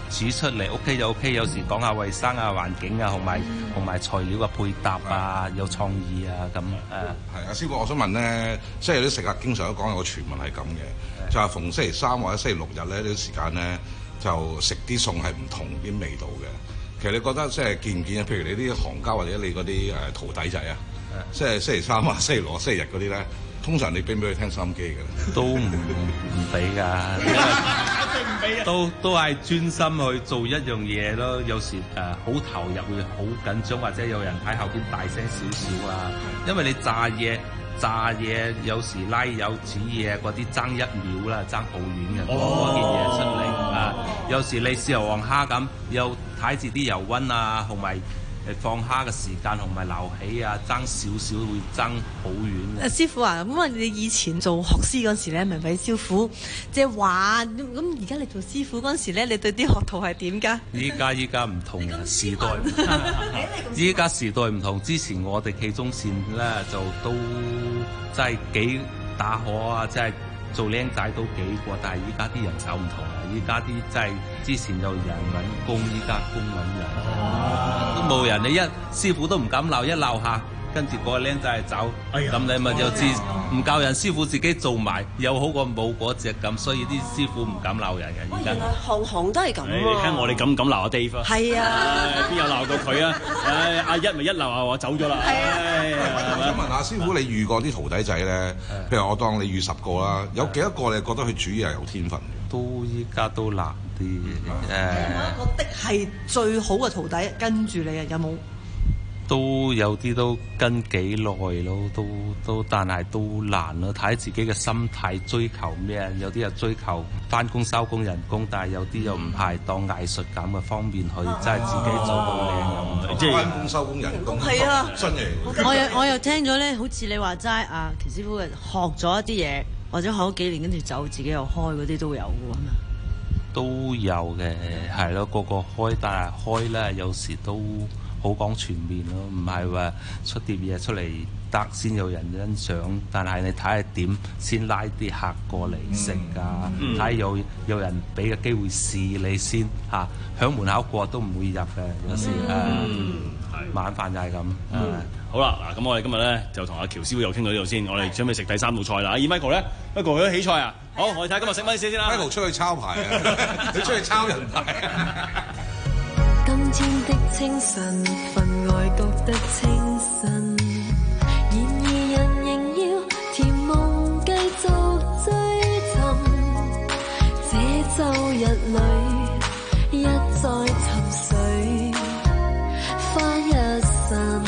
煮出嚟 OK 就 OK， 有時講下衞生啊、環境啊，同埋同埋材料嘅配搭啊，有創意啊咁誒。 係啊，師傅，我想問咧，即係有啲食客經常都講有個傳聞係咁嘅，就係逢星期三或者星期六日咧呢啲時間咧，就食啲餸係唔同啲味道嘅。其實你覺得即係見唔見啊？譬如你啲行家或者你嗰啲誒徒弟仔啊，即係星期三啊、星期六、星期日嗰啲咧，通常你俾唔俾佢聽收音機嘅？ 都唔唔俾㗎，都都係專心去做一樣嘢咯。有時誒好、呃、投入會好緊張，或者有人喺後邊大聲少少啊。因為你炸嘢炸嘢有時拉油煮嘢嗰啲爭一秒啦，爭好遠嘅嗰件嘢出嚟啊。有時你豉油黃蝦咁，又睇住啲油溫啊，同埋誒放蝦嘅時間同埋撈起啊，爭少少會爭好遠嘅。 師傅啊，咁啊，你以前做學師嗰時咧，咪俾師傅即係話咁，而家你做師傅嗰時咧，你對啲學徒係點㗎？ 依家依家唔同啊，時代唔同。依家時代唔同，之前我哋企中線咧就都真係幾打可啊，即係做僆仔都幾過，但係依家啲人手唔同啦。依家啲真係之前有人揾工，依家工揾人，哦、都冇人。你一師傅都唔敢鬧，一鬧下，跟住個僆仔走，咁、哎、你咪就知唔夠人，師傅自己做埋，又好過冇嗰隻咁，所以啲師傅唔敢鬧人嘅。而家行行都係咁、啊。 你睇我哋敢唔敢鬧阿 Dave？ 係啊， 邊有鬧到佢啊？唉，阿一咪一鬧下我走咗啦。係啊， 我想問下師傅，你遇過啲徒弟仔咧？譬如我當你遇十個啦，有幾多個你覺得佢煮嘢係有天分？ 都依家都難啲誒。 有冇一個的係最好嘅徒弟跟住你啊？有冇？ 都有啲都跟幾耐咯，都都但係都難咯，睇自己嘅心態追求咩？有啲又追求返工收工人工，但係有啲又唔係當藝術咁嘅方面去，真係自己做到靚咁。 即係返工收工人工， 係啊， 真嘅。 我又我又聽咗咧，好似你話齋啊，喬師傅學咗一啲嘢，或者學咗幾年跟住走，自己又開嗰啲都有嘅喎。 都有嘅，係咯，個個開，但係開咧有時都好講全面咯，唔係話出碟嘢出嚟得先有人欣賞，但係你睇下點先拉啲客過嚟食啊，睇下、嗯、有有人俾個機會試你先嚇，響、啊、門口過都唔會入嘅，有時誒、嗯啊、晚飯就係咁。嗯嗯、 好啦，嗱咁我哋今日咧就同阿喬師傅又傾到呢度先，我哋準備食第三道菜啦。阿 Michael 咧 ，Michael 去咗起菜啊？好，我哋睇下今日食乜嘢先啦。 Michael 出去抄牌啊！你出去抄人牌啊！ 今天的清晨，分外覺得清新。然而人仍要甜夢繼續追尋，這週日裏一再沉睡，花一晨。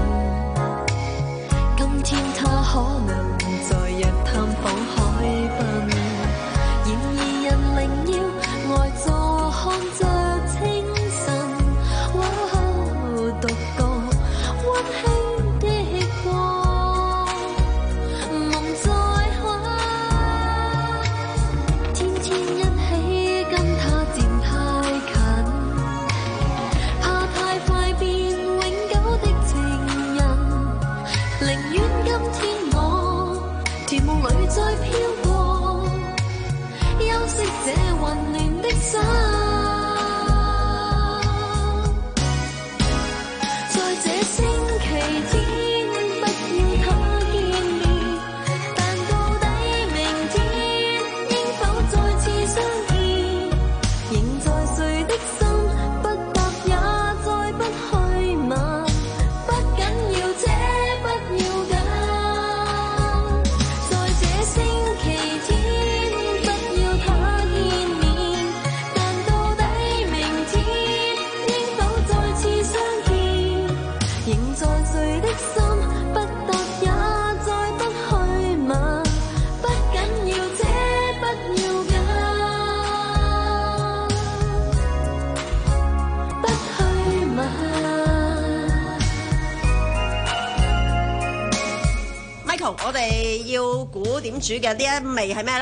今天他可能在日探訪海濱，然而人仍要呆坐看着清晨。獨個溫馨的光，夢再開，天天一起跟他漸太近，怕太快變永久的情人，寧願今天我甜夢裏再飄過，休息這混亂的心。 我哋要估點煮嘅呢一味係咩咧？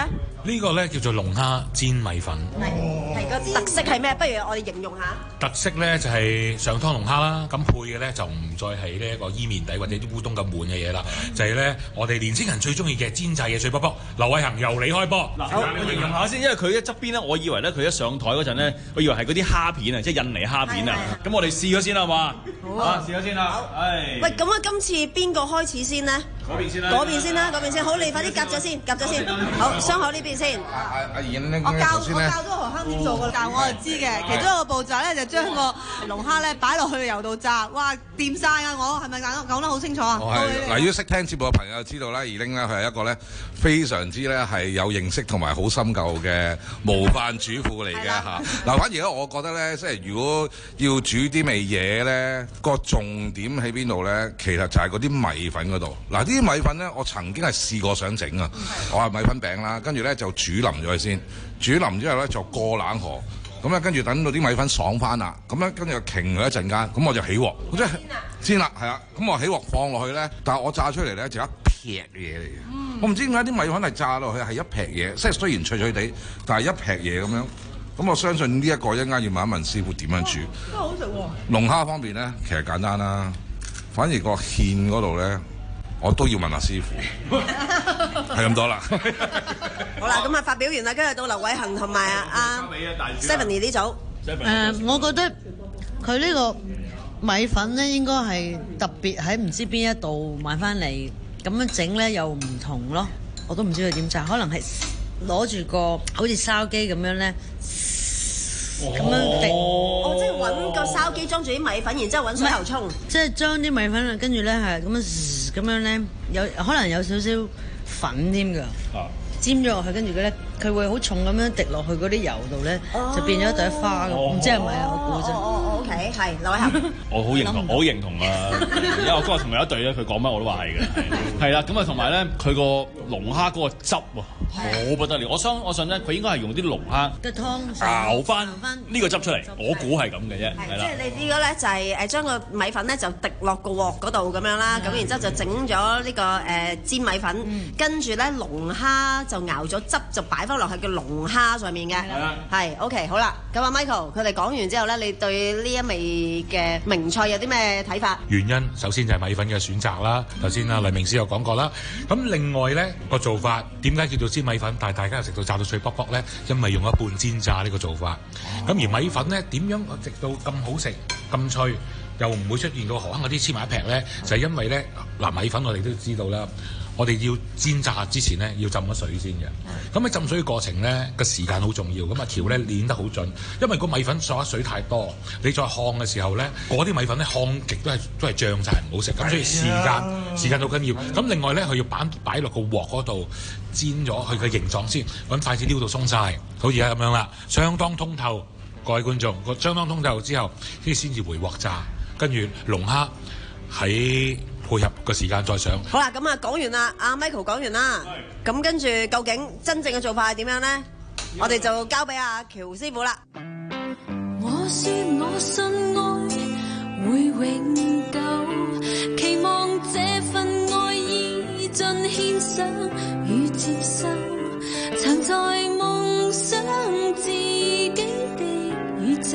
呢個咧叫做龍蝦煎米粉。 係係個特色係咩？不如我哋形容下。 特色咧就係上湯龍蝦啦，咁配嘅咧就唔再係呢一個伊麵底或者啲烏冬咁悶嘅嘢啦，就係咧我哋年青人最中意嘅煎炸嘢碎卜卜。劉偉恒由你開波。 嗱，我形容下先，因為佢喺側邊咧，我以為咧佢一上台嗰陣咧，我以為係嗰啲蝦片啊，即係印尼蝦片啊。咁我哋試咗先啦，嘛？好啊，試咗先啦。係。 喂，咁啊，今次邊個開始先呢？ 嗰邊先啦。 嗰邊先啦，嗰邊先。好，你快啲夾咗先，夾咗先。好，雙口呢邊先。 阿阿阿燕咧， 我教我先咧教咗何坑點做㗎，教我就知嘅。其中一個步驟咧，就將個龍蝦咧擺落去油度炸。哇，掂晒啊！我係咪講講得好清楚啊？ 嗱，如果識聽節目嘅朋友知道啦，二玲咧佢係一個咧非常之咧係有認識同埋好深究嘅模範主婦嚟嘅嚇。嗱，反而咧，我覺得咧，即係如果要煮啲味嘢咧，個重點喺邊度咧？其實就係嗰啲米粉嗰度。嗱，啲米粉咧，我曾經係試過想整啊，我係米粉餅啦，跟住咧就煮腍咗佢先，煮腍之後咧就過冷河。咁咧，跟住等到啲米粉爽翻啦，咁咧跟住就擎佢一陣間，咁我就起鑊，即係先啦，係啊，咁我起鑊放落去咧，但係我炸出嚟咧就一劈嘢嚟嘅，嗯、我唔知點解啲米粉係炸落去係一劈嘢，即係雖然脆脆地，但係一劈嘢咁樣，咁我相信呢一個一陣間要問一問師傅點樣煮。 都好食喎。 龍蝦方面咧，其實簡單啦，反而個芡嗰度咧，我都要問下師傅，係咁多啦。 好啦，咁啊發表完啦，跟住到劉偉恒同埋阿 Stephanie 呢組。 誒、呃，我覺得佢呢個米粉咧應該係特別喺唔知邊一度買翻嚟，咁樣整咧又唔同咯。我都唔知佢點炸，可能係攞住個好似燒機咁樣咧，咁樣滴。 哦，即係揾個燒機裝住啲米粉，然之後揾水喉沖。 即係將啲米粉跟住咧係咁樣咁樣咧，有可能有少少粉添㗎。啊尖咗落去，跟住佢咧，佢會好重咁樣滴落去嗰啲油度咧，就變咗一朵花咁，唔知係咪啊？我估啫。 哦，OK，係劉偉恒。我好認同，我好認同啊！因為我嗰日同佢一對咧，佢講乜我都話係嘅。係啦，咁啊同埋咧，佢個龍蝦嗰個汁喎，好不得了！我相我信咧，佢應該係用啲龍蝦嘅湯熬翻呢個汁出嚟，我估係咁嘅啫。係啦， 即係你呢個咧就係誒將個米粉咧就滴落個鑊嗰度咁樣啦，咁然之後就整咗呢個誒煎米粉，跟住咧龍蝦。就熬咗汁就擺翻落去個龍蝦上面嘅，係 OK 好啦。咁啊 Michael 佢哋講完之後咧，你對呢一味嘅名菜有啲咩睇法？ 原因首先就係米粉嘅選擇啦，頭先啊黎明師有講過啦。咁另外咧個做法點解叫做煎米粉，但係大家又食到炸到脆卜卜咧？因為用一半煎炸呢個做法。咁、哦、而米粉咧點樣食到咁好食咁脆，又唔會出現到河坑嗰啲黐埋一劈咧？就係、是、因為咧嗱米粉我哋都知道啦。我哋要煎炸之前咧，要浸咗水先嘅。咁喺浸水嘅過程咧，個時間好重要。咁啊調咧練得好準，因為個米粉索得水太多，你再烘嘅時候咧，嗰啲米粉咧烘極都係都係漲晒唔好食。咁所以時間時間好緊要。咁另外咧，佢要擺擺落個鑊嗰度煎咗佢嘅形狀先，揾筷子撩到鬆晒，好似而家咁樣啦，相當通透。各位觀眾，個相當通透之後，先先至回鑊炸，跟住龍蝦喺配合個時間再上。 好啦，咁啊講完啦，阿 Michael 講完啦，咁跟住究竟真正嘅做法係點樣呢？我哋就交俾阿喬師傅啦。 我說我信愛會永久，期望這份愛意盡獻上與接受，藏在夢想自己的宇宙，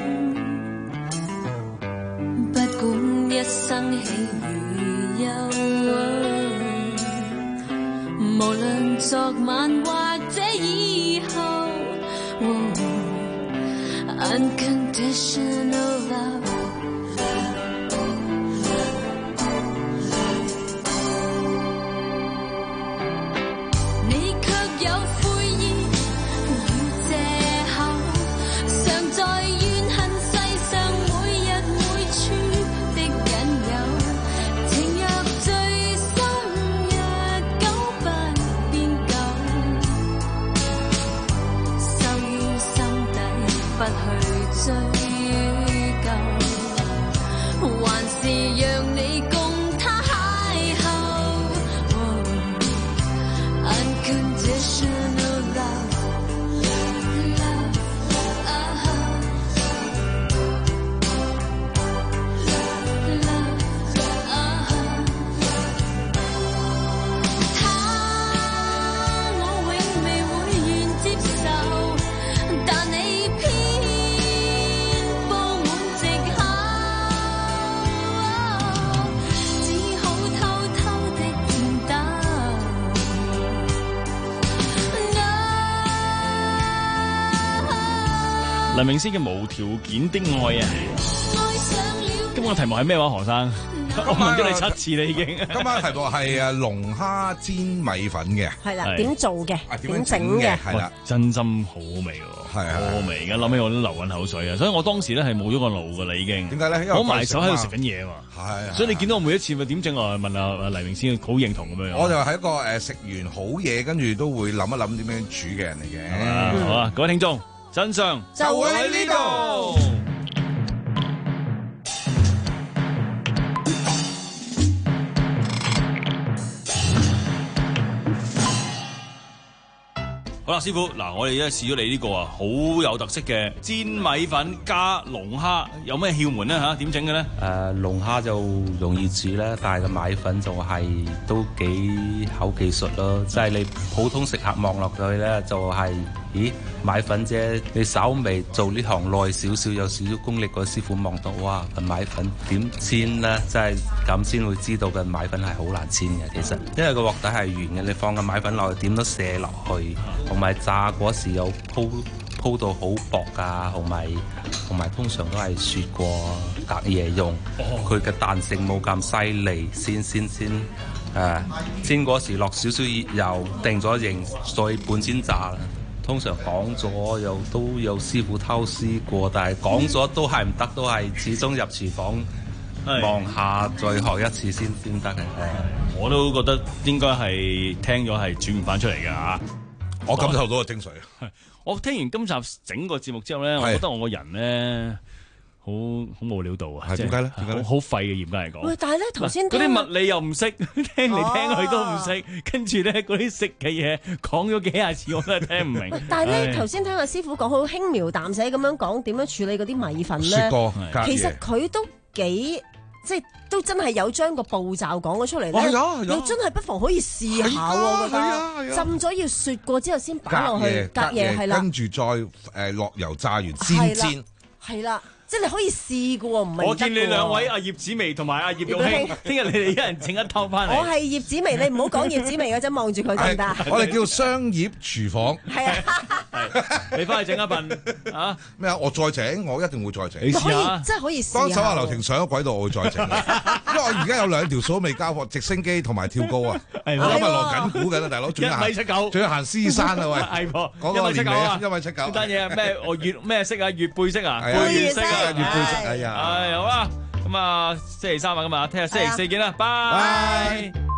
不管一生喜與憂，無論昨晚或者以後，哦，Unconditional love。你卻有悔意與藉口，常在怨恨世上每日每處的引誘，情若最深日久不變舊，收於心底不去追究。 黎明詩嘅無條件的愛啊。今日嘅題目係咩話，何生？我問咗你七次啦，已經。 今晚題目係誒龍蝦煎米粉嘅， 係啦，點做嘅？點整嘅？ 係啦， 真心好味喎， 係好味嘅。諗起我都流緊口水啊！所以我當時咧係冇咗個腦噶啦，已經。 點解咧？ 我埋手喺度食緊嘢嘛。 係。所以你見到我每一次咪點整我問阿黎明先，好認同咁樣。 我就係一個誒食完好嘢，跟住都會諗一諗點樣煮嘅人嚟嘅。 好啊，各位聽眾，真相就會喺呢度。 好啦，師傅，嗱，我哋而家試咗你呢個啊，好有特色嘅煎米粉加龍蝦，有咩竅門咧嚇？點整嘅咧？ 誒，龍蝦就容易煮啦，但係個米粉就係都幾考技術咯。即係你普通食客望落去咧，就係咦米粉啫。你稍微做呢行耐少少，有少少功力個師傅望到，哇！個米粉點煎咧？即係咁先會知道個米粉係好難煎嘅。其實因為個鑊底係圓嘅，你放個米粉落去點都瀉落去。同埋炸嗰時又鋪鋪到好薄㗎，同埋同埋通常都係雪過隔夜用，佢嘅彈性冇咁犀利，先先先誒煎嗰時落少少熱油，定咗型，再半煎炸啦。通常講咗又都有師傅偷師過，但係講咗都係唔得，都係始終入廚房望下再學一次先先得嘅。 我都覺得應該係聽咗係煮唔翻出嚟㗎嚇。 我感受到個精髓。 我聽完今集整個節目之後咧，我覺得我個人咧好好冇料到啊！ 係點解咧？點解咧？ 好廢嘅，嚴格嚟講。 喂，但係咧頭先嗰啲物理又唔識，聽嚟聽去都唔識，跟住咧嗰啲食嘅嘢講咗幾廿次我都係聽唔明。 但係咧頭先聽阿師傅講好輕描淡寫咁樣講點樣處理嗰啲米粉咧，其實佢都幾。即係都真係有將個步驟講咗出嚟咧，又真係不妨可以試下喎。我覺得浸咗要雪過之後先擺落去隔夜，係啦， 跟住再誒落油炸完先煎， 係啦。即係你可以試嘅喎，唔係。 我見你兩位阿葉子薇同埋阿葉玉卿，聽日你哋一人整一套翻嚟。 我係葉子薇，你唔好講葉子薇嗰陣望住佢得唔得？ 我哋叫商業廚房。 係啊， 你翻去整一份啊？ 咩啊？我再整，我一定會再整。 你試下，真係可以試下。 當手下留情上咗軌道，我會再整。因為我而家有兩條數未交貨，直升機同埋跳高啊！我今日落緊股緊啊，大佬。 一米七九， 仲要行獅山啊喂！ 係噃， 講個年齡啊，一米七九。 單嘢咩？我月咩色啊？月背色啊？ 背月色啊？ 月背色。哎呀， 係好啦，咁啊，星期三啊，咁啊，聽日星期四見啦，拜。